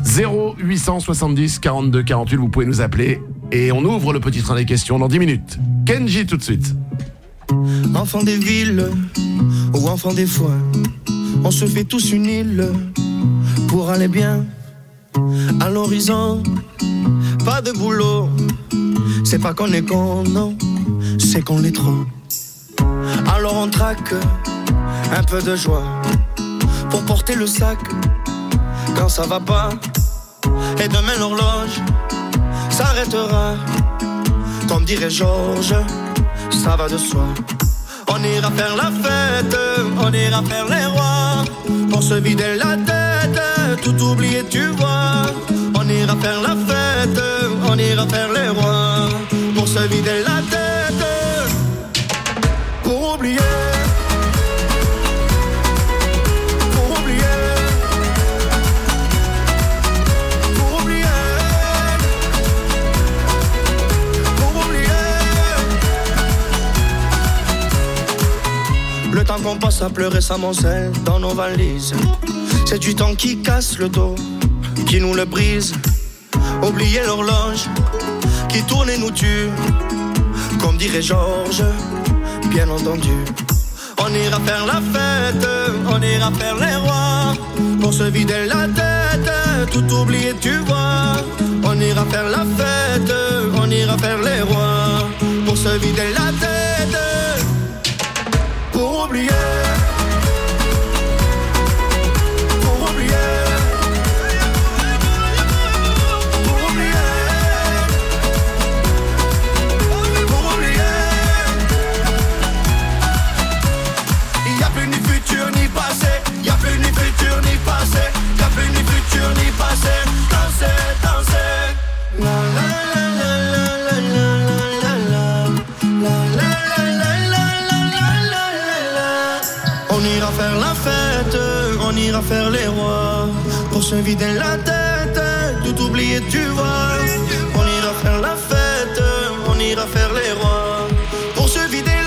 0870 42 48, vous pouvez nous appeler. Et on ouvre le petit train des questions dans 10 minutes. Kenji tout de suite. Enfant des villes ou enfant des foins, on se fait tous une île pour aller bien. À l'horizon, pas de boulot. C'est pas qu'on est con, non, c'est qu'on l'est trop. Alors on traque un peu de joie pour porter le sac quand ça va pas. Et demain l'horloge s'arrêtera. Comme dirait Georges, ça va de soi. On ira faire la fête, on ira faire les rois, pour se vider la tête, tout oublier tu vois. On ira faire la fête, on ira faire les rois, pour se vider la tête, pour oublier. Pour oublier. Pour oublier. Pour oublier. Le temps qu'on passe à pleurer s'amoncelle dans nos valises. C'est du temps qui casse le dos, qui nous le brise. Oublier l'horloge qui tourne et nous tue. Comme dirait Georges, bien entendu. On ira faire la fête, on ira faire les rois, pour se vider la tête, tout oublier tu vois. On ira faire la fête, on ira faire les rois, pour se vider la tête, pour oublier. Pour oublier. Pour oublier. Pour oublier. Il n'y a plus ni futur ni passé, il n'y a plus ni futur ni passé, il n'y a plus ni futur ni passé. Dansez, dansez. La la la la la la la la. On ira faire la fête, on ira faire les rois, pour se vider la tête, tout oublier tu vois. On ira faire la fête, on ira faire les rois, pour se vider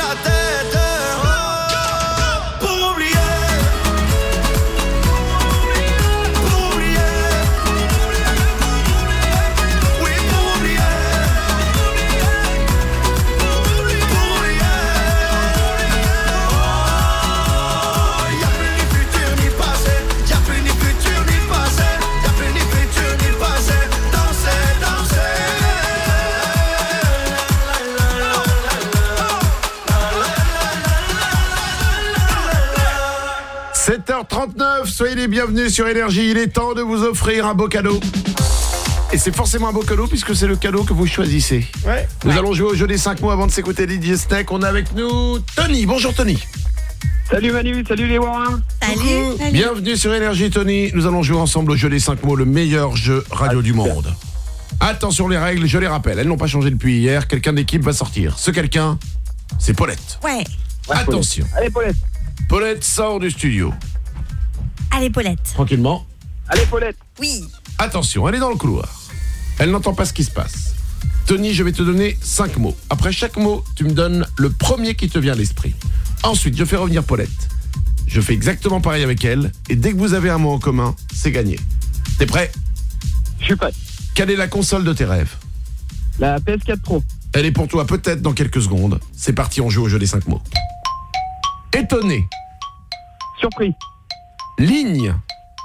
7h39, soyez les bienvenus sur Énergie. Il est temps de vous offrir un beau cadeau. Et c'est forcément un beau cadeau puisque c'est le cadeau que vous choisissez. Ouais. Nous allons jouer au jeu des 5 mots avant de s'écouter DJ Snake. On a avec nous Tony. Bonjour Tony. Salut Manu, salut les Warins. Salut. Bienvenue sur Énergie Tony. Nous allons jouer ensemble au jeu des 5 mots, le meilleur jeu radio du monde. Attention les règles, je les rappelle, elles n'ont pas changé depuis hier. Quelqu'un d'équipe va sortir. Ce quelqu'un, c'est Paulette. Ouais. Attention. Allez Paulette. Paulette sort du studio. Allez, Paulette. Tranquillement. Allez Paulette. Oui. Attention, elle est dans le couloir. Elle n'entend pas ce qui se passe. Tony, je vais te donner 5 mots. Après chaque mot, tu me donnes le premier qui te vient à l'esprit. Ensuite, je fais revenir Paulette. Je fais exactement pareil avec elle. Et dès que vous avez un mot en commun, c'est gagné. T'es prêt ? Je suis prêt. Quelle est la console de tes rêves ? La PS4 Pro. Elle est pour toi peut-être dans quelques secondes. C'est parti, on joue au jeu des 5 mots. Étonné. Surpris. Ligne.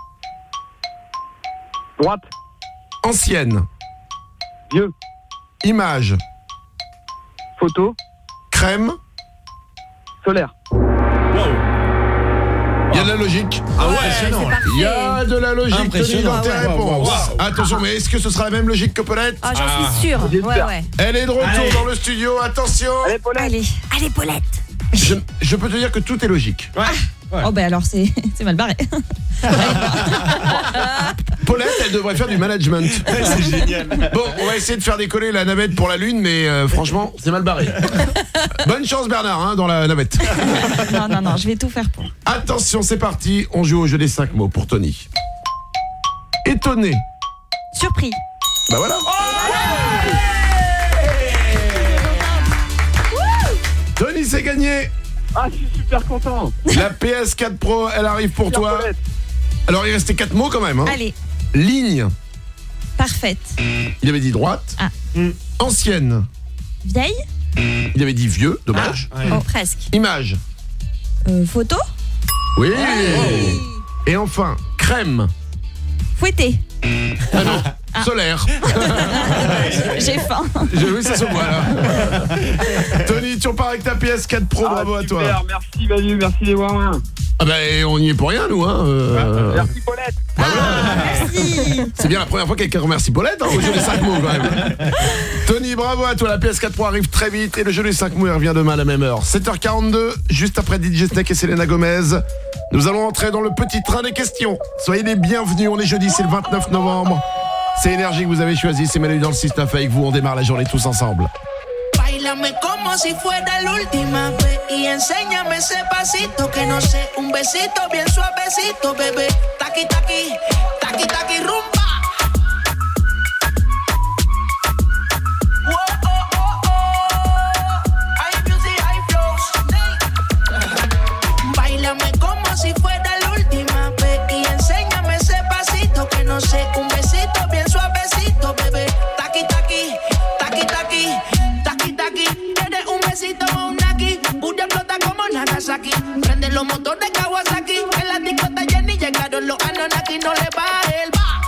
Droite. Ancienne. Vieux. Image. Photo. Crème. Solaire. Il y a de la logique. Ah ouais, il y a de la logique Tony, dans tes réponses. Wow. Attention, mais est-ce que ce sera la même logique que Paulette ? Ah, j'en suis sûre. Ouais. Elle est de retour dans le studio, attention. Allez Paulette. Allez, Paulette. Je peux te dire que tout est logique. Oh, ben alors, c'est mal barré. Paulette, elle devrait faire du management. C'est génial. Bon, on va essayer de faire décoller la navette pour la Lune, mais franchement, c'est mal barré. Bonne chance Bernard, dans la navette. Non, je vais tout faire pour. Attention, c'est parti, on joue au jeu des 5 mots pour Tony. Étonné. Surpris. Bah voilà. Tony, c'est gagné. Ah, je suis super content. La PS4 Pro, elle arrive pour toi. Alors, il restait 4 mots quand même. Allez. Ligne. Parfaite. Il avait dit droite. Ancienne. Vieille. Il avait dit vieux, dommage. Oh, presque. Image. Photo. Oui. Et enfin, crème. Fouettée. Ah non, solaire. J'ai faim. Oui, ça se voit là. Tony, tu repars avec ta PS4 Pro, bravo à toi. Super, merci Manu, merci les Warins. Ah bah on y est pour rien nous Merci Paulette. Merci. C'est bien la première fois que quelqu'un remercie Paulette au jeu des 5 mots quand même. Tony, bravo à toi, la PS4 Pro arrive très vite et le jeu des 5 mots il revient demain à la même heure. 7h42, juste après DJ Snake et Selena Gomez. Nous allons entrer dans le petit train des questions. Soyez les bienvenus, on est jeudi, c'est le 29 novembre. C'est Énergie que vous avez choisi, c'est Manu dans le 6-9 avec vous, on démarre la journée tous ensemble. Báilame como si fuera la última vez y enséñame ese pasito que no sé, un besito bien suavecito, bebé. Taqui taqui, taqui taqui rumba. Báilame como si fuera la última vez y enséñame ese pasito que no sé, un besito bien suavecito, bebé. Taqui taqui, taqui taqui. Tienes un besito o un naki. Booty explota como Nagasaki. Prende los motores de Kawasaki. En la discota Jenny llegaron los Anunnaki. No le baje el ba.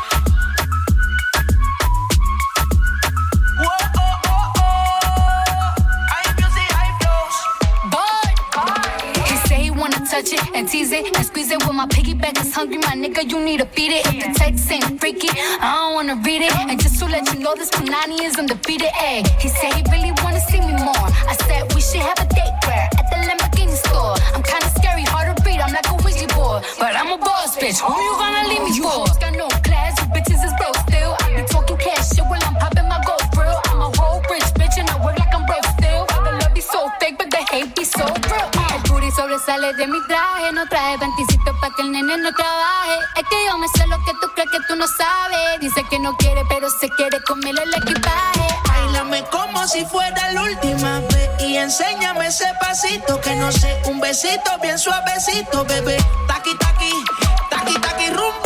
Touch it and tease it and squeeze it. When my piggyback is hungry, my nigga, you need to feed it. If the text ain't freaky, I don't wanna read it. And just to let you know, this Punani is undefeated. Ay, he said he really wanna see me more. I said we should have a date where at the Lamborghini store. I'm kinda scary, hard to read. I'm like a Ouija board, but I'm a boss bitch. Who you gonna leave me for? You hoes got no class, you bitches is broke still. I be talking cash shit while I'm popping my gold grill. I'm a whole rich bitch and I work like I'm broke still. The love be so fake, but the hate be so real. Sobresale de mi traje, no traje panticito pa' que el nene no trabaje. Es que yo me sé lo que tú crees que tú no sabes. Dice que no quiere, pero se quiere comerle el equipaje. Báilame como si fuera la última vez y enséñame ese pasito que no sé, un besito bien suavecito, bebé. Taqui taqui, taqui taqui rumba.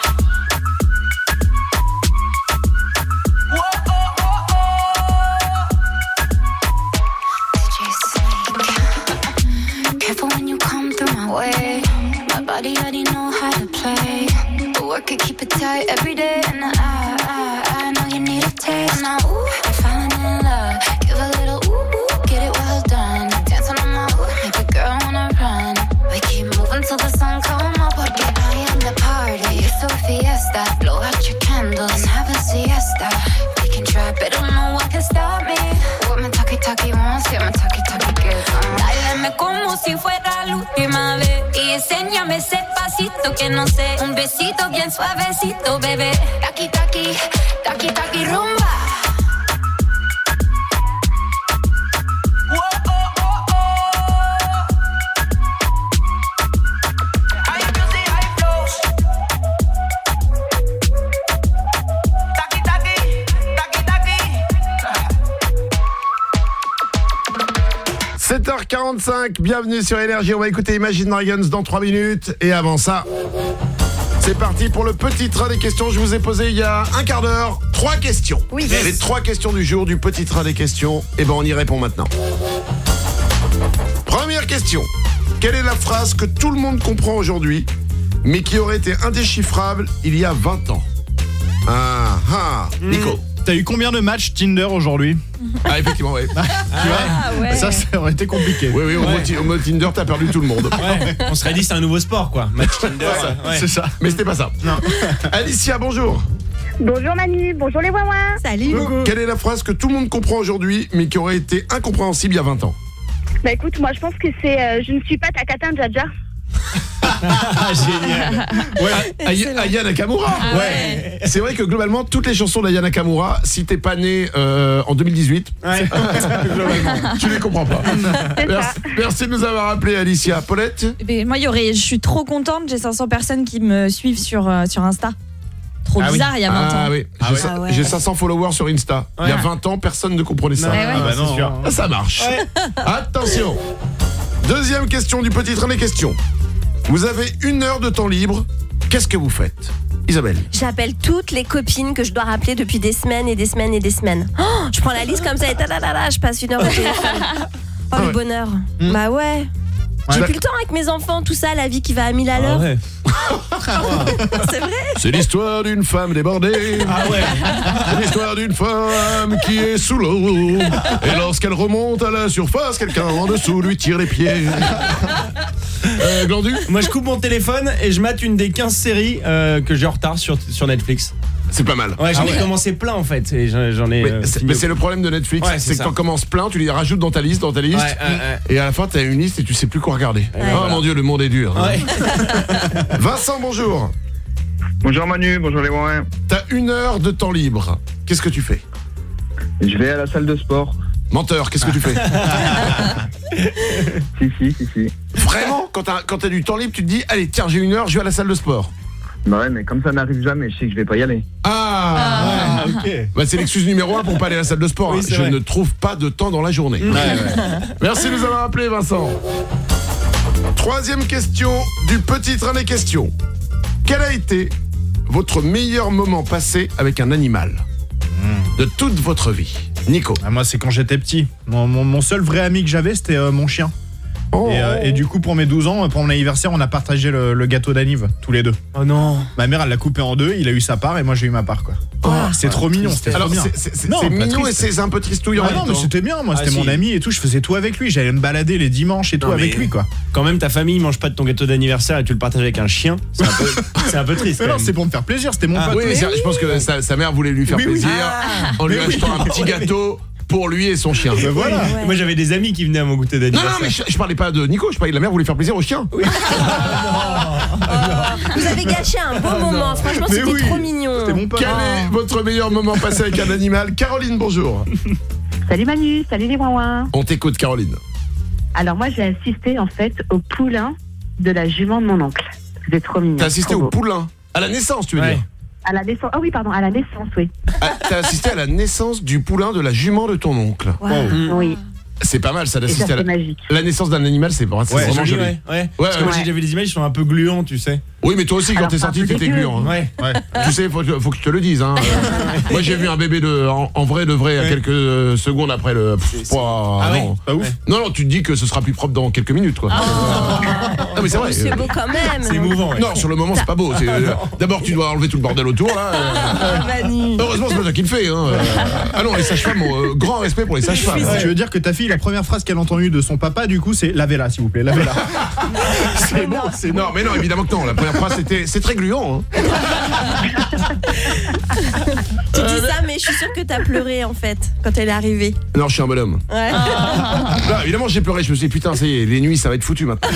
Way. My body already know how to play. But work it, keep it tight every day. And I know you need a taste. Now, ooh, you're falling in love. Give a little ooh, get it well done. Dancing on my ooh, make a girl wanna run. We keep moving till the sun come up. enséñame ese pasito que no sé. Un besito bien suavecito, bebé. Taki, taki, taki, taki, rumba. « 7h45, bienvenue sur Énergie, on va écouter Imagine Dragons dans 3 minutes. Et avant ça, c'est parti pour le petit train des questions. Je vous ai posé il y a un quart d'heure 3 questions. Oui. Les 3 questions du jour du petit train des questions. Et ben on y répond maintenant. Première question. Quelle est la phrase que tout le monde comprend aujourd'hui, mais qui aurait été indéchiffrable il y a 20 ans? Nico. T'as eu combien de matchs Tinder aujourd'hui? Ah, effectivement, ouais. Ouais. Ça aurait été compliqué. Oui, au mot Tinder, t'as perdu tout le monde. Ouais. On serait dit c'est un nouveau sport, quoi. Match Tinder. Ouais. C'est ça. Mais c'était pas ça. Non. Alicia, bonjour. Bonjour Manu, bonjour les Wawins. Salut. Quelle est la phrase que tout le monde comprend aujourd'hui, mais qui aurait été incompréhensible il y a 20 ans? Bah écoute, moi je pense que c'est je ne suis pas ta catin Jaja. Génial. Ouais, Aya Nakamura. Ah ouais. C'est vrai que globalement, toutes les chansons d'Aya Nakamura, si t'es pas né en 2018, tu les comprends pas. Merci de nous avoir appelé, Alicia. Paulette? Moi, je suis trop contente, j'ai 500 personnes qui me suivent sur Insta. Trop bizarre, il y a 20 ans. Oui. J'ai 500 followers sur Insta. Il y a 20 ans, personne ne comprenait ça. C'est sûr. Ça marche. Attention. Deuxième question du petit train des questions. Vous avez 1 heure de temps libre. Qu'est-ce que vous faites, Isabelle? J'appelle toutes les copines que je dois rappeler depuis des semaines et des semaines et des semaines. Oh, je prends la liste comme ça et je passe 1 heure au téléphone. Oh, le bonheur. Bah ouais. J'ai plus le temps avec mes enfants, tout ça, la vie qui va à 1000 à l'heure. Ouais. C'est vrai. C'est l'histoire d'une femme débordée. Ah ouais. C'est l'histoire d'une femme qui est sous l'eau. Et lorsqu'elle remonte à la surface, quelqu'un en dessous lui tire les pieds. Glandu? Moi je coupe mon téléphone et je mate une des 15 séries que j'ai en retard sur Netflix. C'est pas mal. Ouais, j'en ai commencé plein en fait. Et j'en ai. Mais c'est le problème de Netflix, c'est que t'en commences plein, tu les rajoutes dans ta liste, et à la fin t'as une liste et tu sais plus quoi regarder. Oh mon Dieu, le monde est dur. Ouais. Vincent, bonjour. Bonjour Manu, bonjour les Wawins. T'as 1 heure de temps libre. Qu'est-ce que tu fais? Je vais à la salle de sport. Menteur, qu'est-ce que tu fais? Si. Vraiment? Quand t'as du temps libre, tu te dis, allez, tiens, j'ai 1 heure, je vais à la salle de sport. Bah ouais, mais comme ça n'arrive jamais, je sais que je vais pas y aller. Ok. Bah, c'est l'excuse numéro 1 pour pas aller à la salle de sport. Oui, Je vrai. ne trouve pas de temps dans la journée. Merci de nous avoir appelé, Vincent. Troisième question du petit train des questions. Quel a été votre meilleur moment passé avec un animal de toute votre vie? Nico. Moi, c'est quand j'étais petit. Mon seul vrai ami que j'avais, c'était mon chien. Et du coup, pour mes 12 ans, pour mon anniversaire, on a partagé le gâteau d'anniv, tous les deux. Oh non. Ma mère, elle l'a coupé en 2, il a eu sa part et moi j'ai eu ma part, quoi. C'est trop mignon, c'était trop Alors, bien. c'est mignon et c'est un peu tristouillant. Non, mais c'était bien, moi, c'était mon ami et tout, je faisais tout avec lui, j'allais me balader les dimanches et tout avec lui, quoi. Quand même, ta famille mange pas de ton gâteau d'anniversaire et tu le partages avec un chien, c'est un peu triste. Mais non, c'est pour me faire plaisir, c'était mon pote. Oui, je pense que sa mère voulait lui faire plaisir en lui achetant un petit gâteau pour lui et son chien. Voilà. Ouais. Moi j'avais des amis qui venaient à mon goûter d'anniversaire. Non, mais je parlais pas de Nico, je parlais de la mère voulait faire plaisir au chien. Vous avez gâché un beau moment, franchement c'était trop mignon. C'était mon pote. Quel est votre meilleur moment passé avec un animal? Caroline, bonjour. Salut Manu, salut les Wawins. On t'écoute, Caroline. Alors moi j'ai assisté en fait au poulain de la jument de mon oncle. C'était trop mignon. T'as assisté au poulain? À la naissance, tu veux dire? À la naissance. Ah oui, pardon, à la naissance, oui. T'as assisté à la naissance du poulain de la jument de ton oncle. Oui. C'est pas mal ça Et ça, d'assister à c'est magique. la naissance d'un animal, c'est vraiment joli, joli. ouais. Parce que moi j'ai déjà vu des images, ils sont un peu gluants, tu sais. Oui, mais toi aussi, quand t'es sorti, t'étais gluant. Ouais. Tu sais, faut que je te le dise. Hein. Moi, j'ai vu un bébé en vrai de vrai à quelques secondes après le. Non. Pas ouf. Non, tu te dis que ce sera plus propre dans quelques minutes, quoi. Non, mais c'est vrai. C'est beau quand même. C'est émouvant. Ouais. Non, sur le moment, c'est pas beau. D'abord, tu dois enlever tout le bordel autour, là. Heureusement, c'est pas toi qui le fais. Hein. Ah non, les sages-femmes ont grand respect pour les sages-femmes. Tu veux dire que ta fille, la première phrase qu'elle a entendue de son papa, du coup, c'est lavez-la, s'il vous plaît, lavez-la. C'est bon, c'est non, mais non, évidemment que non. La première après, c'est très gluant. Hein. Tu dis ça, mais je suis sûre que t'as pleuré en fait quand elle est arrivée. Non, je suis un bonhomme. Ouais. Non, évidemment, j'ai pleuré. Je me suis dit, putain, ça y est, les nuits, ça va être foutu maintenant.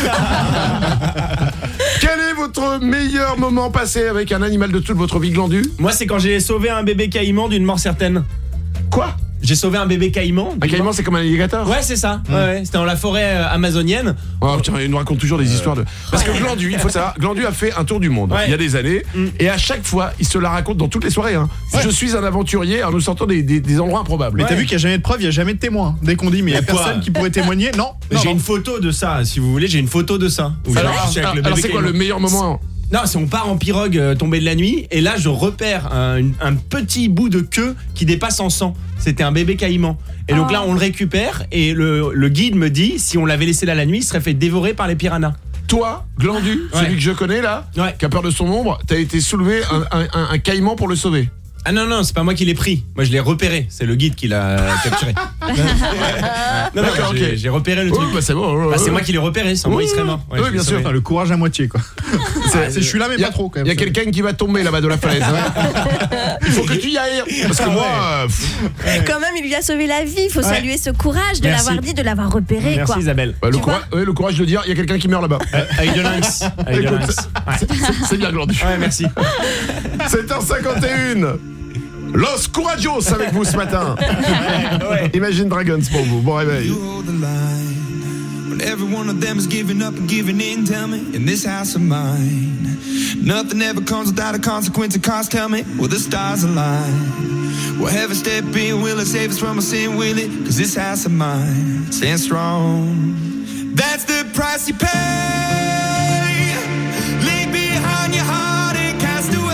Quel est votre meilleur moment passé avec un animal de toute votre vie, Glandu? Moi, c'est quand j'ai sauvé un bébé caïman d'une mort certaine. Quoi? J'ai sauvé un bébé caïman. Un caïman, c'est comme un alligator? Ouais, c'est ça. Ouais, c'était dans la forêt amazonienne. Oh, tiens, il nous raconte toujours des histoires de... Parce que Glandu, il faut savoir, Glandu a fait un tour du monde il y a des années. Et à chaque fois, il se la raconte dans toutes les soirées. Hein. Je suis un aventurier en nous sortant des endroits improbables. Mais t'as vu qu'il n'y a jamais de preuve, il n'y a jamais de témoin. Dès qu'on dit, mais il n'y a personne qui pourrait témoigner. Non. J'ai une photo de ça, si vous voulez. J'ai une photo de ça. Alors c'est quoi le meilleur moment? Non, c'est on part en pirogue tombée de la nuit et là je repère un petit bout de queue qui dépasse en sang. C'était un bébé caïman. Et donc là on le récupère et le guide me dit si on l'avait laissé là la nuit, il serait fait dévorer par les piranhas. Toi, Glandu, celui que je connais là, qui a peur de son ombre, t'as été soulevé un caïman pour le sauver. Ah non, c'est pas moi qui l'ai pris. Moi, je l'ai repéré. C'est le guide qui l'a capturé. Non, j'ai repéré le truc. C'est bon. C'est moi qui l'ai repéré. Sans moi, il serait mort. Oui, bien sûr. Enfin, le courage à moitié, quoi. Je suis là, mais pas trop, quand même. Il y a quelqu'un qui va tomber là-bas de la falaise. Il faut que tu y ailles. Parce que moi... Quand même, il lui a sauvé la vie. Il faut saluer ce courage de l'avoir dit, de l'avoir repéré. Merci, Isabelle. Le courage de dire, il y a quelqu'un qui meurt là-bas. Avec de lynx. C'est bien, Glandu. Ouais, merci. 7h51. Los Couragos avec vous ce matin. Imagine Dragons pour vous. Bon réveil. When every one of them is giving up and giving in, tell me, in this house of mine, nothing ever comes without a consequence and cost, tell me, will the stars align? Will heaven step in, will it save us from our sin, will it? Cause this house of mine stands strong. That's the price you pay. Leave behind your heart and cast away.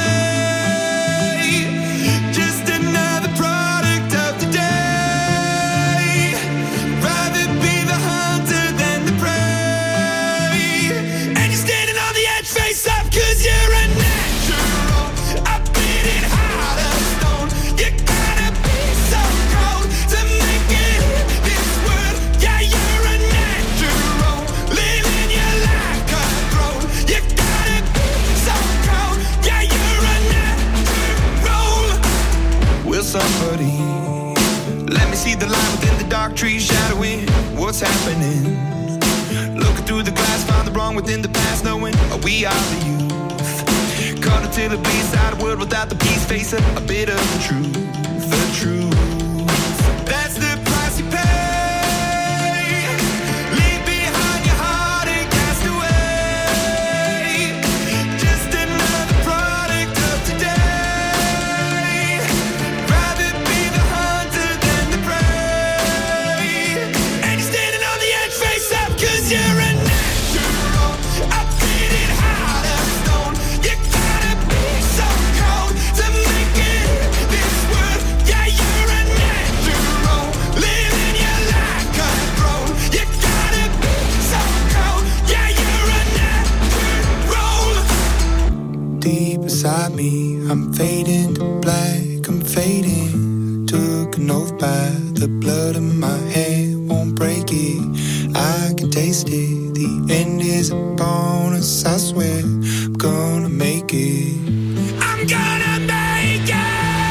Cause you're a natural, I beat it hard as stone. You gotta be so cold to make it in this world. Yeah, you're a natural, living your life cutthroat. You gotta be so cold. Yeah, you're a natural. Will somebody let me see the light within the dark trees shadowing what's happening? Looking through the glass, find the wrong within the past, knowing we are the youth. Caught until the B-side world without the peace, face a bit of the truth, the truth. That's the price you pay. Leave behind your heart and cast away. Just another product of today. Rather be the hunter than the prey. And you're standing on the edge, face up, cause you're a natural. I beat it hard as stone. You gotta be so cold to make it in this world. Yeah, you're a natural, living your life cutthroat. You gotta be so cold. Yeah, you're a natural. Deep inside me, I'm fading to black. I'm fading. Took an oath by the blood in my head, won't break it. I can taste it. The end is upon us. I swear I'm gonna make it. I'm gonna make it.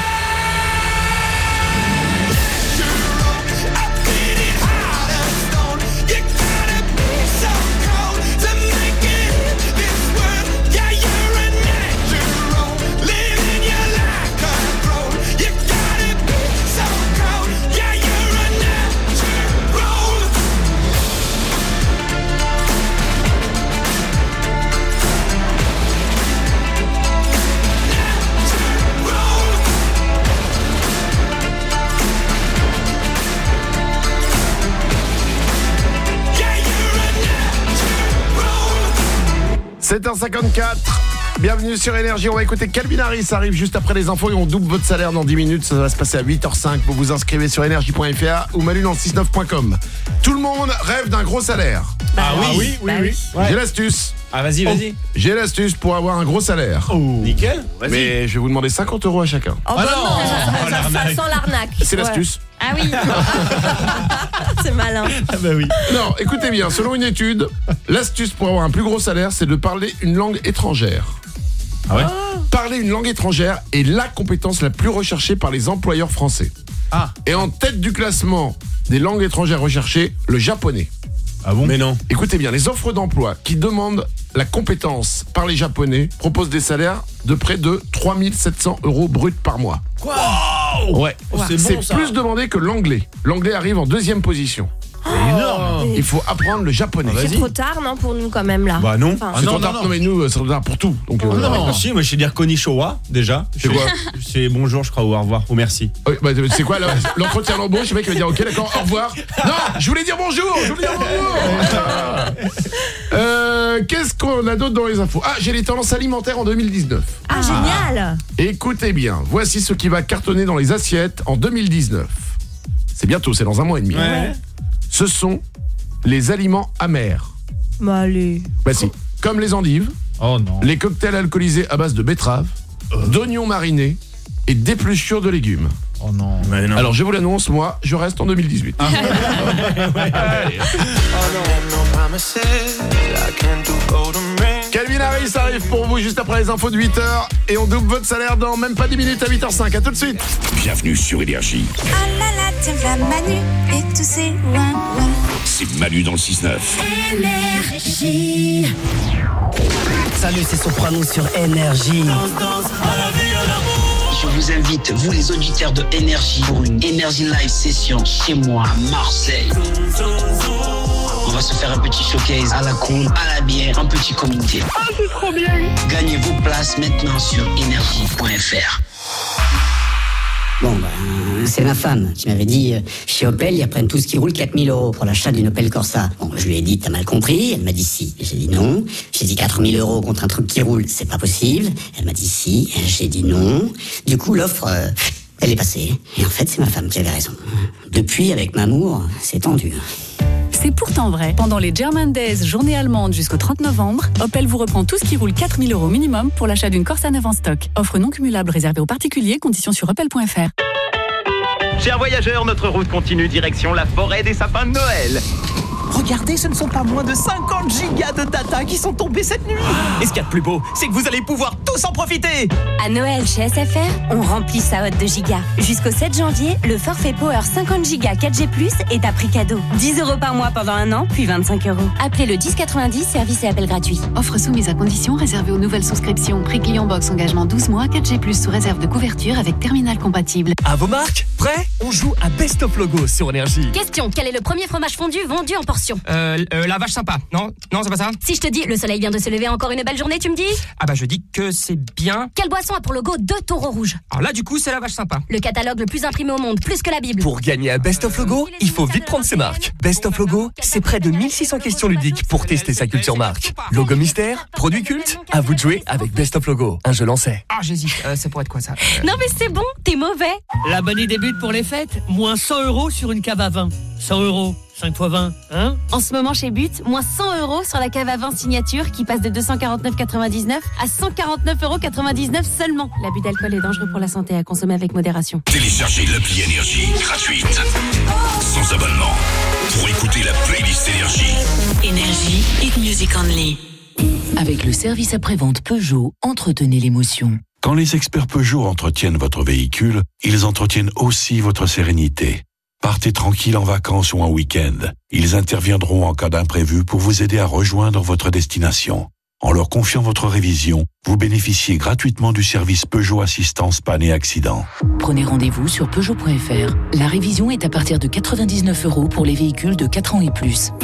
I beat it hard as stone. You gotta be so cold to make it in this world. Yeah, you're a natural, living your life cutthroat. You gotta be so cold. Yeah, you're a natural. Yeah, you're a natural. 7h54. Bienvenue sur Énergie, on va écouter Calvin Harris, ça arrive juste après les infos et on double votre salaire dans 10 minutes, ça va se passer à 8h05, vous vous inscrivez sur énergie.fr ou malu dans le 69.com. Tout le monde rêve d'un gros salaire. oui. Ouais. J'ai l'astuce. Ah, vas-y. J'ai l'astuce pour avoir un gros salaire. Nickel. Vas-y. Mais je vais vous demander 50 € à chacun. Oh, bah non, ça sent l'arnaque. C'est l'astuce. Ah oui. C'est malin. Ah bah oui. Non, écoutez bien, selon une étude, l'astuce pour avoir un plus gros salaire, c'est de parler une langue étrangère. Ah ouais. Parler une langue étrangère est la compétence la plus recherchée par les employeurs français. Ah. Et en tête du classement des langues étrangères recherchées, le japonais. Ah bon? Mais non. Écoutez bien, les offres d'emploi qui demandent la compétence parler japonais proposent des salaires de près de 3 700 € bruts par mois. Quoi? Ouais. C'est bon, ça. plus demandé que l'anglais. L'anglais arrive en 2e position. C'est énorme. Il faut apprendre le japonais. C'est trop tard, non, pour nous quand même là. Bah non. Enfin, C'est trop tard. Non, mais nous, c'est trop tard pour tout. Donc, non. Si, moi je sais dire konnichiwa déjà. C'est quoi? C'est bonjour, je crois, ou au revoir, ou merci. Oui, bah, c'est quoi l'entretien d'embauche? Le mec va dire ok, d'accord, au revoir. Non, je voulais dire bonjour. Qu'est-ce qu'on a d'autre dans les infos? Ah, j'ai les tendances alimentaires en 2019. Ah, génial. Écoutez bien, voici ce qui va cartonner dans les assiettes en 2019. C'est bientôt, c'est dans un mois et demi. Ouais. Ce sont les aliments amers. Bah allez. Bah si, comme les endives, les cocktails alcoolisés à base de betterave, d'oignons marinés et d'épluchures de légumes. Oh non. Alors je vous l'annonce, moi, je reste en 2018. Calvin Harris arrive pour vous juste après les infos de 8h et on double votre salaire dans même pas 10 minutes à 8h05. À tout de suite. Bienvenue sur Énergie. Ah là là, tiens v'là Manu et tous ces ouin. C'est Manu dans le 6-9. Énergie. Salut, c'est Soprano sur Énergie. Je vous invite, vous les auditeurs de Énergie, pour une Énergie Live session chez moi à Marseille. On va se faire un petit showcase à la cool, à la bière, en petit comité. Ah, c'est trop bien. Gagnez vos places maintenant sur énergie.fr. Bon, c'est ma femme qui m'avait dit chez Opel, ils reprennent tout ce qui roule 4 000 € pour l'achat d'une Opel Corsa. Bon, je lui ai dit, t'as mal compris. Elle m'a dit si. J'ai dit non. J'ai dit 4 000 € contre un truc qui roule, c'est pas possible. Elle m'a dit si. J'ai dit non. Du coup, l'offre, elle est passée. Et en fait, c'est ma femme qui avait raison. Depuis, avec Mamour, c'est tendu. C'est pourtant vrai. Pendant les German Days, journée allemande jusqu'au 30 novembre, Opel vous reprend tout ce qui roule 4 000 € minimum pour l'achat d'une Corsa neuve en stock. Offre non cumulable réservée aux particuliers, conditions sur opel.fr. Chers voyageurs, notre route continue direction la forêt des sapins de Noël. Regardez, ce ne sont pas moins de 50 gigas de data qui sont tombés cette nuit. Et ce qu'il y a de plus beau, c'est que vous allez pouvoir tous en profiter. À Noël chez SFR, on remplit sa hotte de gigas. Jusqu'au 7 janvier, le forfait Power 50 gigas 4G+, est à prix cadeau. 10 € par mois pendant un an, puis 25 €. Appelez le 1090, service et appel gratuit. Offre soumise à conditions réservée aux nouvelles souscriptions. Prix client box engagement 12 mois, 4G+, sous réserve de couverture avec terminal compatible. À vos marques, prêts? On joue à Best of Logo sur Énergie. Question, quel est le premier fromage fondu vendu en portion? La vache sympa. Non, c'est pas ça. Si je te dis, le soleil vient de se lever, encore une belle journée, tu me dis? Ah bah je dis que c'est bien. Quelle boisson a pour logo 2 taureaux rouges? Alors là du coup c'est la vache sympa. Le catalogue le plus imprimé au monde, plus que la Bible. Pour gagner à Best of Logo, il faut vite prendre ses marques. Best of Logo, c'est près de 1600 questions ludiques pour tester sa culture marque. Logo mystère, produit culte, à vous de jouer avec Best of Logo. Un jeu lancé. Ah j'hésite, c'est pour être quoi ça? Non mais c'est bon, t'es mauvais. La bonne idée débute pour les fêtes, moins 100 € sur une cave à vin. 100 €, 5 x 20, hein? En ce moment chez But, moins 100 € sur la cave à vin signature qui passe de 249,99 à 149,99 € seulement. L'abus d'alcool est dangereux pour la santé, à consommer avec modération. Téléchargez l'appli Énergie gratuite, sans abonnement, pour écouter la playlist Énergie. Énergie, hit music only. Avec le service après-vente Peugeot, entretenez l'émotion. Quand les experts Peugeot entretiennent votre véhicule, ils entretiennent aussi votre sérénité. Partez tranquille en vacances ou en week-end. Ils interviendront en cas d'imprévu pour vous aider à rejoindre votre destination. En leur confiant votre révision, vous bénéficiez gratuitement du service Peugeot Assistance Panne et Accident. Prenez rendez-vous sur Peugeot.fr. La révision est à partir de 99 € pour les véhicules de 4 ans et plus.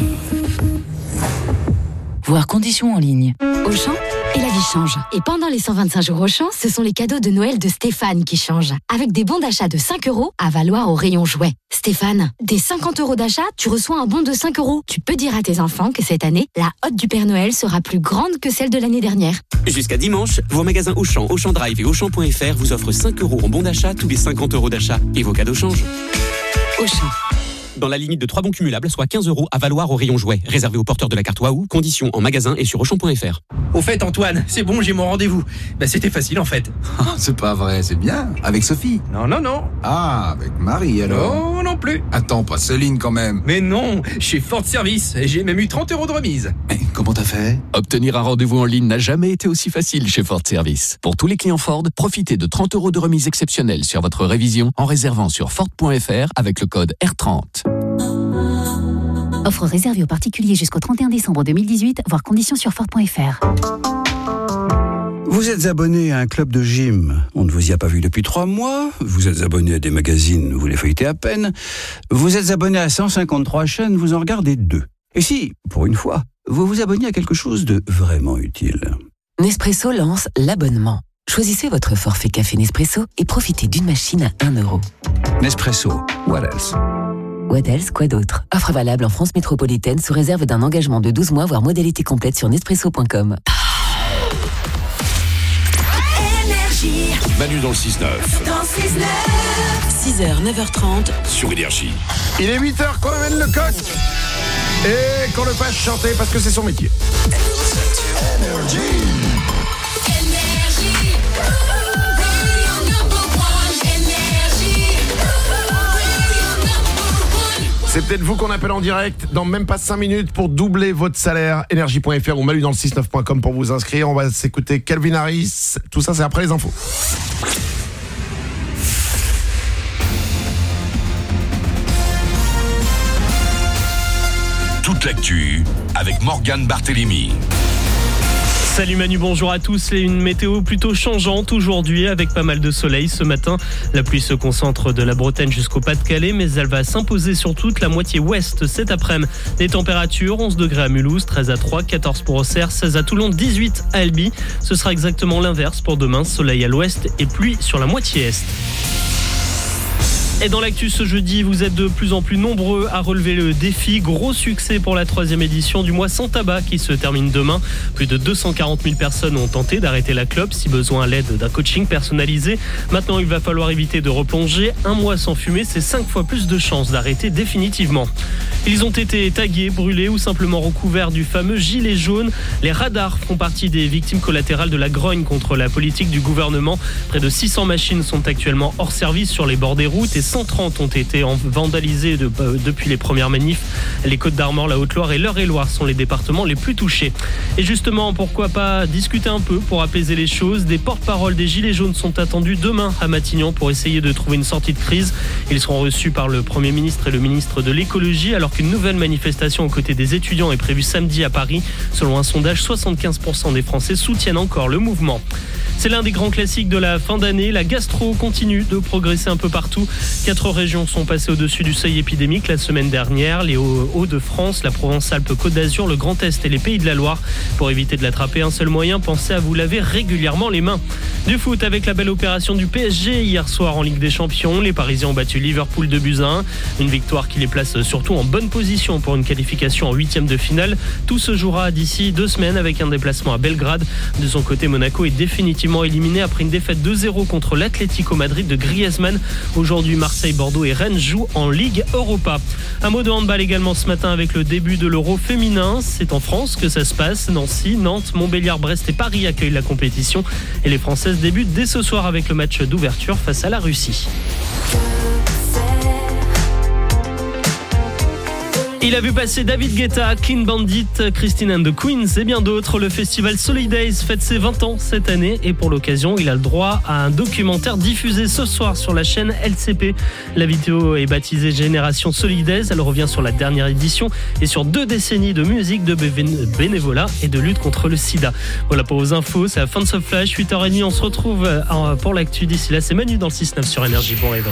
Voir conditions en ligne. Auchan, et la vie change. Et pendant les 125 jours Auchan, ce sont les cadeaux de Noël de Stéphane qui changent. Avec des bons d'achat de 5 € à valoir au rayon jouets. Stéphane, dès 50 € d'achat, tu reçois un bon de 5 €. Tu peux dire à tes enfants que cette année, la hotte du Père Noël sera plus grande que celle de l'année dernière. Jusqu'à dimanche, vos magasins Auchan, Auchan Drive et Auchan.fr vous offrent 5 € en bon d'achat tous les 50 € d'achat. Et vos cadeaux changent. Auchan. dans la limite de 3 bons cumulables, soit 15 € à valoir au rayon jouets. Réservé aux porteurs de la carte Waouh. Conditions en magasin et sur Auchan.fr. Au fait, Antoine, c'est bon, j'ai mon rendez-vous. C'était facile en fait. C'est pas vrai, c'est bien. Avec Sophie? Non. Ah, avec Marie alors? Non, non plus. Attends, pas Céline quand même. Mais non, chez Ford Service, et j'ai même eu 30 € de remise. Mais comment t'as fait? Obtenir un rendez-vous en ligne n'a jamais été aussi facile chez Ford Service. Pour tous les clients Ford, profitez de 30 € de remise exceptionnelle sur votre révision en réservant sur Ford.fr avec le code R30. Offre réservée aux particuliers jusqu'au 31 décembre 2018, voire conditions sur Ford.fr. Vous êtes abonné à un club de gym, on ne vous y a pas vu depuis 3 mois, vous êtes abonné à des magazines, vous les feuilletez à peine, vous êtes abonné à 153 chaînes, vous en regardez 2. Et si, pour une fois, vous vous abonnez à quelque chose de vraiment utile. Nespresso lance l'abonnement. Choisissez votre forfait café Nespresso et profitez d'une machine à 1 €. Nespresso, what else? What else, quoi d'autre? Offre valable en France métropolitaine sous réserve d'un engagement de 12 mois, voire modalité complète sur Nespresso.com. Manu dans le 6-9. Dans 6h, 9h30. Sur Énergie. Il est 8h qu'on amène le coq et qu'on le fasse chanter parce que c'est son métier. C'est peut-être vous qu'on appelle en direct dans même pas 5 minutes pour doubler votre salaire. Énergie.fr ou Malu dans le 69.com pour vous inscrire. On va s'écouter Calvin Harris. Tout ça, c'est après les infos. Toute l'actu avec Morgane Barthélémy. Salut Manu, bonjour à tous. Une météo plutôt changeante aujourd'hui avec pas mal de soleil ce matin. La pluie se concentre de la Bretagne jusqu'au Pas-de-Calais, mais elle va s'imposer sur toute la moitié ouest cet après-midi. Les températures, 11 degrés à Mulhouse, 13 à Troyes, 14 pour Auxerre, 16 à Toulon, 18 à Albi. Ce sera exactement l'inverse pour demain, soleil à l'ouest et pluie sur la moitié est. Et dans l'actu ce jeudi, vous êtes de plus en plus nombreux à relever le défi. Gros succès pour la 3e édition du mois sans tabac qui se termine demain. Plus de 240 000 personnes ont tenté d'arrêter la clope, si besoin à l'aide d'un coaching personnalisé. Maintenant, il va falloir éviter de replonger. Un mois sans fumer, c'est 5 fois plus de chances d'arrêter définitivement. Ils ont été tagués, brûlés ou simplement recouverts du fameux gilet jaune. Les radars font partie des victimes collatérales de la grogne contre la politique du gouvernement. Près de 600 machines sont actuellement hors service sur les bords des routes et 130 ont été vandalisées depuis les premières manifs. Les Côtes-d'Armor, la Haute-Loire et l'Eure-et-Loire sont les départements les plus touchés. Et justement, pourquoi pas discuter un peu pour apaiser les choses. Des porte-paroles des Gilets jaunes sont attendus demain à Matignon pour essayer de trouver une sortie de crise. Ils seront reçus par le Premier ministre et le ministre de l'Écologie, alors qu'une nouvelle manifestation aux côtés des étudiants est prévue samedi à Paris. Selon un sondage, 75% des Français soutiennent encore le mouvement. C'est l'un des grands classiques de la fin d'année. La gastro continue de progresser un peu partout. 4 régions sont passées au-dessus du seuil épidémique la semaine dernière. Les Hauts-de-France, la Provence-Alpes-Côte d'Azur, le Grand Est et les Pays de la Loire. Pour éviter de l'attraper, un seul moyen, pensez à vous laver régulièrement les mains. Du foot avec la belle opération du PSG hier soir en Ligue des Champions. Les Parisiens ont battu Liverpool 2-1. Une victoire qui les place surtout en bonne position pour une qualification en 8e de finale. Tout se jouera d'ici 2 semaines avec un déplacement à Belgrade. De son côté, Monaco est définitivement éliminé après une défaite 2-0 contre l'Atlético Madrid de Griezmann. Aujourd'hui, Marseille, Bordeaux et Rennes jouent en Ligue Europa. Un mot de handball également ce matin avec le début de l'Euro féminin. C'est en France que ça se passe. Nancy, Nantes, Montbéliard, Brest et Paris accueillent la compétition. Et les Françaises débutent dès ce soir avec le match d'ouverture face à la Russie. Il a vu passer David Guetta, Clean Bandit, Christine and the Queens et bien d'autres. Le festival Solidays fête ses 20 ans cette année et pour l'occasion, il a le droit à un documentaire diffusé ce soir sur la chaîne LCP. La vidéo est baptisée Génération Solidays. Elle revient sur la dernière édition et sur 2 décennies de musique, de bénévolat et de lutte contre le sida. Voilà pour vos infos, c'est la fin de ce flash. 8h30, on se retrouve pour l'actu. D'ici là, c'est Manu dans le 6-9 sur Énergie. Bon réveil.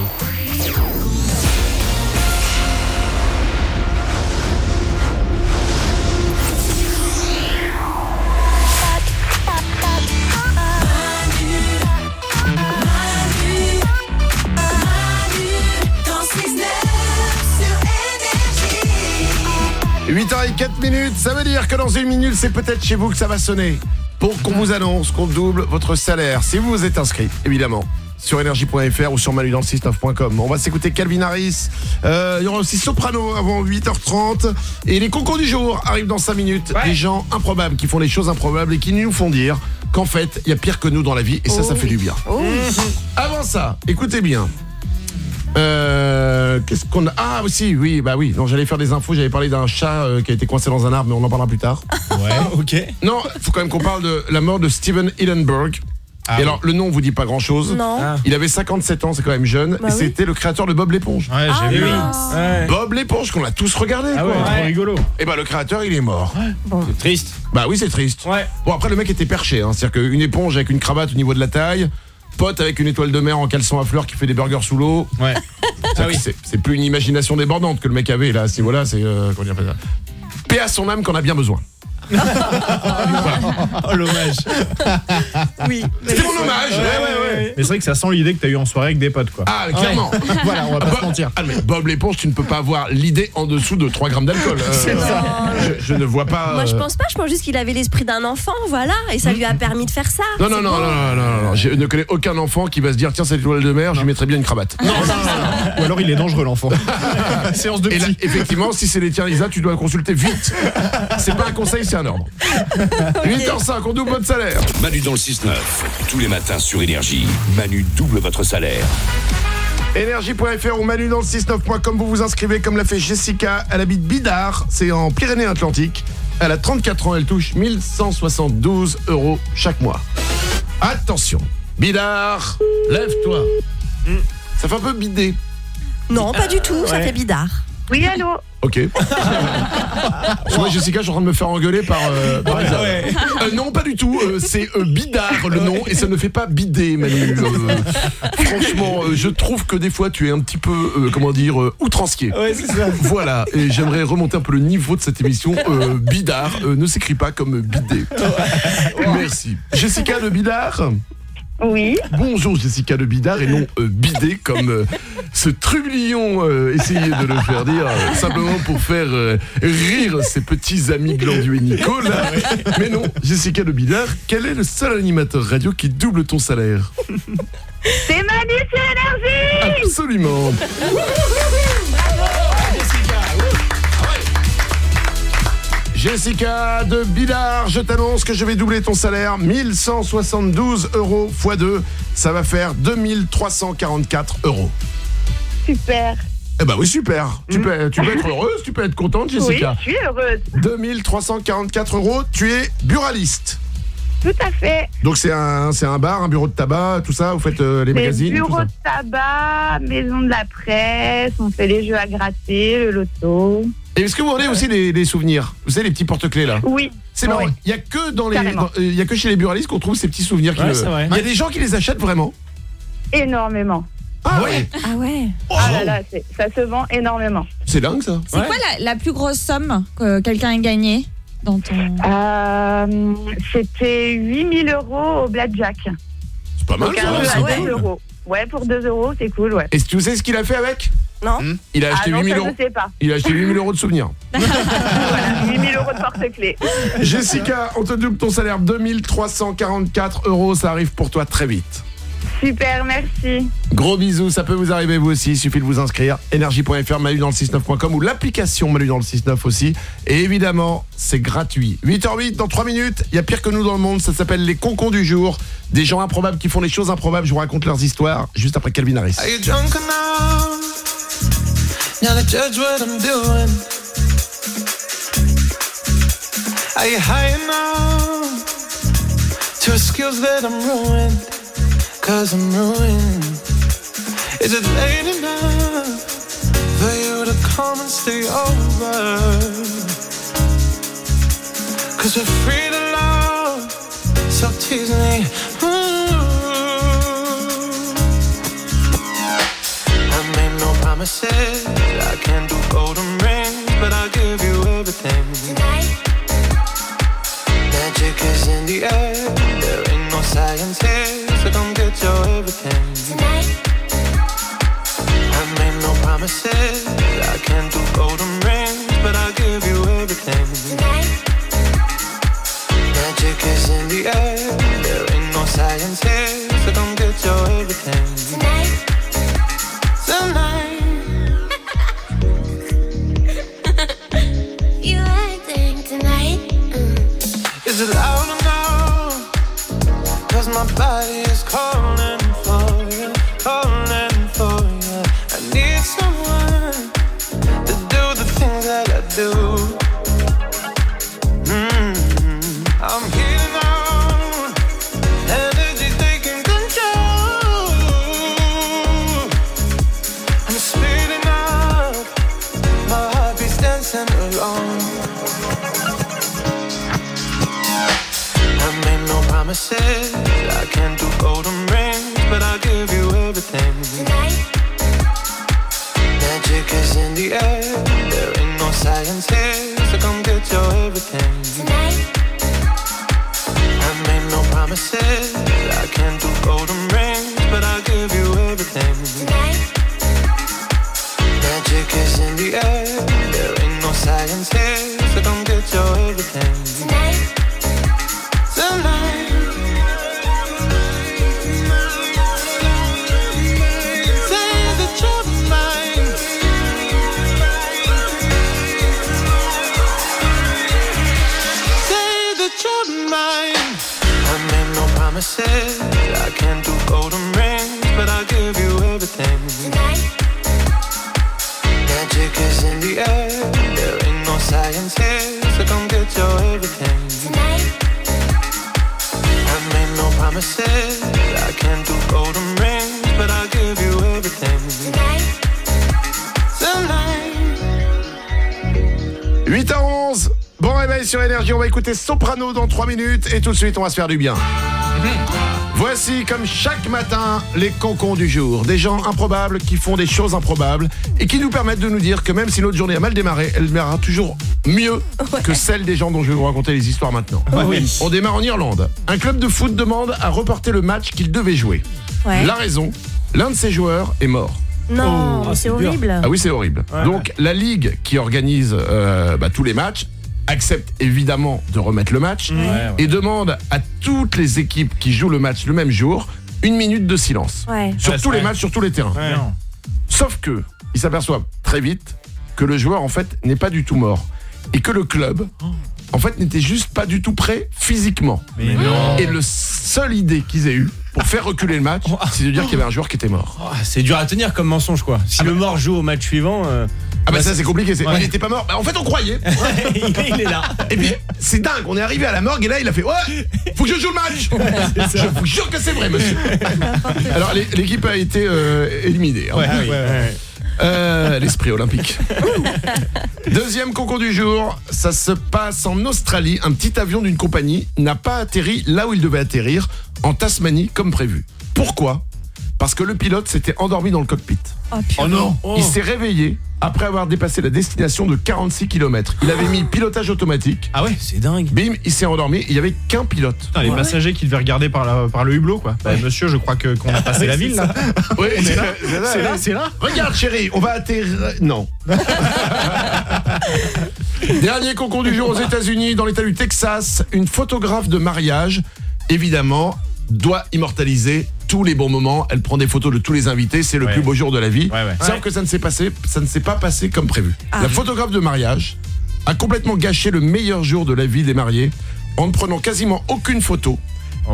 « 8h04, ça veut dire que dans 1 minute, c'est peut-être chez vous que ça va sonner. Pour qu'on vous annonce qu'on double votre salaire, si vous vous êtes inscrit, évidemment, sur énergie.fr ou sur manudansle69.com. On va s'écouter Calvin Harris. Il y aura aussi Soprano avant 8h30. Et les concours du jour arrivent dans 5 minutes. Des gens improbables qui font les choses improbables et qui nous font dire qu'en fait, il y a pire que nous dans la vie. Et ça fait du bien. Avant ça, écoutez bien. Qu'est-ce qu'on a? Ah aussi, oui, bah oui. Non, j'allais faire des infos, j'allais parler d'un chat qui a été coincé dans un arbre, mais on en parlera plus tard. Ouais, ok. Non, il faut quand même qu'on parle de la mort de Steven Hillenburg. Et alors, le nom vous dit pas grand-chose. Non. Il avait 57 ans, c'est quand même jeune. Et c'était le créateur de Bob l'éponge. Ouais, j'ai vu. Ouais. Bob l'éponge, qu'on a tous regardé. Ah ouais, trop rigolo. Et bah, le créateur, il est mort. Bon. C'est triste. Bah oui, c'est triste. Ouais. Bon, après, le mec était perché. C'est-à-dire qu'une éponge avec une cravate au niveau de la taille, pote avec une étoile de mer en caleçon à fleurs qui fait des burgers sous l'eau. Ouais. C'est plus une imagination débordante que le mec avait là. À ce niveau-là, c'est comment dire ça. Paix à son âme qu'on a bien besoin. Oh, l'hommage. Oui. C'était mon hommage. Ouais. Mais c'est vrai que ça sent l'idée que t'as eu en soirée avec des potes, quoi. Ah, clairement. Voilà, on va pas se mentir. Ah, mais Bob l'éponge, tu ne peux pas avoir l'idée en dessous de 3 grammes d'alcool. C'est ça. Je ne vois pas. Moi, je pense pas. Je pense juste qu'il avait l'esprit d'un enfant, voilà, et ça lui a permis de faire ça. Non. Je ne connais aucun enfant qui va se dire tiens, cette étoile de mer, je lui mettrais bien une cravate. Non. Ou alors il est dangereux, l'enfant. Séance de psy. Et là, effectivement, si c'est les tiens, Lisa, tu dois consulter vite. C'est pas un conseil, c'est un ordre. 8h05, on double votre salaire. Manu dans le 6-9. Tous les matins sur Énergie. Manu double votre salaire. Énergie.fr ou Manu dans le 6-9.com. Vous vous inscrivez comme l'a fait Jessica. Elle habite Bidart, c'est en Pyrénées-Atlantiques. Elle a 34 ans, elle touche 1172 € chaque mois. Attention, Bidart, lève-toi. Ça fait un peu bider. Non, pas du tout, ça fait bidard. Oui, allô. Ok. Moi, Jessica, je suis en train de me faire engueuler par Isa. Non, pas du tout. C'est bidard le nom et ça ne fait pas bider, Manu. Franchement, je trouve que des fois, tu es un petit peu, outrancier. Ouais, c'est ça. Voilà. Et j'aimerais remonter un peu le niveau de cette émission. Bidard ne s'écrit pas comme bidé. Merci. Jessica de Bidart. Oui. Bonjour Jessica de Bidart et non bidé comme ce trublion essayait de le faire dire simplement pour faire rire ses petits amis Glandu et Nico là. Mais non, Jessica de Bidart, quel est le seul animateur radio qui double ton salaire? C'est Manu sur Énergie. Absolument. Jessica de Bidart, je t'annonce que je vais doubler ton salaire. 1172 € x 2, ça va faire 2344 €. Super. Eh ben oui, super. Tu peux être heureuse, tu peux être contente, Jessica. Oui, je suis heureuse. 2344 €, tu es buraliste. Tout à fait. Donc c'est un bar, un bureau de tabac, tout ça, vous faites les magazines, bureau tout ça. de tabac, maison de la presse, on fait les jeux à gratter, le loto. Et est-ce que vous avez aussi des souvenirs? Vous savez, les petits porte-clés là? Oui. C'est marrant. Il y a que chez les buralistes qu'on trouve ces petits souvenirs. Il y a des gens qui les achètent vraiment? Énormément. Ah ouais. Ah ouais. Ah là là, ça se vend énormément. C'est dingue ça. C'est quoi la plus grosse somme que quelqu'un ait gagnée dans ton... C'était 8 000 € au blackjack. C'est pas mal ça. Donc, à 2 €. Ouais, pour 2 €, c'est cool, ouais. Et tu sais ce qu'il a fait avec? Non. Il a acheté 8 000 €. Je sais pas. Il a acheté 8 000 € de souvenirs. Voilà, 8 000 € de porte-clés. Jessica, on te double ton salaire, 2344 €, ça arrive pour toi très vite. Super, merci. Gros bisous, ça peut vous arriver vous aussi, il suffit de vous inscrire. Énergie.fr, Manu dans le 69.com ou l'application Manu dans le 69 aussi. Et évidemment, c'est gratuit. 8h08, dans 3 minutes, il y a pire que nous dans le monde, ça s'appelle les concons du jour. Des gens improbables qui font des choses improbables, je vous raconte leurs histoires, juste après Calvin Harris. Are you drunk enough now to judge what I'm doing? Are you high enough to excuse that I'm ruined? 'Cause I'm ruined. Is it late enough for you to come and stay over? 'Cause we're free to love, so tease me. I made no promises, I can't do golden rings, but I'll give you everything. Tonight. Magic is in the air, there ain't no science here, so come get your everything. Tonight. I made no promises, I can't do golden rings, but I'll give you everything. Tonight. Magic is in the air, there ain't no science here, so come get your everything. my body is calling for you, calling for you. I need someone to do the things that I do. I'm healing on, energy's taking control. I'm speeding up, my heartbeat's dancing along. I made no promises, I can't do golden rings, but I'll give you everything. Tonight. Magic is in the air, there ain't no science here, so come get your everything. Tonight. I made no promises, I can't do golden rings, but I'll give you everything. Tonight. Magic is in the air, there ain't no science here, so come get your everything. Tonight. Tonight. Promises, I can't do golden rings, but I'll give you everything. Tonight. Magic is in the air, there ain't no science here, so come get your everything. Tonight. I made no promises, I can't do golden rings, but I'll give you everything. Tonight. Tonight. 8h11, bon réveil sur Énergie, on va écouter Soprano dans 3 minutes et tout de suite on va se faire du bien. Voici comme chaque matin les concons du jour. Des gens improbables qui font des choses improbables et qui nous permettent de nous dire que même si notre journée a mal démarré, elle démarrera toujours mieux que celle des gens dont je vais vous raconter les histoires maintenant. Oui. On démarre en Irlande. Un club de foot demande à reporter le match qu'il devait jouer. Ouais. La raison, l'un de ses joueurs est mort. Non, c'est horrible. Ah oui, c'est horrible. Ouais, donc la ligue qui organise tous les matchs accepte évidemment de remettre le match et demande à toutes les équipes qui jouent le match le même jour 1 minute de silence. Sur tous les matchs, sur tous les terrains. Sauf que ils s'aperçoivent très vite que le joueur en fait n'est pas du tout mort et que le club en fait n'était juste pas du tout prêt physiquement. Mais non. Et le seule idée qu'ils aient eue pour faire reculer le match, c'est de dire qu'il y avait un joueur qui était mort. C'est dur à tenir comme mensonge quoi. Si le mort joue au match suivant ça c'est compliqué, il était pas mort. En fait on croyait. Il est là. Et puis c'est dingue, on est arrivé à la morgue et là il a fait faut que je joue le match. Je vous jure que c'est vrai monsieur. Alors l'équipe a été éliminée. L'esprit olympique. Deuxième concours du jour, ça se passe en Australie. Un petit avion d'une compagnie n'a pas atterri là où il devait atterrir, en Tasmanie comme prévu. Pourquoi ? Parce que le pilote s'était endormi dans le cockpit. Oh non. Il s'est réveillé après avoir dépassé la destination de 46 km. Il avait mis pilotage automatique. Ah ouais, c'est dingue. Bim, il s'est endormi, il n'y avait qu'un pilote. Putain, les passagers qui devaient regarder par le hublot quoi. Monsieur, je crois qu'on a passé la ville là. Oui, on est là. C'est là. Regarde chérie, on va atterrir. Non. Dernier concours du jour aux États-Unis, dans l'État du Texas, une photographe de mariage, évidemment, doit immortaliser tous les bons moments. Elle prend des photos de tous les invités, c'est le plus beau jour de la vie. Sauf que ça ne s'est pas passé comme prévu. La photographe de mariage a complètement gâché le meilleur jour de la vie des mariés en ne prenant quasiment aucune photo. Pourquoi ?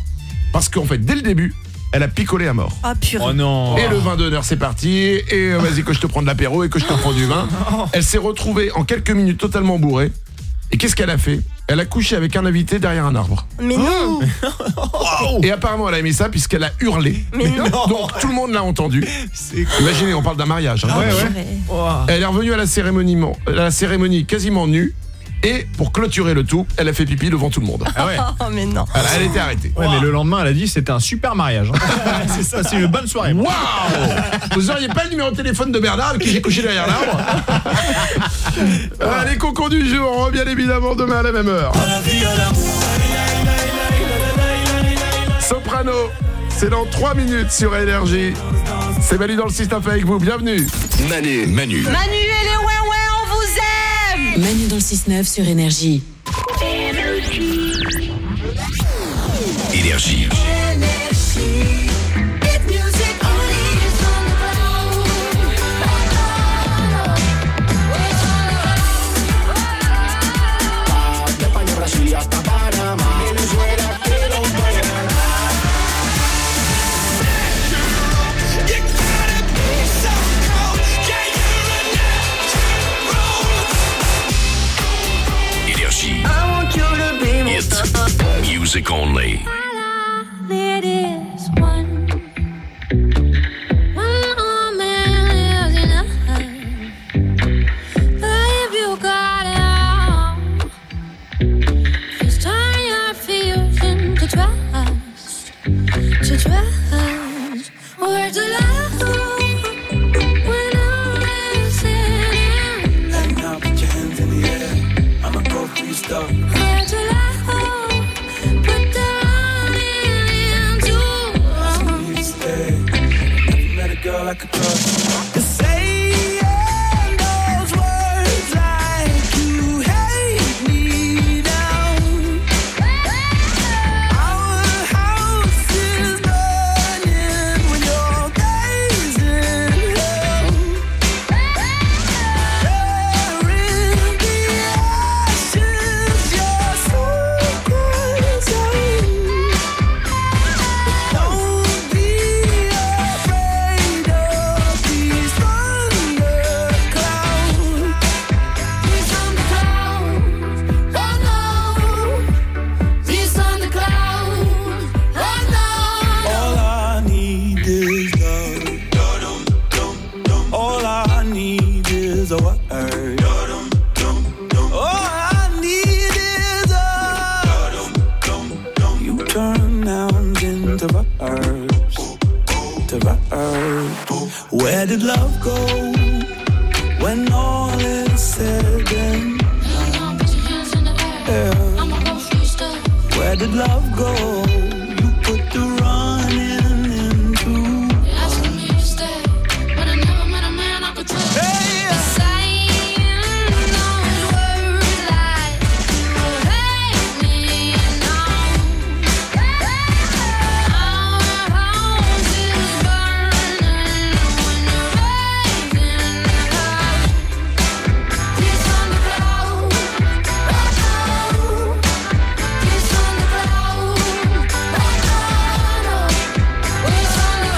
Parce qu'en fait, dès le début, elle a picolé à mort. Ah purée. Oh non. Et le vin d'honneur c'est parti, et vas-y que je te prends de l'apéro et que je te prends du vin. Elle s'est retrouvée en quelques minutes totalement bourrée. Et qu'est-ce qu'elle a fait ? Elle a couché avec un invité derrière un arbre. Mais non. Et apparemment elle a aimé ça puisqu'elle a hurlé. Mais non. Donc tout le monde l'a entendu. Imaginez, on parle d'un mariage. Elle est revenue à la cérémonie quasiment nue. Et pour clôturer le tout, elle a fait pipi devant tout le monde. Ah ouais. Oh mais non. Elle était arrêtée. Ouais, mais le lendemain, elle a dit c'était un super mariage. C'est ça, c'est une bonne soirée. Waouh. Vous auriez pas le numéro de téléphone de Bernard avec qui j'ai couché derrière l'arbre. Les concours du jour, on revient évidemment demain à la même heure. Soprano, c'est dans 3 minutes sur Énergie. C'est Manu dans le système avec vous, bienvenue. Manu. Manu et les ouais, on vous aime. Manu dans le 6-9 sur Énergie. Énergie. music only. It is one man is enough. But if you got it all, just turn your fears into trust. To trust, words of love. When I'm listening, hey, now put your hands in the air. I'ma go through your stuff. Words of love. Girl I could trust. Saying those words like you hate me down. Our house is burning when your days in hell. There in the ashes, your secrets are. Don't be afraid. Where did love go when all is said and done? Where did love go? You put the running into. You asked me to stay, but I never met a man I could trust. Saying those words like you hate me now. Our house is burning when you're raising love. Peace on the cloud, peace on the cloud, peace on the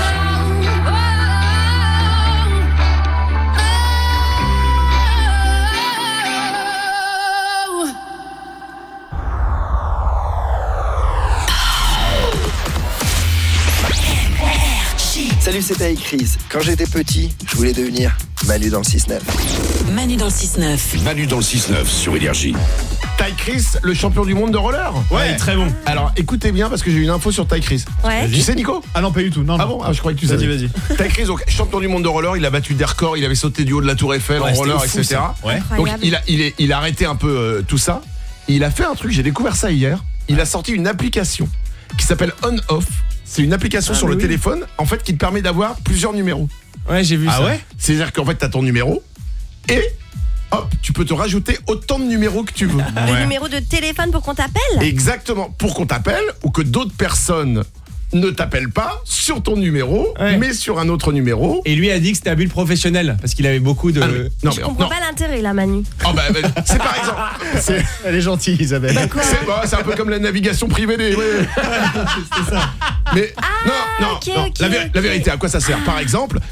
Salut, c'est Taï Chris. Quand j'étais petit, je voulais devenir Manu dans le 6-9. Manu dans le 6-9. Manu dans le 6-9 sur Énergie. Ty Chris, le champion du monde de roller. Ouais, très bon. Alors écoutez bien parce que j'ai une info sur Ty Chris. Ouais. Tu sais Nico? Ah non, pas du tout. Non, Ah bon? Ah, je croyais que tu savais. Vas-y. Ty Chris, donc champion du monde de roller, il a battu des records, il avait sauté du haut de la Tour Eiffel en roller, fou, etc. Ouais. Donc Incroyable. il a arrêté un peu tout ça. Il a fait un truc, j'ai découvert ça hier. Il a sorti une application qui s'appelle On-Off. C'est une application sur le téléphone, en fait, qui te permet d'avoir plusieurs numéros. Ouais, j'ai vu ça. Ah ouais? C'est-à-dire qu'en fait, t'as ton numéro et hop, tu peux te rajouter autant de numéros que tu veux. Le numéro de téléphone pour qu'on t'appelle? Exactement, pour qu'on t'appelle ou que d'autres personnes ne t'appellent pas sur ton numéro, mais sur un autre numéro. Et lui a dit que c'était à but professionnel parce qu'il avait beaucoup de. Je comprends pas l'intérêt là, Manu. Oh bah, c'est par exemple. Elle est gentille, Isabelle. C'est un peu comme la navigation privée des. C'est ça. Mais non. La vérité, à quoi ça sert? Par exemple,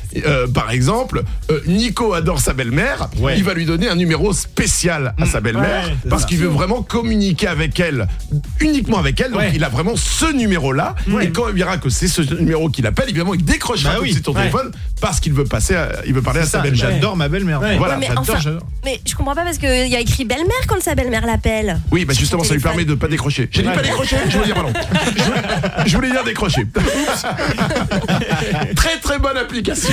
Nico adore sa belle-mère. Il va lui donner un numéro spécial à sa belle-mère parce qu'il veut vraiment communiquer avec elle, uniquement avec elle. Donc il a vraiment ce numéro-là. Et quand il verra que c'est ce numéro qu'il appelle, évidemment, il décrochera tout de suite ton téléphone parce qu'il veut parler à sa belle-mère. J'adore ma belle-mère. Voilà, j'adore. Mais je comprends pas parce qu'il y a écrit belle-mère quand sa belle-mère l'appelle. Oui, bah justement, ça lui permet de pas décrocher. J'ai dit pas décrocher, je voulais dire pardon. Je voulais dire décrocher. Très très bonne application.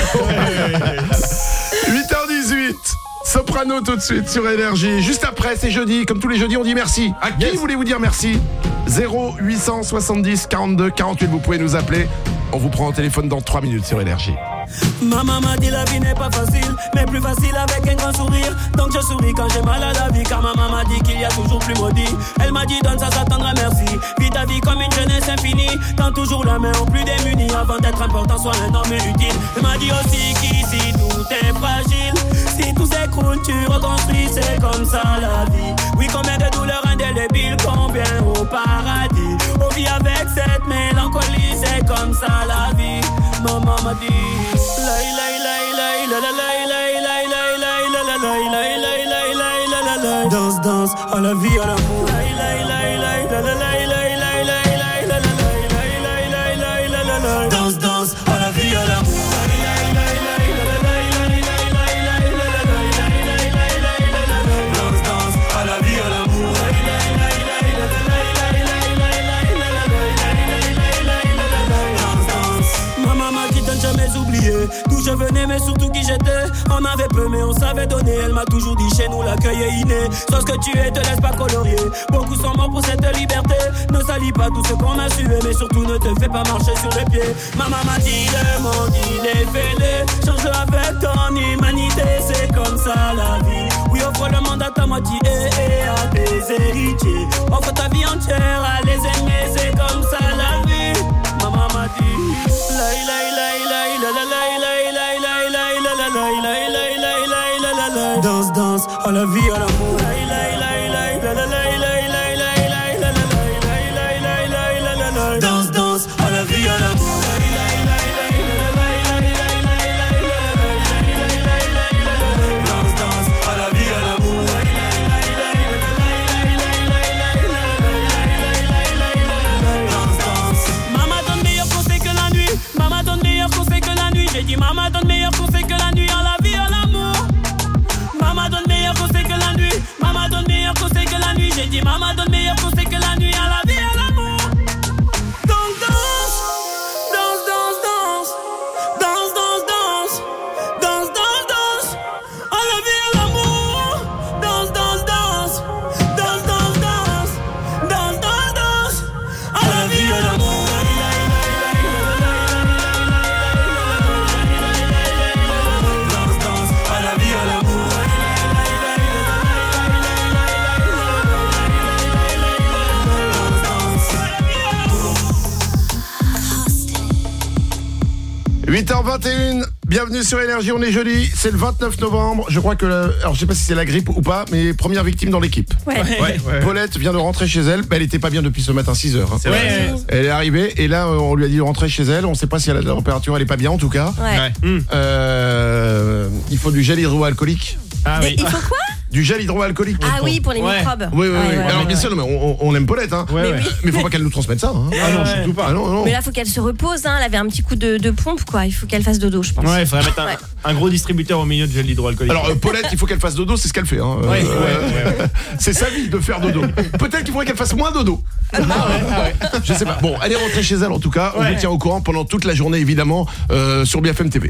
8h18. Soprano tout de suite sur Énergie. Juste après, c'est jeudi. Comme tous les jeudis, on dit merci. À qui voulez-vous dire merci? 0870 42 48. Vous pouvez nous appeler. On vous prend au téléphone dans 3 minutes sur Énergie. Maman m'a dit la vie n'est pas facile, mais plus facile avec un grand sourire. Donc je souris quand j'ai mal à la vie, car maman m'a dit qu'il y a toujours plus maudit. Elle m'a dit donne ça, ça t'attendra, merci. Vis ta vie comme une jeunesse infinie. Tends toujours la main aux plus démunis. Avant d'être important, sois un homme utile. Elle m'a dit aussi qu'ici tout est fragile. Si tout s'écroule, tu reconstruis, c'est comme ça la vie. Oui, combien de douleurs indélébiles, combien au paradis. On vit avec cette mélancolie, c'est comme ça la vie. Maman m'a dit danse, danse, à la vie, à l'amour. yeah. D'où je venais mais surtout qui j'étais. On avait peu mais on savait donner. Elle m'a toujours dit chez nous l'accueil est inné. Sois ce que tu es, te laisse pas colorier. Beaucoup sont morts pour cette liberté. Ne salis pas tout ce qu'on a sué, mais surtout ne te fais pas marcher sur les pieds. Maman m'a dit le monde il est fêlé. Change avec ton humanité, c'est comme ça la vie. Oui, offre le monde à ta moitié et à tes héritiers. Offre ta vie entière à les aimer, c'est comme ça la vie. Maman m'a dit danse, danse, à la vie, à l'amour. Danse, danse, à la vie, à l'amour. Danse, danse, à la vie, à l'amour. Danse, danse. Maman donne meilleur conseil que la nuit. Maman donne meilleur conseil que la nuit. J'ai dit maman donne meilleur conseil que la nuit. À la vie, à l'amour. Maman donne meilleur conseil que la nuit. Maman donne meilleur conseil que la nuit. J'ai dit maman donne meilleur conseil que la nuit. À la vie, à l'amour. « 8h21, bienvenue sur Énergie, on est jeudi, c'est le 29 novembre, je crois que, alors je sais pas si c'est la grippe ou pas, mais première victime dans l'équipe. Ouais. Paulette vient de rentrer chez elle, elle était pas bien depuis ce matin 6h. Hein. C'est vrai. Elle est arrivée et là on lui a dit de rentrer chez elle, on sait pas si elle a de la température, elle est pas bien en tout cas. Ouais. Il faut du gel hydroalcoolique. Ah oui. Il faut quoi ? Du gel hydroalcoolique. Ah oui, pour les microbes. Oui. Alors bien sûr, mais on aime Paulette, hein. Mais faut pas qu'elle nous transmette ça. Hein. Ah non, surtout pas. Ah non. Mais là, faut qu'elle se repose. Hein. Elle avait un petit coup de pompe, quoi. Il faut qu'elle fasse dodo, je pense. Ouais, il faudrait mettre un gros distributeur au milieu de gel hydroalcoolique. Alors Paulette, il faut qu'elle fasse dodo, c'est ce qu'elle fait. Hein. C'est sa vie de faire dodo. Peut-être qu'il faudrait qu'elle fasse moins dodo. Je sais pas. Bon, elle est rentrée chez elle en tout cas. On vous tient au courant pendant toute la journée évidemment sur BFM TV.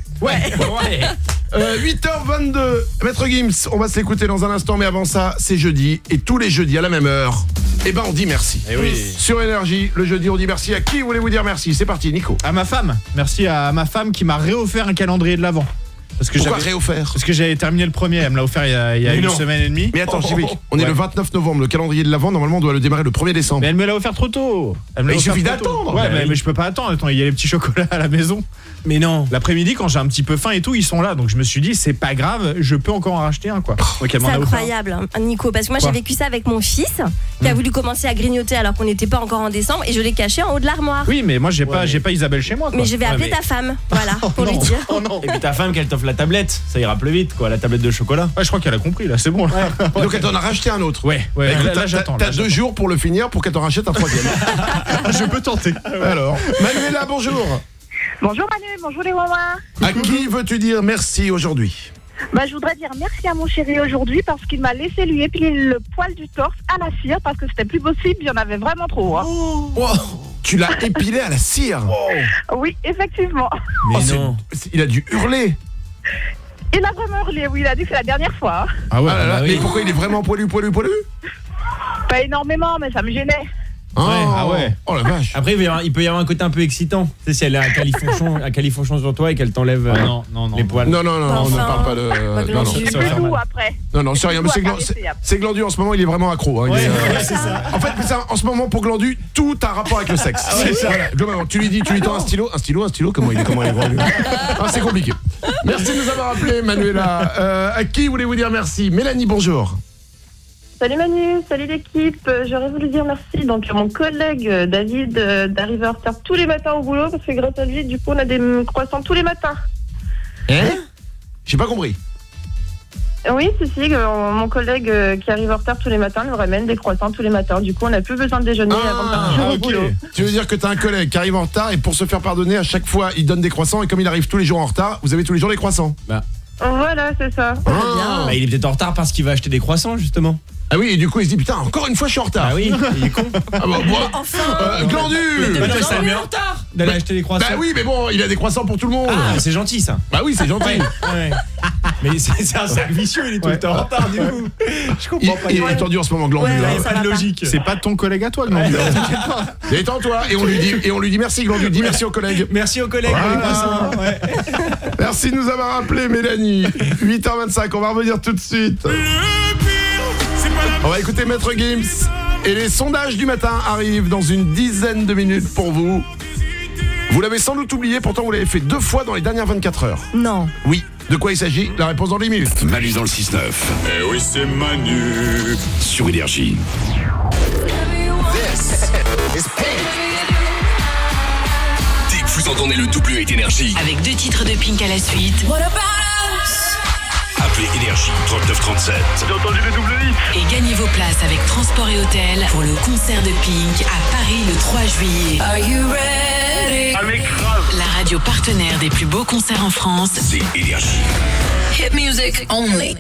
8h22. Maître Gims, on va se l'écouter dans un instant, mais avant ça, c'est jeudi et tous les jeudis à la même heure. Eh ben on dit merci. Sur Énergie, le jeudi on dit merci à qui voulez-vous dire merci? C'est parti, Nico. À ma femme. Merci à ma femme qui m'a réoffert un calendrier de l'Avent. Pourquoi réoffert? Parce que j'avais terminé le premier, elle me l'a offert il y a une semaine et demie. Mais attends, on est le 29 novembre, le calendrier de l'Avent, normalement on doit le démarrer le 1er décembre. Mais elle me l'a offert trop tôt. Il suffit d'attendre. Ouais, mais je peux pas attendre. Attends, il y a les petits chocolats à la maison. Mais non. L'après-midi, quand j'ai un petit peu faim et tout, ils sont là. Donc je me suis dit, c'est pas grave, je peux encore en racheter un, quoi. C'est incroyable, hein, Nico. Parce que moi, j'ai vécu ça avec mon fils, qui a voulu commencer à grignoter alors qu'on n'était pas encore en décembre, et je l'ai caché en haut de l'armoire. Oui, mais moi, j'ai pas Isabelle chez moi, quoi. Mais je vais appeler ta femme, voilà, pour lui dire. Et puis ta femme, qu'elle t'offre la tablette, ça ira plus vite, quoi, la tablette de chocolat. Ouais, je crois qu'elle a compris, là, c'est bon. Là. Donc elle t'en a racheté un autre. Ouais. Écoute, là, j'attends. T'as 2 jours pour le finir pour qu'elle t'en rachète un 3e. Je peux tenter. Alors, Manuela, bonjour. Bonjour Manu, bonjour les mamans. À qui veux-tu dire merci aujourd'hui? Je voudrais dire merci à mon chéri aujourd'hui parce qu'il m'a laissé lui épiler le poil du torse à la cire parce que c'était plus possible, il y en avait vraiment trop. Hein. Oh, tu l'as épilé à la cire? Oui, effectivement. Mais non. Il a dû hurler. Il a vraiment hurlé, oui, il a dit que c'est la dernière fois. Ah ouais, mais pourquoi il est vraiment poilu? Pas énormément, mais ça me gênait. Ah ouais. Oh la vache. Après il peut y avoir un côté un peu excitant. Tu sais, si elle a un califourchon sur toi et qu'elle t'enlève les poils. Non, on ne parle pas de C'est plus doux après. Non, c'est rien, mais c'est Glandu en ce moment, il est vraiment accro, hein. C'est ça. En fait, en ce moment pour Glandu, tout a rapport avec le sexe. Voilà. Tu lui tends un stylo, comment il est Glandu. C'est compliqué. Merci de nous avoir appelé, Manuela. À qui voulez-vous dire merci? Mélanie, bonjour. Salut Manu, salut l'équipe. J'aurais voulu dire merci donc à mon collègue David d'arriver en retard tous les matins au boulot parce que grâce à lui, du coup, on a des croissants tous les matins. J'ai pas compris. Oui, si, mon collègue qui arrive en retard tous les matins nous ramène des croissants tous les matins. Du coup, on n'a plus besoin de déjeuner avant de partir au boulot. Tu veux dire que t'as un collègue qui arrive en retard et pour se faire pardonner, à chaque fois, il donne des croissants et comme il arrive tous les jours en retard, vous avez tous les jours des croissants. Voilà, c'est ça. Il est peut-être en retard parce qu'il va acheter des croissants, justement. Ah oui, et du coup il se dit putain, encore une fois je suis en retard. Ah oui, il est con. Enfin Glandu. Ça le met en retard. d'aller acheter des croissants. Bah oui, mais bon, il a des croissants pour tout le monde. Ah, c'est gentil ça. Bah oui, c'est gentil. Ouais. Mais c'est un cercle vicieux, il est tout le temps en retard du coup. Je comprends pas. Il est tendu en ce moment, Glandu. Il n'y a pas de logique. C'est pas ton collègue à toi, Glandu. Détends-toi et on lui dit merci, Glandu. Dis merci aux collègues. Merci aux collègues pour les croissants. Ouais. Merci de nous avoir appelé, Mélanie. 8h25, on va revenir tout de suite. On va écouter Maître Gims. Et les sondages du matin arrivent dans une dizaine de minutes pour vous. Vous l'avez sans doute oublié, pourtant vous l'avez fait 2 fois dans les dernières 24 heures. Non. Oui. De quoi il s'agit? La réponse dans 10 minutes. Manu dans le 6-9. Eh oui, c'est Manu. Sur Énergie. Dès que vous entendez le double est Énergie. Avec 2 titres de Pink à la suite. Appelez Énergie 3937. J'ai entendu le double hit. Et gagnez vos places avec transport et hôtel pour le concert de Pink à Paris le 3 juillet. Are you ready? Avec grave. La radio partenaire des plus beaux concerts en France. C'est Énergie. Hit music only.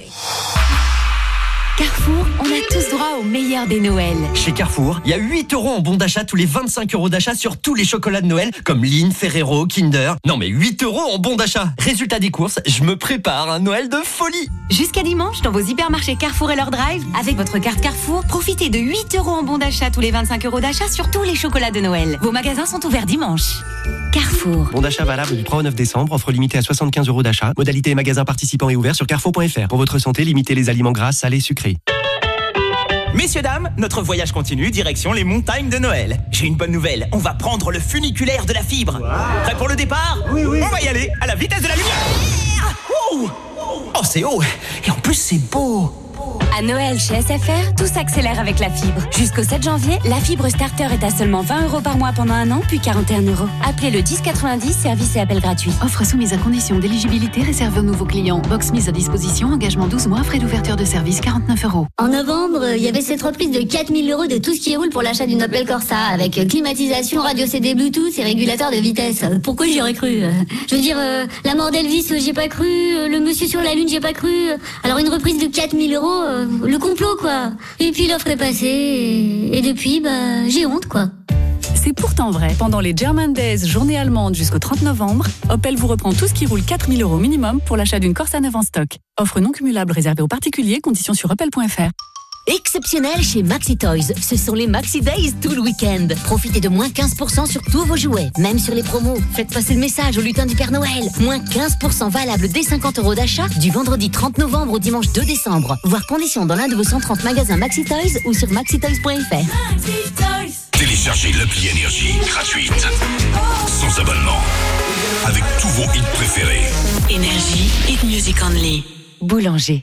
Carrefour, on a tous droit au meilleur des Noëls. Chez Carrefour, il y a 8 € en bon d'achat tous les 25 € d'achat sur tous les chocolats de Noël, comme Lindt, Ferrero, Kinder. Non mais 8 € en bon d'achat. Résultat des courses, je me prépare un Noël de folie. Jusqu'à dimanche, dans vos hypermarchés Carrefour et leur drive, avec votre carte Carrefour, profitez de 8 € en bon d'achat tous les 25 € d'achat sur tous les chocolats de Noël. Vos magasins sont ouverts dimanche. Carrefour. Bon d'achat valable du 3 au 9 décembre, offre limitée à 75 € d'achat. Modalité et magasins participants et ouverts sur carrefour.fr. Pour votre santé, limitez les aliments gras, salés, sucrés. Messieurs, dames, notre voyage continue, direction les montagnes de Noël. J'ai une bonne nouvelle, on va prendre le funiculaire de la fibre. Prêt pour le départ? Oui. On va y aller, à la vitesse de la lumière. Oh, c'est haut, et en plus c'est beau. À Noël chez SFR, tout s'accélère avec la fibre. Jusqu'au 7 janvier, la fibre starter est à seulement 20 € par mois pendant 1 an, puis 41 €. Appelez le 1090, service et appel gratuit. Offre soumise à condition d'éligibilité réservée aux nouveaux clients. Box mise à disposition, engagement 12 mois, frais d'ouverture de service 49 €. En novembre, il y avait cette reprise de 4000 € de tout ce qui roule pour l'achat d'une Opel Corsa, avec climatisation, radio CD Bluetooth et régulateur de vitesse. Pourquoi j'y aurais cru? Je veux dire, la mort d'Elvis, j'y ai pas cru, le monsieur sur la lune, j'y ai pas cru. Alors une reprise de 4000 €, le complot quoi. Et puis l'offre est passée et depuis j'ai honte quoi. C'est pourtant vrai. Pendant les German Days, journée allemande jusqu'au 30 novembre, Opel vous reprend tout ce qui roule 4000 € minimum pour l'achat d'une Corsa neuve en stock. Offre non cumulable réservée aux particuliers, conditions sur opel.fr. Exceptionnel chez Maxi Toys, ce sont les Maxi Days tout le week-end. Profitez de moins 15% sur tous vos jouets, même sur les promos. Faites passer le message au lutin du Père Noël. Moins 15% valable dès 50 € d'achat du vendredi 30 novembre au dimanche 2 décembre. Voir conditions dans l'un de vos 130 magasins Maxi Toys ou sur maxitoys.fr. Téléchargez l'appli Énergie gratuite. Sans abonnement. Avec tous vos hits préférés. Énergie, hit music only. Boulanger.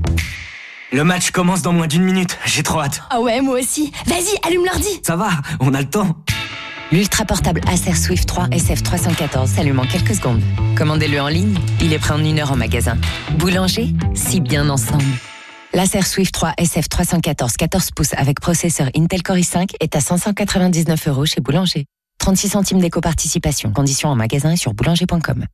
Le match commence dans moins d'1 minute, j'ai trop hâte. Ah ouais, moi aussi. Vas-y, allume l'ordi. Ça va, on a le temps. L'ultra portable Acer Swift 3 SF314 s'allume en quelques secondes. Commandez-le en ligne, il est prêt en 1 heure en magasin. Boulanger, si bien ensemble. L'Acer Swift 3 SF314 14 pouces avec processeur Intel Core i5 est à 599 € chez Boulanger. 36 centimes d'éco-participation. Conditions en magasin et sur boulanger.com.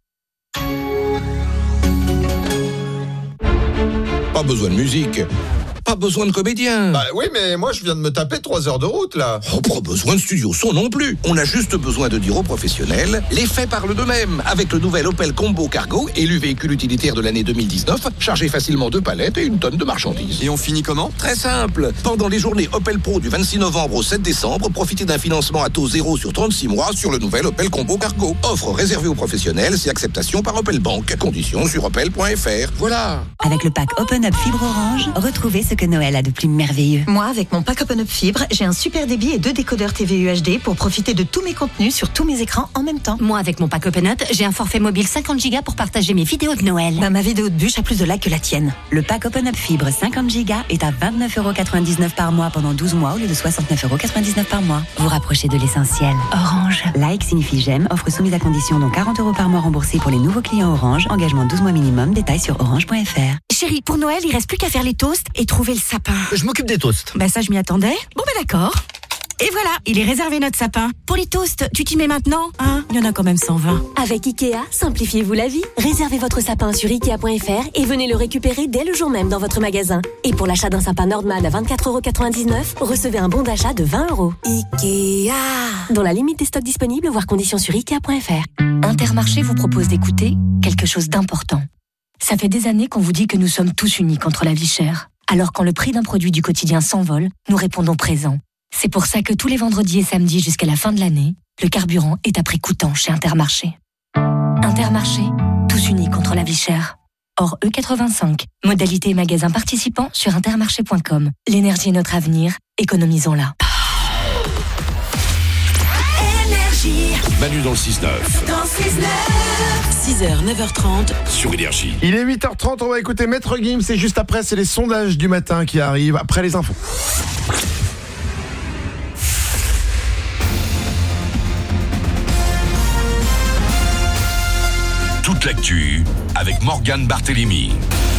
Pas besoin de musique, pas besoin de comédien. Bah oui, mais moi je viens de me taper 3 heures de route là. Oh, pas besoin de studio son non plus. On a juste besoin de dire aux professionnels, les faits parlent d'eux-mêmes. Avec le nouvel Opel Combo Cargo, élu véhicule utilitaire de l'année 2019, chargé facilement 2 palettes et 1 tonne de marchandises. Et on finit comment? Très simple. Pendant les journées Opel Pro du 26 novembre au 7 décembre, profitez d'un financement à taux 0 sur 36 mois sur le nouvel Opel Combo Cargo. Offre réservée aux professionnels, c'est acceptation par Opel Bank. Conditions sur opel.fr. Voilà. Avec le pack Open Up Fibre Orange, retrouvez ce que Noël a de plus merveilleux. Moi, avec mon pack Open Up Fibre, j'ai un super débit et 2 décodeurs TVU HD pour profiter de tous mes contenus sur tous mes écrans en même temps. Moi, avec mon pack Open Up, j'ai un forfait mobile 50 Go pour partager mes vidéos de Noël. Ma vidéo de bûche a plus de likes que la tienne. Le pack Open Up Fibre 50 Go est à 29,99 € par mois pendant 12 mois au lieu de 69,99 € par mois. Vous rapprochez de l'essentiel. Orange. Like signifie j'aime, offre soumise à condition dont 40 € par mois remboursés pour les nouveaux clients Orange, engagement 12 mois minimum, détails sur orange.fr. Chérie, pour Noël, il reste plus qu'à faire les toasts et trouver le sapin. Je m'occupe des toasts. Bah ça, je m'y attendais. Bon bah d'accord. Et voilà, il est réservé notre sapin. Pour les toasts, tu t'y mets maintenant, hein? Il y en a quand même 120. Avec Ikea, simplifiez-vous la vie. Réservez votre sapin sur Ikea.fr et venez le récupérer dès le jour même dans votre magasin. Et pour l'achat d'un sapin Nordman à 24,99 €, recevez un bon d'achat de 20 €. Ikea. Dans la limite des stocks disponibles, voire conditions sur Ikea.fr. Intermarché vous propose d'écouter quelque chose d'important. Ça fait des années qu'on vous dit que nous sommes tous unis contre la vie chère. Alors quand le prix d'un produit du quotidien s'envole, nous répondons présent. C'est pour ça que tous les vendredis et samedis jusqu'à la fin de l'année, le carburant est à prix coûtant chez Intermarché. Intermarché, tous unis contre la vie chère. Hors E85, modalité et magasin participants sur intermarché.com. L'énergie est notre avenir, économisons-la. Manu dans le 6-9. Dans 6h, 9h30 sur Énergie. Il est 8h30, on va écouter Maître Gims et juste après, c'est les sondages du matin qui arrivent après les infos. Toute l'actu avec Morgane Barthélémy.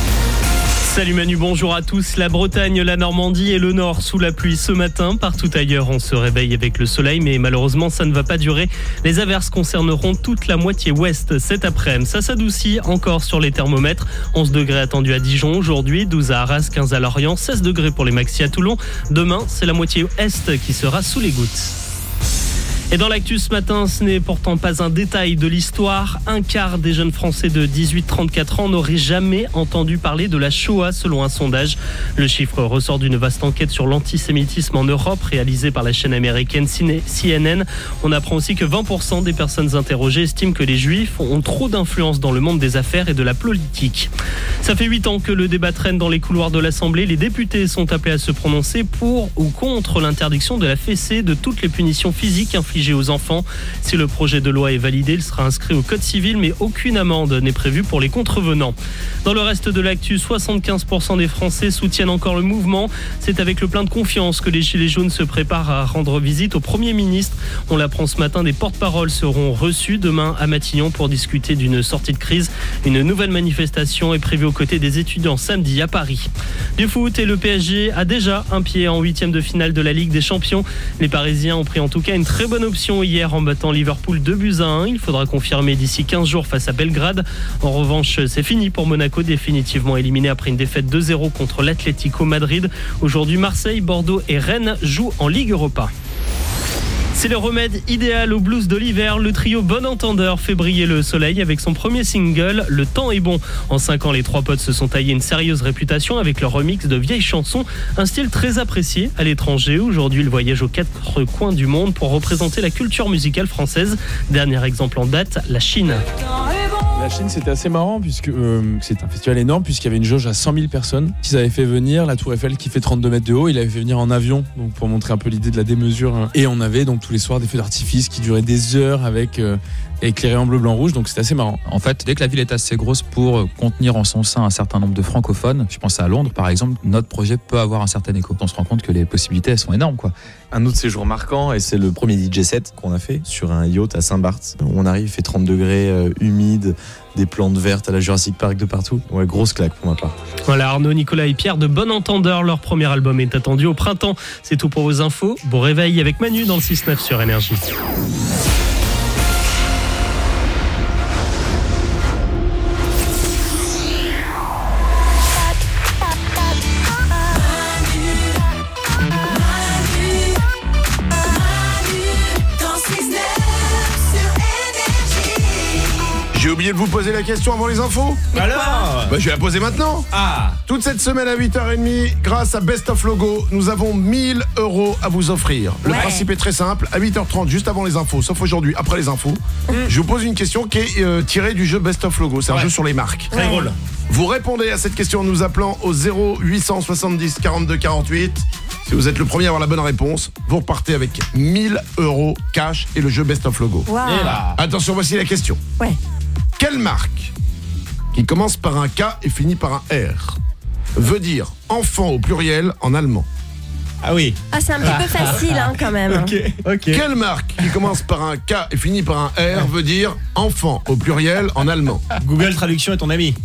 Salut Manu, bonjour à tous. La Bretagne, la Normandie et le Nord sous la pluie ce matin. Partout ailleurs, on se réveille avec le soleil, mais malheureusement, ça ne va pas durer. Les averses concerneront toute la moitié ouest cet après-midi. Ça s'adoucit encore sur les thermomètres. 11 degrés attendus à Dijon aujourd'hui, 12 à Arras, 15 à Lorient, 16 degrés pour les maxi à Toulon. Demain, c'est la moitié est qui sera sous les gouttes. Et dans l'actu ce matin, ce n'est pourtant pas un détail de l'histoire. Un quart des jeunes Français de 18-34 ans n'auraient jamais entendu parler de la Shoah selon un sondage. Le chiffre ressort d'une vaste enquête sur l'antisémitisme en Europe réalisée par la chaîne américaine CNN. On apprend aussi que 20% des personnes interrogées estiment que les Juifs ont trop d'influence dans le monde des affaires et de la politique. Ça fait 8 ans que le débat traîne dans les couloirs de l'Assemblée. Les députés sont appelés à se prononcer pour ou contre l'interdiction de la fessée, de toutes les punitions physiques infligées aux enfants. Si le projet de loi est validé, il sera inscrit au code civil, mais aucune amende n'est prévue pour les contrevenants. Dans le reste de l'actu, 75% des Français soutiennent encore le mouvement. C'est avec le plein de confiance que les Gilets jaunes se préparent à rendre visite au Premier ministre. On l'apprend ce matin, des porte-paroles seront reçus demain à Matignon pour discuter d'une sortie de crise. Une nouvelle manifestation est prévue aux côtés des étudiants samedi à Paris. Du foot, et le PSG a déjà un pied en 8e de finale de la Ligue des Champions. Les Parisiens ont pris en tout cas une très bonne option hier en battant Liverpool 2-1. Il faudra confirmer d'ici 15 jours face à Belgrade. En revanche, c'est fini pour Monaco, définitivement éliminé après une défaite 2-0 contre l'Atlético Madrid. Aujourd'hui, Marseille, Bordeaux et Rennes jouent en Ligue Europa. C'est le remède idéal au blues de l'hiver. Le trio Bon Entendeur fait briller le soleil avec son premier single, Le temps est bon. En 5 ans, les trois potes se sont taillés une sérieuse réputation avec leur remix de vieilles chansons. Un style très apprécié à l'étranger. Aujourd'hui, ils voyagent aux 4 coins du monde pour représenter la culture musicale française. Dernier exemple en date, la Chine. La Chine, c'était assez marrant puisque c'est un festival énorme puisqu'il y avait une jauge à 100 000 personnes. Ils avaient fait venir la Tour Eiffel qui fait 32 mètres de haut. Ils l'avaient fait venir en avion donc pour montrer un peu l'idée de la démesure. Et on avait donc tous les soirs des feux d'artifice qui duraient des heures avec éclairés en bleu, blanc, rouge. Donc c'était assez marrant. En fait, dès que la ville est assez grosse pour contenir en son sein un certain nombre de francophones, je pense à Londres par exemple, notre projet peut avoir un certain écho. On se rend compte que les possibilités elles sont énormes quoi. Un autre séjour marquant, et c'est le premier DJ set qu'on a fait sur un yacht à Saint-Barth. On arrive, il fait 30 degrés, humide, des plantes vertes à la Jurassic Park de partout. Ouais, grosse claque pour ma part. Voilà, Arnaud, Nicolas et Pierre de Bon Entendeur. Leur premier album est attendu au printemps. C'est tout pour vos infos. Bon réveil avec Manu dans le 6-9 sur Énergie. J'ai oublié de vous poser la question avant les infos. Alors je vais la poser maintenant. Toute cette semaine à 8h30, grâce à Best of Logo, nous avons 1 000 € à vous offrir. Le principe est très simple. À 8h30, juste avant les infos, sauf aujourd'hui, après les infos, je vous pose une question qui est tirée du jeu Best of Logo. C'est un jeu sur les marques. Très drôle. Vous répondez à cette question en nous appelant au 0870 42 48. Si vous êtes le premier à avoir la bonne réponse, vous repartez avec 1 000 € cash et le jeu Best of Logo. Wow. Et là, attention, voici la question. Ouais. Quelle marque qui commence par un K et finit par un R veut dire enfant au pluriel en allemand? Ah oui. Ah, c'est un petit peu facile quand même. Ok. Quelle marque qui commence par un K et finit par un R veut dire enfant au pluriel en allemand? Google Traduction est ton ami.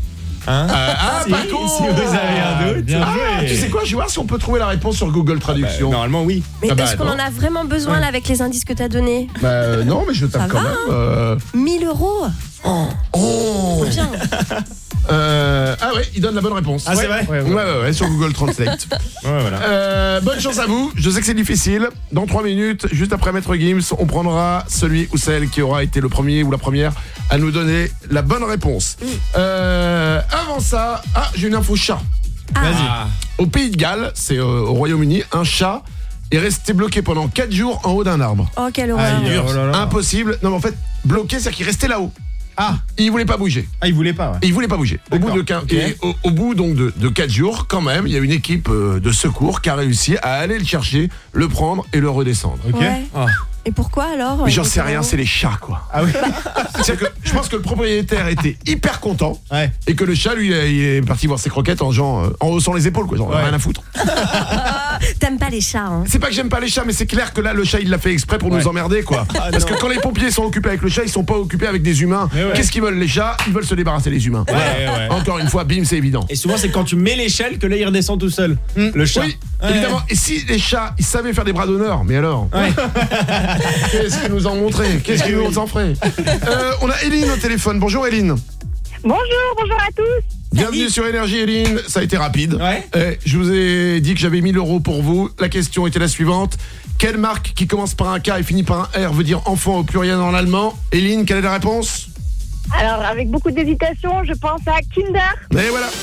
Hein pas con. Si vous avez un doute, bien joué. Tu sais quoi, je vais voir si on peut trouver la réponse sur Google Traduction. Normalement, oui. Mais est-ce qu'on en a vraiment besoin là avec les indices que t'as donnés? Non, mais je tape Ça quand va, même. 1000 euros. Oh. Trop bien. Ah ouais, il donne la bonne réponse. Ah, c'est vrai? Ouais, sur Google Translate. Voilà. Bonne chance à vous. Je sais que c'est difficile. Dans 3 minutes, juste après Maître Gims, on prendra celui ou celle qui aura été le premier ou la première à nous donner la bonne réponse. Avant ça, j'ai une info chat. Vas-y. Au Pays de Galles, c'est au Royaume-Uni, un chat est resté bloqué pendant 4 jours en haut d'un arbre. Oh, quelle horreur. Impossible. Non, mais en fait, bloqué, c'est-à-dire qu'il restait là-haut. Il voulait pas bouger. Il voulait pas. Ouais. Il voulait pas bouger. Au bout au bout donc de 4 jours, quand même, il y a une équipe de secours qui a réussi à aller le chercher, le prendre et le redescendre. Ouais. Et pourquoi alors? Mais j'en sais rien, c'est les chats quoi. Ah oui. C'est-à-dire que je pense que le propriétaire était hyper content et que le chat lui il est parti voir ses croquettes en haussant les épaules quoi, rien à foutre. T'aimes pas les chats hein? C'est pas que j'aime pas les chats, mais c'est clair que là le chat il l'a fait exprès pour nous emmerder quoi. Parce que quand les pompiers sont occupés avec le chat, ils sont pas occupés avec des humains. Qu'est-ce qu'ils veulent les chats? Ils veulent se débarrasser des humains. Encore une fois, bim, c'est évident. Et souvent c'est quand tu mets l'échelle que là il redescend tout seul. Le chat. Oui, évidemment. Et si les chats ils savaient faire des bras d'honneur, mais alors qu'est-ce qu'ils nous ont montré? Qu'est-ce qu'ils nous en feraient? On a Eline au téléphone. Bonjour Eline. Bonjour à tous. Bienvenue sur Énergie Eline, ça a été rapide. Je vous ai dit que j'avais 1000 euros pour vous. La question était la suivante. Quelle marque qui commence par un K et finit par un R veut dire enfant au pluriel en allemand? Eline, quelle est la réponse? Alors, avec beaucoup d'hésitation, je pense à Kinder. Et voilà.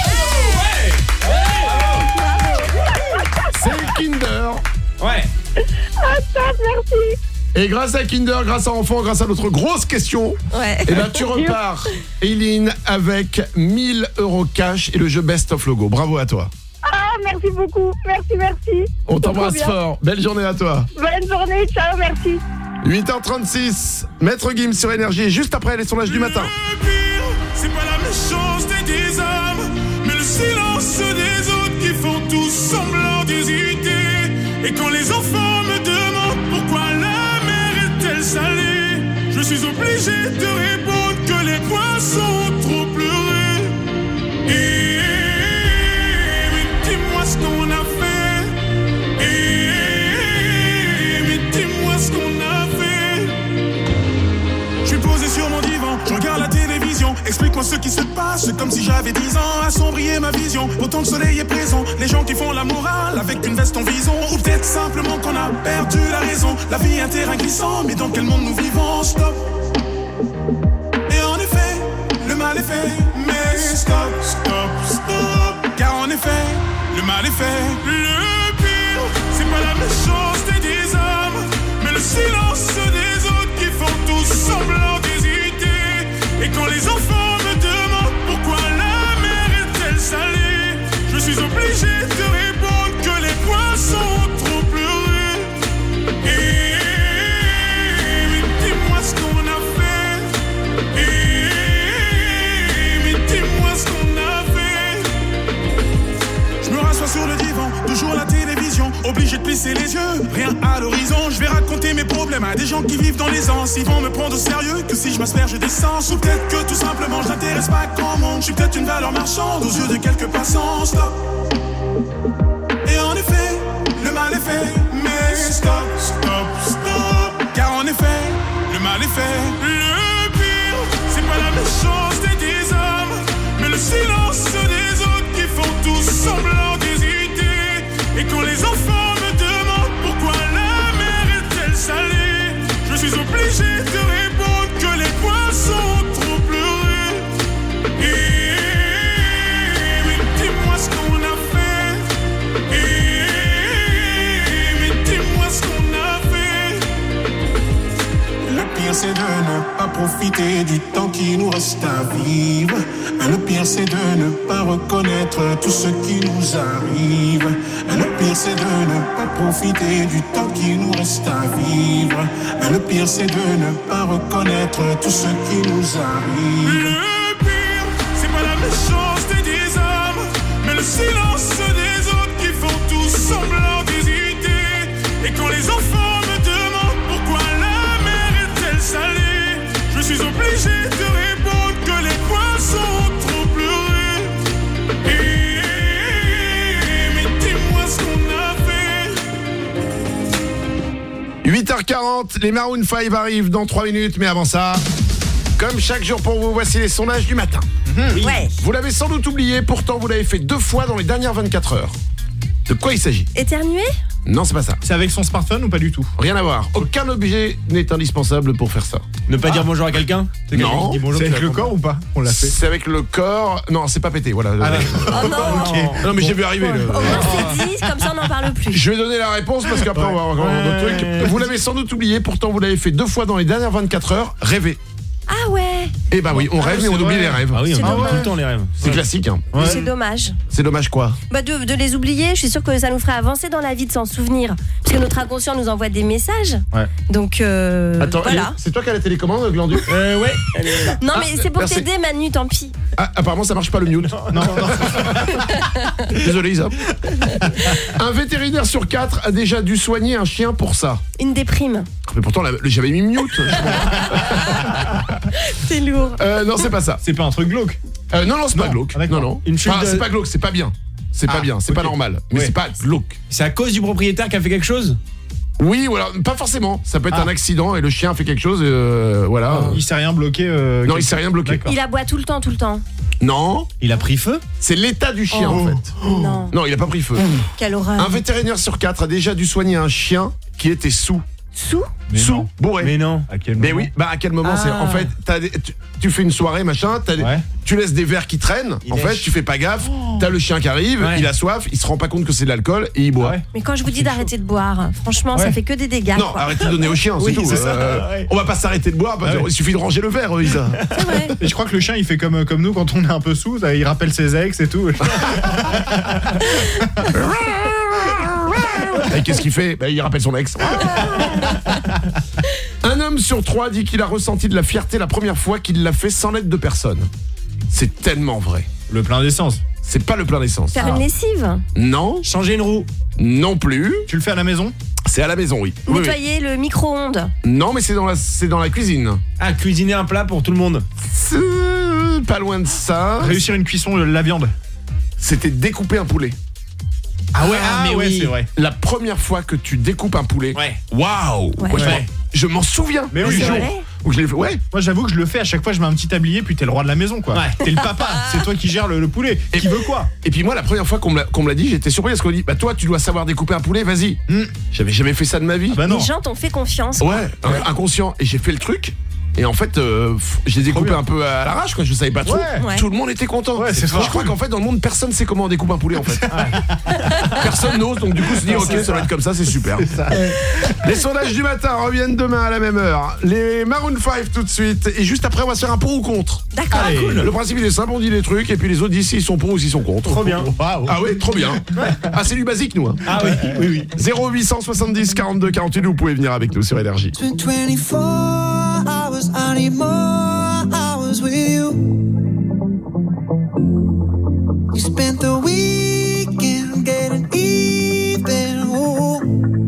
C'est Kinder. Ah, top, merci. Et grâce à Kinder, grâce à Enfant, grâce à notre grosse question, et ben tu repars, Eileen, avec 1000 euros cash et le jeu Best of Logo. Bravo à toi. Ah, merci beaucoup. Merci. On t'embrasse fort. Belle journée à toi. Bonne journée. Ciao, merci. 8h36, Maître Gims sur Énergie, juste après les sondages du matin. Le pire, c'est pas la méchanceté des hommes, mais le silence des autres qui font tous semblant d'hésiter. Et quand les enfants me demandent pourquoi la mer est-elle salée, je suis obligé de répondre que les poissons ont trop pleuré. Mais dis-moi ce qu'on a fait. Mais dis-moi ce qu'on a fait. Je suis posé sur mon divan, je regarde la télévision. Explique-moi ce qui se passe, c'est comme si j'avais 10 ans. Assombrir ma vision, autant le soleil est présent. Les gens qui font la morale avec une veste en vison. Ou peut-être simplement qu'on a perdu la raison. La vie est un terrain glissant, mais dans quel monde nous vivons? Stop. Et en effet, le mal est fait. Mais stop. Car en effet, le mal est fait. Le pire, c'est pas la méchanceté des hommes, mais le silence des autres qui font tous semblant d'hésiter. Et quand les enfants me demandent pourquoi la mer est-elle salée, je suis obligé de répondre que les poissons ont trop pleuré. Mais dis-moi ce qu'on a fait. Mais dis-moi ce qu'on a fait. Je me rassois sur le divan, toujours la télévision, obligé de plisser les yeux, rien à l'horizon. Je vais raconter mes problèmes à des gens qui vivent dans l'aisance. Ils vont me prendre au sérieux que si je m'asperge d'essence. Ou peut-être que tout simplement je n'intéresse pas grand monde. Je suis peut-être une valeur marchande aux yeux de quelques passants. Stop. Et en effet, le mal est fait. Mais stop. Car en effet, le mal est fait. Le pire, c'est pas la méchanceté des hommes, mais le silence des autres qui font tous semblant d'hésiter. Et quand les enfants me demandent pourquoi la mer est-elle salée, je suis obligé de répondre que les poissons ont trop pleuré. Mais dis-moi ce qu'on a fait. Mais dis-moi ce qu'on a fait. Le pire c'est de ne pas profiter du temps qui nous reste à vivre. Le pire c'est de ne pas reconnaître tout ce qui nous arrive. Le pire c'est de ne pas profiter du temps qui nous reste à vivre. Le pire c'est de ne pas reconnaître tout ce qui nous arrive. Le pire, c'est pas la méchanceté des hommes, mais le silence des autres qui font tous semblant d'hésiter. Et quand les enfants me demandent pourquoi la mer est-elle salée, je suis obligé de répondre que les poissons ont trop pleuré. 8h40, les Maroon 5 arrivent dans 3 minutes, mais avant ça, comme chaque jour pour vous, voici les sondages du matin. Oui. Ouais. Vous l'avez sans doute oublié, pourtant vous l'avez fait 2 fois dans les dernières 24 heures. De quoi il s'agit? Éternuer? Non, c'est pas ça. C'est avec son smartphone ou pas du tout? Rien à voir. Aucun objet n'est indispensable pour faire ça. Ne pas dire bonjour à quelqu'un? Non. C'est avec le corps ou pas? On l'a fait. C'est avec le corps. Non, c'est pas pété, voilà. Oh non. Okay. Non, mais j'ai vu arriver. Au moins c'est dit, comme ça on n'en parle plus. Je vais donner la réponse parce qu'après on va avoir encore d'autres trucs. Vous l'avez sans doute oublié, pourtant vous l'avez fait 2 fois dans les dernières 24 heures. Rêver. Ah ouais. Eh ben oui, on rêve mais on oublie les rêves. Ah oui, on oublie tout le temps les rêves. C'est classique. Hein. Ouais. C'est dommage. C'est dommage quoi? Bah de les oublier, je suis sûre que ça nous ferait avancer dans la vie de s'en souvenir. Parce que notre inconscient nous envoie des messages. Ouais. Donc attends, voilà. C'est toi qui as la télécommande, Glandu? Ouais, elle est là. Non mais c'est pour t'aider Manu, tant pis. Ah, apparemment ça marche pas le mute. Non. Désolé Isa. Un vétérinaire sur 4 a déjà dû soigner un chien pour ça. Une déprime. Mais pourtant j'avais mis mute. C'est lourd. Non, c'est pas ça. C'est pas un truc glauque. Non, c'est pas glauque. Non. C'est pas glauque, c'est pas bien. C'est pas bien, c'est pas normal. Mais c'est pas glauque. C'est à cause du propriétaire qui a fait quelque chose? Oui, voilà, pas forcément. Ça peut être un accident et le chien a fait quelque chose. Voilà. Il s'est rien bloqué. Non, il s'est rien bloqué. Il aboie tout le temps. Non. Il a pris feu? C'est l'état du chien en fait. Non, il a pas pris feu. Quelle horreur. Un vétérinaire sur 4 a déjà dû soigner un chien qui était sous. Sous? Bourré. Mais non. À quel moment? Mais oui, à quel moment? C'est en fait, tu fais une soirée machin, tu laisses des verres qui traînent. Tu fais pas gaffe. T'as le chien qui arrive, il a soif, il se rend pas compte que c'est de l'alcool et il boit. Mais quand je vous dis d'arrêter de boire, franchement, ça fait que des dégâts. Non, arrêtez de donner au chien, c'est tout. On va pas s'arrêter de boire, il suffit de ranger le verre, Isa. C'est vrai. Et je crois que le chien il fait comme nous quand on est un peu sous, il rappelle ses ex et tout. Et qu'est-ce qu'il fait? Il rappelle son ex. Un homme sur 3 dit qu'il a ressenti de la fierté la première fois qu'il l'a fait sans l'aide de personne. C'est tellement vrai. Le plein d'essence. C'est pas le plein d'essence. Faire une lessive? Non. Changer une roue? Non plus. Tu le fais à la maison? C'est à la maison, oui. Nettoyer le micro-ondes? Non, mais c'est dans la cuisine. Ah, cuisiner un plat pour tout le monde? Pas loin de ça. Réussir une cuisson de la viande? C'était découper un poulet. Ah ouais, c'est vrai. La première fois que tu découpes un poulet. Ouais. Waouh. Je m'en souviens. Mais oui, du jour où je l'ai fait. Ouais. Moi j'avoue que je le fais à chaque fois, je mets un petit tablier puis t'es le roi de la maison quoi. Ouais. T'es le papa, c'est toi qui gères le poulet. Qui veut quoi? Et puis moi la première fois qu'on me l'a dit, j'étais surpris parce qu'on dit toi tu dois savoir découper un poulet, vas-y. J'avais jamais fait ça de ma vie. Bah non. Les gens t'ont fait confiance. Ouais, inconscient. Et j'ai fait le truc. Et en fait, je les découpé un peu à l'arrache, quoi. Je savais pas trop. Ouais. Tout le monde était content. Ouais, je crois qu'en fait, dans le monde, personne sait comment on découpe un poulet, en fait. Personne n'ose, donc du coup, se dit, ok, ça va être comme ça, c'est super. Les sondages du matin reviennent demain à la même heure. Les Maroon 5 tout de suite. Et juste après, on va se faire un pour ou contre. D'accord. Cool. Le principe, il est simple, on dit des trucs, et puis les autres disent s'ils sont pour ou s'ils sont contre. Trop bien. Wow. Ah oui, trop bien. Ah, c'est du basique, nous. Hein. Ah oui. 0870 42 48, vous pouvez venir avec nous sur Énergie. hours, I need more hours with you. You spent the weekend getting even. Ooh.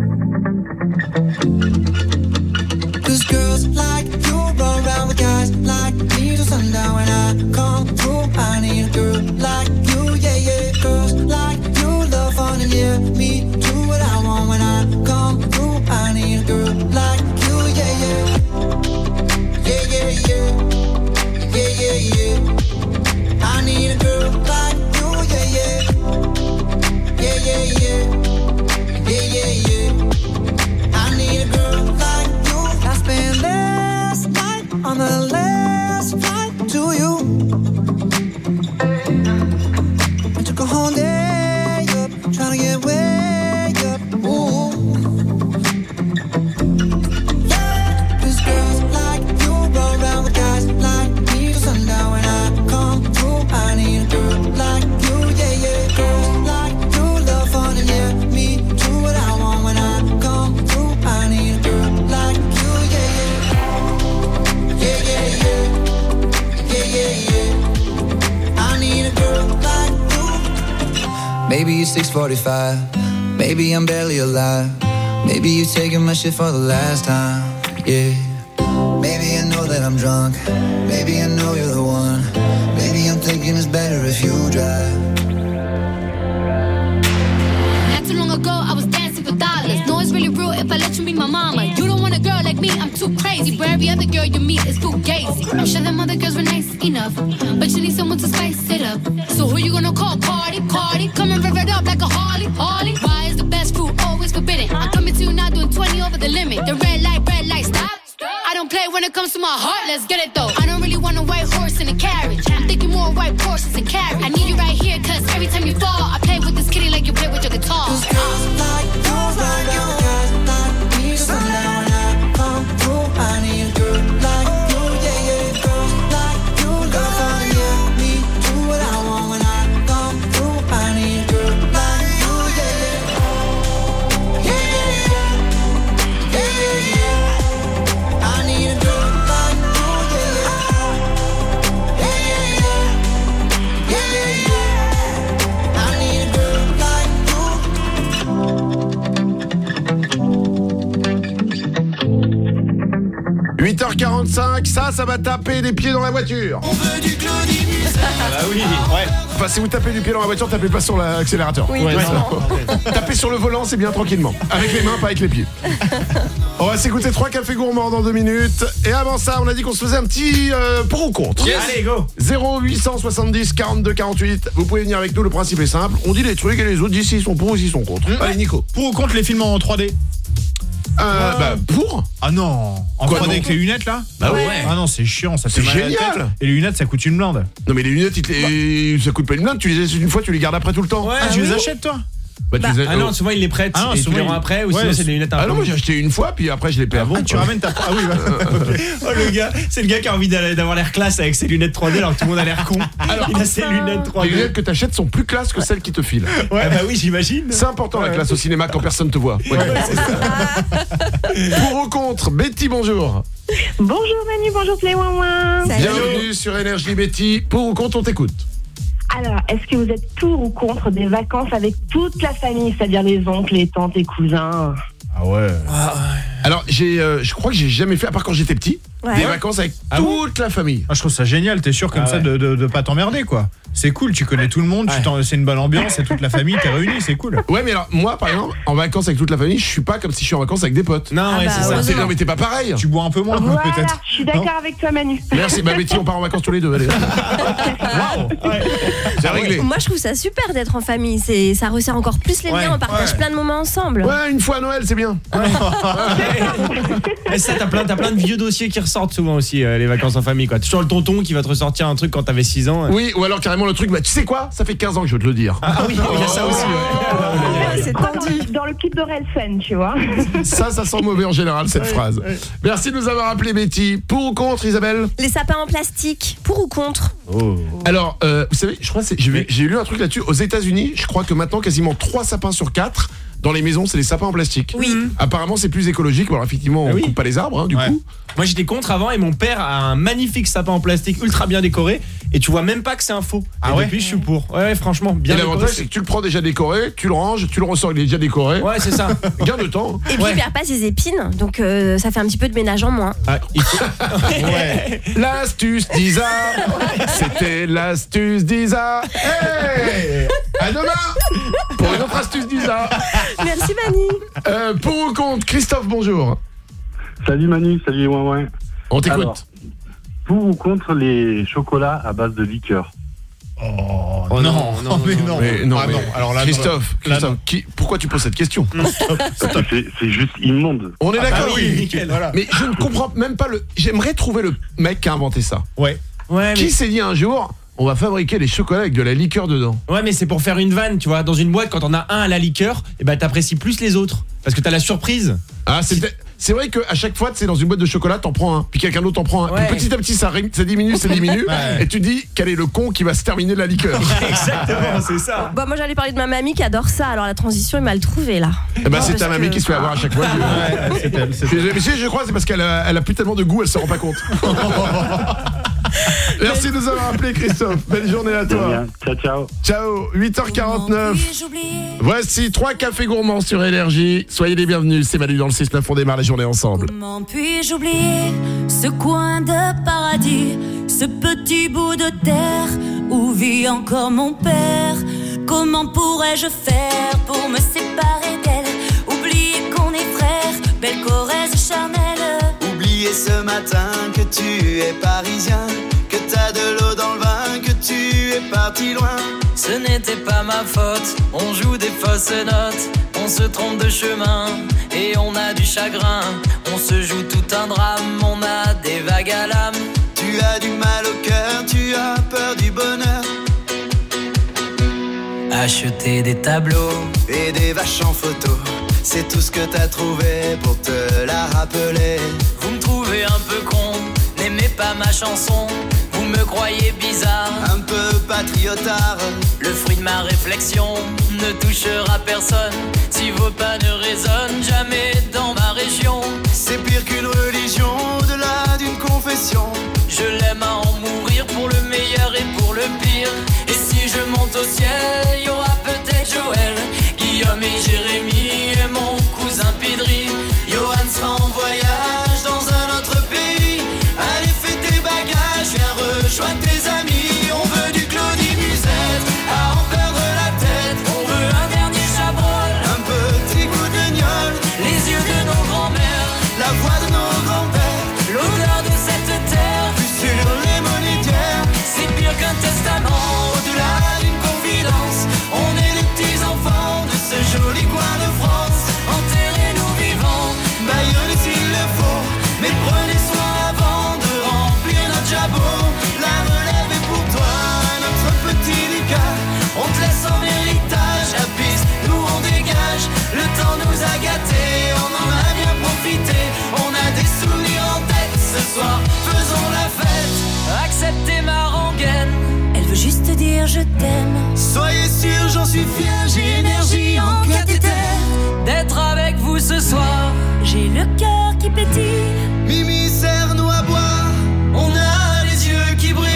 'Cause girls like you run around with guys like me till sundown. When I come through, I need a girl like you, yeah, yeah. Girls like you love fun and yeah, me do what I want. When I come through, I need a girl like you, yeah, yeah. Yeah, yeah, yeah. Yeah, yeah, yeah. I need a girl like you, yeah, yeah. Yeah, yeah, yeah. Yeah, yeah, yeah. I need a girl like you. I spent last night on the last flight to you. I took a whole day up, trying to get way up. Ooh. Maybe it's 6:45, maybe I'm barely alive. Maybe you're taking my shit for the last time, yeah. Maybe I know that I'm drunk, maybe I know you're the one. Maybe I'm thinking it's better if you drive. Not too long ago, I was dancing for dollars. No, it's really real if I let you be my mama. You don't me, I'm too crazy. For every other girl you meet is fugazi. I'm sure them other girls were nice enough, but you need someone to spice it up. So who you gonna call? Cardi, Cardi. Come and rev it up like a Harley, Harley. Why is the best fruit always forbidden? I'm coming to you now doing 20 over the limit. The red light, stop. I don't play when it comes to my heart, let's get it though. I don't really want a white horse in a carriage. I'm thinking more white horses and carriage. I need you right here, cause every time you fall, I play with this kitty like you play with your guitar. Cause girls like you, guys like me, sundown when I come through. I need a girl like you, yeah, yeah. Girls like you, love on yeah. Me do what I want when I come through. I need a girl like you, yeah, yeah. Yeah, yeah, yeah. Yeah, yeah, yeah. I need a girl like you, yeah, yeah. Yeah, yeah, yeah. Yeah, yeah, yeah. I need a girl like you. 8h45, ça va taper des pieds dans la voiture. On veut du Claudie Musard. Ah bah oui, ouais. Enfin, si vous tapez du pied dans la voiture, tapez pas sur l'accélérateur. Oui, ouais, tapez sur le volant, c'est bien tranquillement. Avec les mains, pas avec les pieds. On va s'écouter 3 cafés gourmands dans 2 minutes. Et avant ça, on a dit qu'on se faisait un petit pour ou contre. Yes. Allez, go. 0870 42 48. Vous pouvez venir avec nous, le principe est simple. On dit les trucs et les autres disent s'ils sont pour ou s'ils sont contre. Allez, Nico. Pour ou contre les films en 3D? Bah pour. Ah non. En 3D avec les lunettes là? Bah ouais. Ah non, c'est chiant, ça fait C'est mal à la génial. tête. Et les lunettes, ça coûte une blinde. Non mais les lunettes, ça coûte pas une blinde. Tu les achètes une fois, tu les gardes après tout le temps. Ouais, tu les achètes toi? Ah non, souvent il les prête et tu les rends après ou sinon c'est des lunettes. Ah non, moi j'ai acheté une fois puis après je les paie avant. Ah, tu ramènes ta. Ah oui, Oh le gars, c'est le gars qui a envie d'avoir l'air classe avec ses lunettes 3D alors que tout le monde a l'air con. Alors il a ses lunettes 3D. Les lunettes que t'achètes sont plus classes que celles qui te filent. Ouais, bah oui, j'imagine. C'est important la classe au cinéma quand personne te voit. Ouais, c'est ça. Pour ou contre, Betty, bonjour. Bonjour Manu, bonjour Play Ouin. Bienvenue sur Énergie Betty. Pour ou contre, on t'écoute. Alors, est-ce que vous êtes pour ou contre des vacances avec toute la famille, c'est-à-dire les oncles, les tantes, les cousins? Ah ouais. Alors, je crois que j'ai jamais fait, à part quand j'étais petit, des vacances avec toute la famille. Ah, je trouve ça génial, t'es sûr comme ça de pas t'emmerder quoi. C'est cool, tu connais tout le monde, c'est une bonne ambiance, c'est toute la famille, t'es réunis, c'est cool. Ouais, mais alors, moi par exemple, en vacances avec toute la famille, je suis pas comme si je suis en vacances avec des potes. Non, ouais, c'est ça. Non, mais t'es pas pareil. Tu bois un peu moins peut-être. Je suis d'accord avec toi Manu. Merci, bah Betty, on part en vacances tous les deux, allez. C'est réglé. Moi je trouve ça super d'être en famille, ça resserre encore plus les liens, on partage plein de moments ensemble. Ouais, une fois à Noël, c'est bien. Et ça, t'as plein de vieux dossiers qui ressortent souvent aussi, les vacances en famille quoi. Toujours le tonton qui va te ressortir un truc quand t'avais 6 ans. Oui, ou alors carrément le truc, bah tu sais quoi, ça fait 15 ans que je veux te le dire. Ah oui, il y a ça aussi. C'est tendu. Dans le clip d'Orelsen, tu vois. Ça sent mauvais en général cette phrase. Merci de nous avoir appelé Betty. Pour ou contre, Isabelle? Les sapins en plastique, pour ou contre? Alors, vous savez, je crois que j'ai lu un truc là-dessus. Aux États-Unis, je crois que maintenant quasiment 3 sapins sur 4 dans les maisons, c'est des sapins en plastique. Oui. Apparemment, c'est plus écologique. Alors effectivement, on coupe pas les arbres, du coup. Moi, j'étais contre avant et mon père a un magnifique sapin en plastique ultra bien décoré et tu vois même pas que c'est un faux. Ah et ouais. depuis, je suis pour. Ouais, franchement, bien décoré. L'avantage, c'est que tu le prends déjà décoré, tu le ranges, tu le ressors, il est déjà décoré. Ouais, c'est ça. Gain de temps. Et puis il perd pas ses épines, donc ça fait un petit peu de ménage en moins. Ah, L'astuce d'Isa. C'était l'astuce d'Isa. Hey, à demain pour une autre astuce d'Isa. Merci Manu. Pour ou contre, Christophe, bonjour. Salut Manu, salut Ouin. On t'écoute. Alors, pour ou contre les chocolats à base de liqueur? Oh non. Alors là, Christophe, pourquoi tu poses cette question? C'est juste immonde. On est d'accord, oui, nickel, voilà. Mais je ne comprends même pas J'aimerais trouver le mec qui a inventé ça. Ouais, qui s'est dit un jour, on va fabriquer les chocolats avec de la liqueur dedans. Ouais, mais c'est pour faire une vanne, tu vois. Dans une boîte, quand on a un à la liqueur, et ben t'apprécies plus les autres parce que t'as la surprise. Ah, c'est vrai qu'à chaque fois, c'est dans une boîte de chocolat, t'en prends un, puis quelqu'un d'autre t'en prend un. Ouais. Puis petit à petit, ça diminue, et tu dis quel est le con qui va se terminer de la liqueur. Exactement, c'est ça. Bon, moi j'allais parler de ma mamie qui adore ça, alors la transition il m'a le trouvé là. Eh ben, c'est ta mamie qui se fait avoir à chaque fois. Mais je crois c'est parce qu'elle a plus tellement de goût, elle se rend pas compte. Merci de nous avoir appelé Christophe. Belle journée à toi. Ciao. Ciao. 8h49. Voici 3 cafés gourmands sur Énergie. Soyez les bienvenus. C'est Manu dans le 6-9. On démarre la journée ensemble. Comment puis-je oublier ce coin de paradis, ce petit bout de terre où vit encore mon père? Comment pourrais-je faire pour me séparer d'elle? Oublier qu'on est frères, belle Corrèze charnelle. Et ce matin que tu es parisien, que t'as de l'eau dans le vin, que tu es parti loin. Ce n'était pas ma faute, on joue des fausses notes, on se trompe de chemin et on a du chagrin. On se joue tout un drame, on a des vagues à l'âme. Tu as du mal au cœur, tu as peur du bonheur. Acheter des tableaux et des vaches en photo, c'est tout ce que t'as trouvé pour te la rappeler. Vous me trouvez un peu con, n'aimez pas ma chanson. Vous me croyez bizarre, un peu patriotard. Le fruit de ma réflexion ne touchera personne. Si vos pas ne résonnent jamais dans ma région. C'est pire qu'une religion, au-delà d'une confession. Je l'aime à en mourir pour le meilleur et pour le pire. Et si je monte au ciel, il y aura peut-être Joël, Guillaume et Jérémy et mon cousin Pidri. Johan sera en voyage dans un autre pays. Allez fais tes bagages, viens rejoindre tes amis. On veut du Claudie Musette, à en perdre la tête. On veut un dernier chabrol, un petit coup de gnôle. Les yeux de nos grands-mères, la voix de nos grands-pères, l'odeur de cette terre, vue sur les monétaires. C'est pire qu'un testament, au-delà d'une confidence. On est les petits enfants de ce joli coin de France. Enterrez-nous vivants, baillonnez s'il le faut, mais prenez soin avant de remplir notre jabot. La relève est pour toi, notre petit Lucas. On te laisse en héritage, la piste, nous on dégage. Le temps nous a gâtés, on en a bien profité. On a des souvenirs en tête, ce soir faisons la fête. Acceptez ma rengaine, elle veut juste dire je t'aime. Soyez sûr, j'en suis fier, j'ai énergie en cathéter. D'être avec vous ce soir, j'ai le cœur qui pétille. Mimi, serre-nous à boire, on a les yeux qui brillent.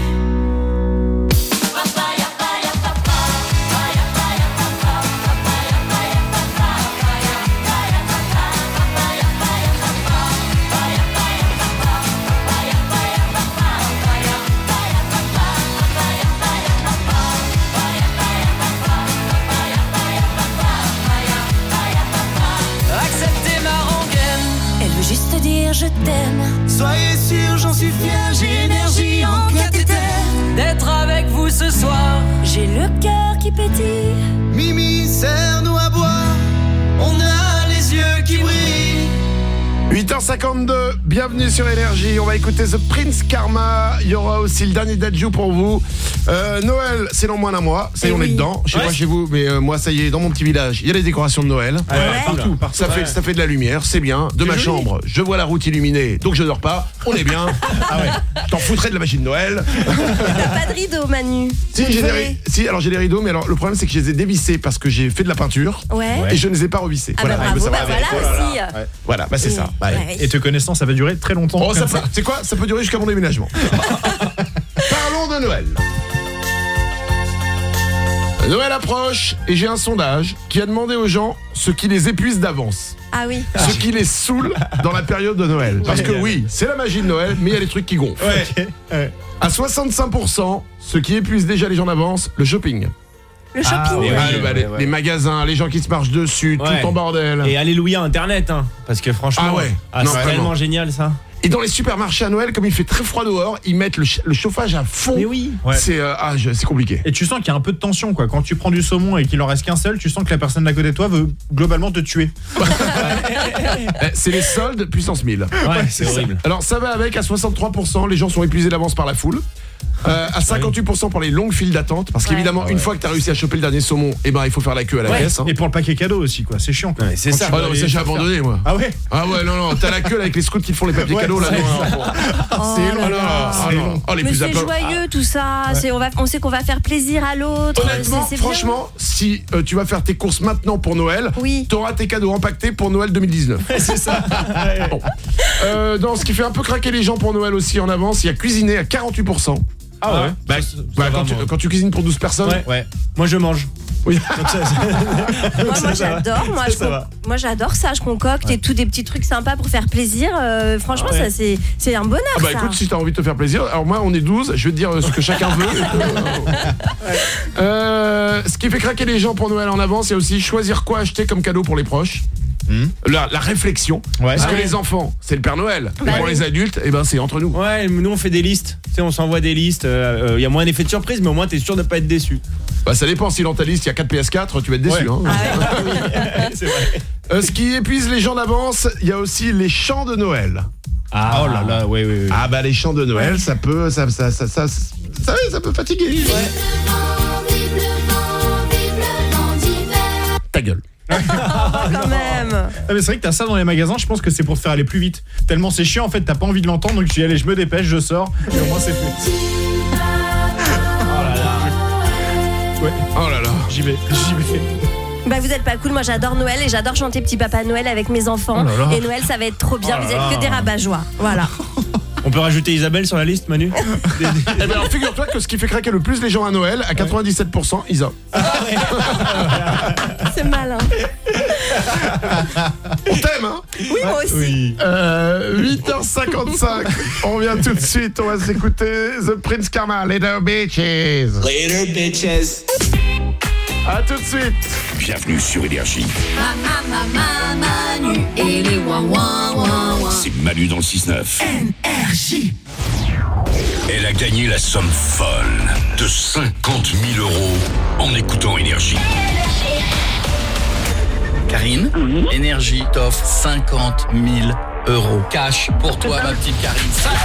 acceptez ma rengaine. Elle veut juste dire je t'aime. Soyez sûr, j'en suis fier, j'ai énergie en cathéter. D'être avec vous ce soir, j'ai le cœur qui pétille. Mimi, serre-nous à boire, on a les yeux qui brillent. 8h52, bienvenue sur Énergie. On va écouter The Prince Karma. Il y aura aussi le dernier Dadju pour vous. Noël, c'est dans moins d'un mois. Ça y est, on est dedans. Je sais pas chez vous, mais moi, ça y est, dans mon petit village, il y a les décorations de Noël. Partout. Ça fait de la lumière, c'est bien. De ma chambre, je vois la route illuminée, donc je dors pas. On est bien. Je t'en foutrais de la machine de Noël. T'as pas de rideaux, Manu? Si, j'ai des rideaux, mais alors le problème, c'est que je les ai dévissés parce que j'ai fait de la peinture. Et je ne les ai pas revissés. Ah bah bravo, aussi. Voilà, c'est ça. Et te connaissant, ça va durer très longtemps. Oh, c'est quoi? Ça peut durer jusqu'à mon déménagement. Parlons de Noël. Noël approche et j'ai un sondage qui a demandé aux gens ce qui les épuise d'avance. Ah oui. Ce qui les saoule dans la période de Noël. Parce que oui, c'est la magie de Noël, mais il y a des trucs qui gonflent. À 65%, ce qui épuise déjà les gens d'avance, le shopping. Le shopping. Les magasins, les gens qui se marchent dessus, tout en bordel. Et alléluia Internet, hein, parce que franchement, c'est tellement génial ça. Et dans les supermarchés à Noël, comme il fait très froid dehors, ils mettent le chauffage à fond. Mais oui. C'est compliqué. Et tu sens qu'il y a un peu de tension, quoi. Quand tu prends du saumon et qu'il en reste qu'un seul, tu sens que la personne d'à côté de toi veut globalement te tuer. C'est les soldes puissance 1000. Ouais, c'est horrible. Alors ça va avec, à 63%, les gens sont épuisés d'avance par la foule. À 58% pour les longues files d'attente, parce qu'évidemment une fois que tu as réussi à choper le dernier saumon, il faut faire la queue à la caisse. Et pour le paquet cadeau aussi, quoi. C'est chiant, quoi. C'est ça. Non, mais ça j'ai abandonné, moi. Ah ouais. Non, t'as la queue avec les scouts qui te font les papiers cadeaux là. C'est long. Mais c'est joyeux tout ça. On sait qu'on va faire plaisir à l'autre. Honnêtement, franchement, si tu vas faire tes courses maintenant pour Noël, t'auras tes cadeaux empaquetés pour Noël 2019. C'est ça. Bon. Dans ce qui fait un peu craquer les gens pour Noël aussi en avance, il y a cuisiner à 48%. Ah ouais. Quand tu cuisines pour 12 personnes. Ouais. Moi je mange. Oui. Moi j'adore. Moi j'adore ça. Je concocte et tout des petits trucs sympas pour faire plaisir. Franchement, ça c'est un bonheur. Ça. Écoute, si t'as envie de te faire plaisir, alors moi on est 12. Je vais te dire ce que chacun veut. Ce qui fait craquer les gens pour Noël en avance, c'est aussi choisir quoi acheter comme cadeau pour les proches. la réflexion. Parce que les enfants, c'est le Père Noël. Et pour les adultes, c'est entre nous. Ouais, nous on fait des listes. Tu sais, on s'envoie des listes. Il y a moins d'effet de surprise, mais au moins t'es sûr de pas être déçu. Ça dépend. Si dans ta liste il y a 4 PS4, tu vas être déçu. C'est vrai. Ce qui épuise les gens d'avance, il y a aussi les chants de Noël. Oh là là, oui. Les chants de Noël, ça peut fatiguer. Ta gueule. Quand même. Mais c'est vrai que t'as ça dans les magasins, je pense que c'est pour te faire aller plus vite. Tellement c'est chiant en fait, t'as pas envie de l'entendre, donc je dis allez, je me dépêche, je sors, et au moins c'est fait. Oh là là. J'y vais. Vous êtes pas cool, moi j'adore Noël et j'adore chanter Petit Papa Noël avec mes enfants. Et Noël ça va être trop bien, vous êtes que des rabat-joie. Voilà. On peut rajouter Isabelle sur la liste, Manu? Alors figure-toi que ce qui fait craquer le plus les gens à Noël, à 97%, Isa. C'est malin. On t'aime, hein? Oui, moi aussi. 8h55. On revient tout de suite. On va s'écouter The Prince Karma, Later Bitches. Later bitches. A tout de suite. Bienvenue sur Énergie. Manu et les ouin-ouin-ouin-ouin. C'est Manu dans le 6-9. Énergie. Elle a gagné la somme folle de 50 000 € en écoutant Énergie. Karine, Énergie t'offre 50 000 € cash pour toi, ma petite Karine. 50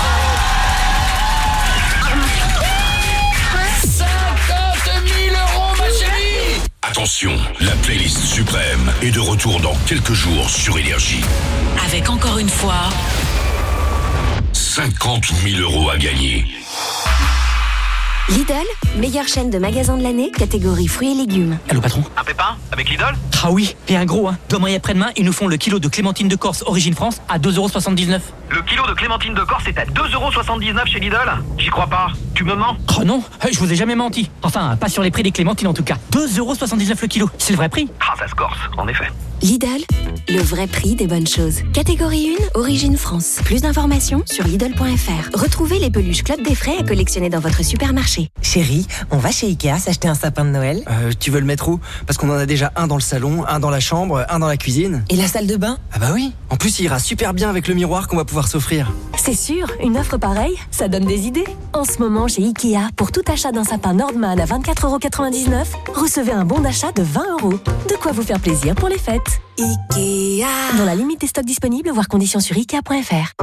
000 €, ma chérie. Attention, la playlist suprême est de retour dans quelques jours sur Énergie. Avec encore une fois 50 000 € à gagner. Lidl, meilleure chaîne de magasins de l'année, catégorie fruits et légumes. Allô patron? Un pépin avec Lidl? Ah oui, et un gros, hein. Demain et après-demain, ils nous font le kilo de clémentine de Corse origine France à 2,79 €. Le kilo de clémentine de Corse est à 2,79 € chez Lidl? J'y crois pas. Tu me mens? Oh non, je vous ai jamais menti. Enfin, pas sur les prix des clémentines en tout cas. 2,79 € le kilo, c'est le vrai prix. Ah, ça se corse, en effet. Lidl, le vrai prix des bonnes choses. Catégorie 1, origine France. Plus d'informations sur Lidl.fr. Retrouvez les peluches Club des Frais à collectionner dans votre supermarché. Chérie, on va chez Ikea s'acheter un sapin de Noël. Tu veux le mettre où? Parce qu'on en a déjà un dans le salon, un dans la chambre, un dans la cuisine. Et la salle de bain? Ah bah oui. En plus, il ira super bien avec le miroir qu'on va pouvoir s'offrir. C'est sûr, une offre pareille, ça donne des idées. En ce moment, chez Ikea, pour tout achat d'un sapin Nordman à 24,99 €, recevez un bon d'achat de 20 €. De quoi vous faire plaisir pour les fêtes. Ikea. Dans la limite des stocks disponibles, voir conditions sur Ikea.fr.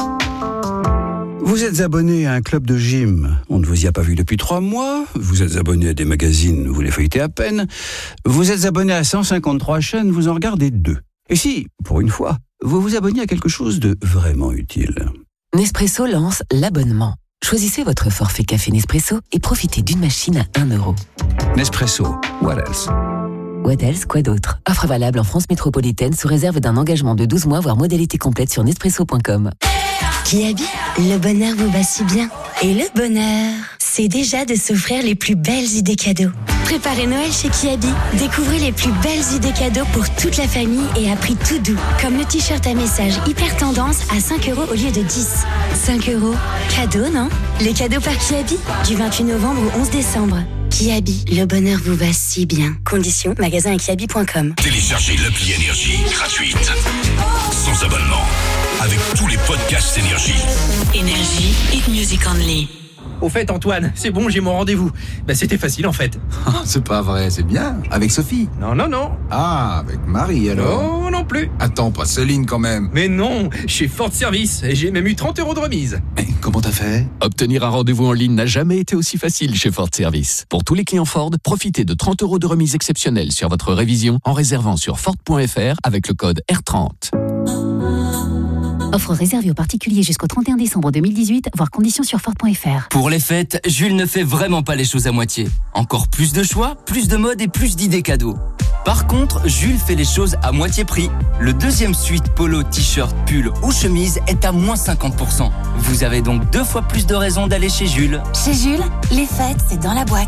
Vous êtes abonné à un club de gym, on ne vous y a pas vu depuis 3 mois, vous êtes abonné à des magazines, vous les feuilletez à peine, vous êtes abonné à 153 chaînes, vous en regardez 2. Et si, pour une fois, vous vous abonnez à quelque chose de vraiment utile. Nespresso lance l'abonnement. Choisissez votre forfait café Nespresso et profitez d'une machine à 1 €. Nespresso, what else? What else, quoi d'autre? Offre valable en France métropolitaine sous réserve d'un engagement de 12 mois, voire modalité complète sur Nespresso.com. Kiabi, le bonheur vous va si bien. Et le bonheur, c'est déjà de s'offrir les plus belles idées cadeaux. Préparez Noël chez Kiabi. Découvrez les plus belles idées cadeaux pour toute la famille et à prix tout doux. Comme le t-shirt à message hyper tendance à 5 € au lieu de 10. 5 €, cadeau, non? Les cadeaux par Kiabi, du 28 novembre au 11 décembre. Kiabi, le bonheur vous va si bien. Conditions, magasin et kiabi.com. Téléchargez l'appli Énergie gratuite, sans abonnement, avec tous les podcasts Énergie. Énergie, hit music only. Au fait, Antoine, c'est bon, j'ai mon rendez-vous. C'était facile en fait. C'est pas vrai, c'est bien. Avec Sophie? Non. Ah, avec Marie alors? Non plus. Attends, pas Céline quand même. Mais non, chez Ford Service, et j'ai même eu 30 € de remise. Et comment t'as fait? Obtenir un rendez-vous en ligne n'a jamais été aussi facile chez Ford Service. Pour tous les clients Ford, profitez de 30 € de remise exceptionnelle sur votre révision en réservant sur Ford.fr avec le code R30. Offre réservée aux particuliers jusqu'au 31 décembre 2018, voir conditions sur Ford.fr. Pour les fêtes, Jules ne fait vraiment pas les choses à moitié. Encore plus de choix, plus de mode et plus d'idées cadeaux. Par contre, Jules fait les choses à moitié prix. Le deuxième suite polo, t-shirt, pull ou chemise est à moins 50%. Vous avez donc 2 fois plus de raisons d'aller chez Jules. Chez Jules, les fêtes, c'est dans la boîte.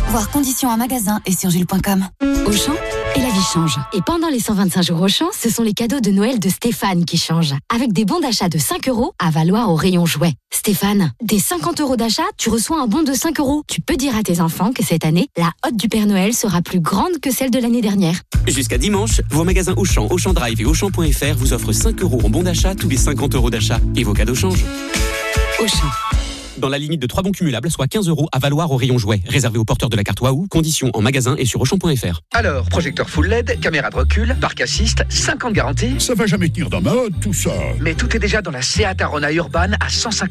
Voir conditions en magasin et sur jules.com. Auchan, et la vie change. Et pendant les 125 jours Auchan, ce sont les cadeaux de Noël de Stéphane qui changent. Avec des bons d'achat de 5 € à valoir au rayon jouets. Stéphane, dès 50 € d'achat, tu reçois un bon de 5 €. Tu peux dire à tes enfants que cette année, la hotte du Père Noël sera plus grande que celle de l'année dernière. Jusqu'à dimanche, vos magasins Auchan, Auchan Drive et Auchan.fr vous offrent 5 € en bon d'achat tous les 50 € d'achat. Et vos cadeaux changent. Auchan. Dans la limite de 3 bons cumulables, soit 15 € à valoir au rayon jouets. Réservé aux porteurs de la carte Waouh. Conditions en magasin et sur Auchan.fr. Alors, projecteur full LED, caméra de recul, parc assist, 5 ans de garantie. Ça va jamais tenir dans ma hotte, tout ça. Mais tout est déjà dans la Seat Arona Urban à 150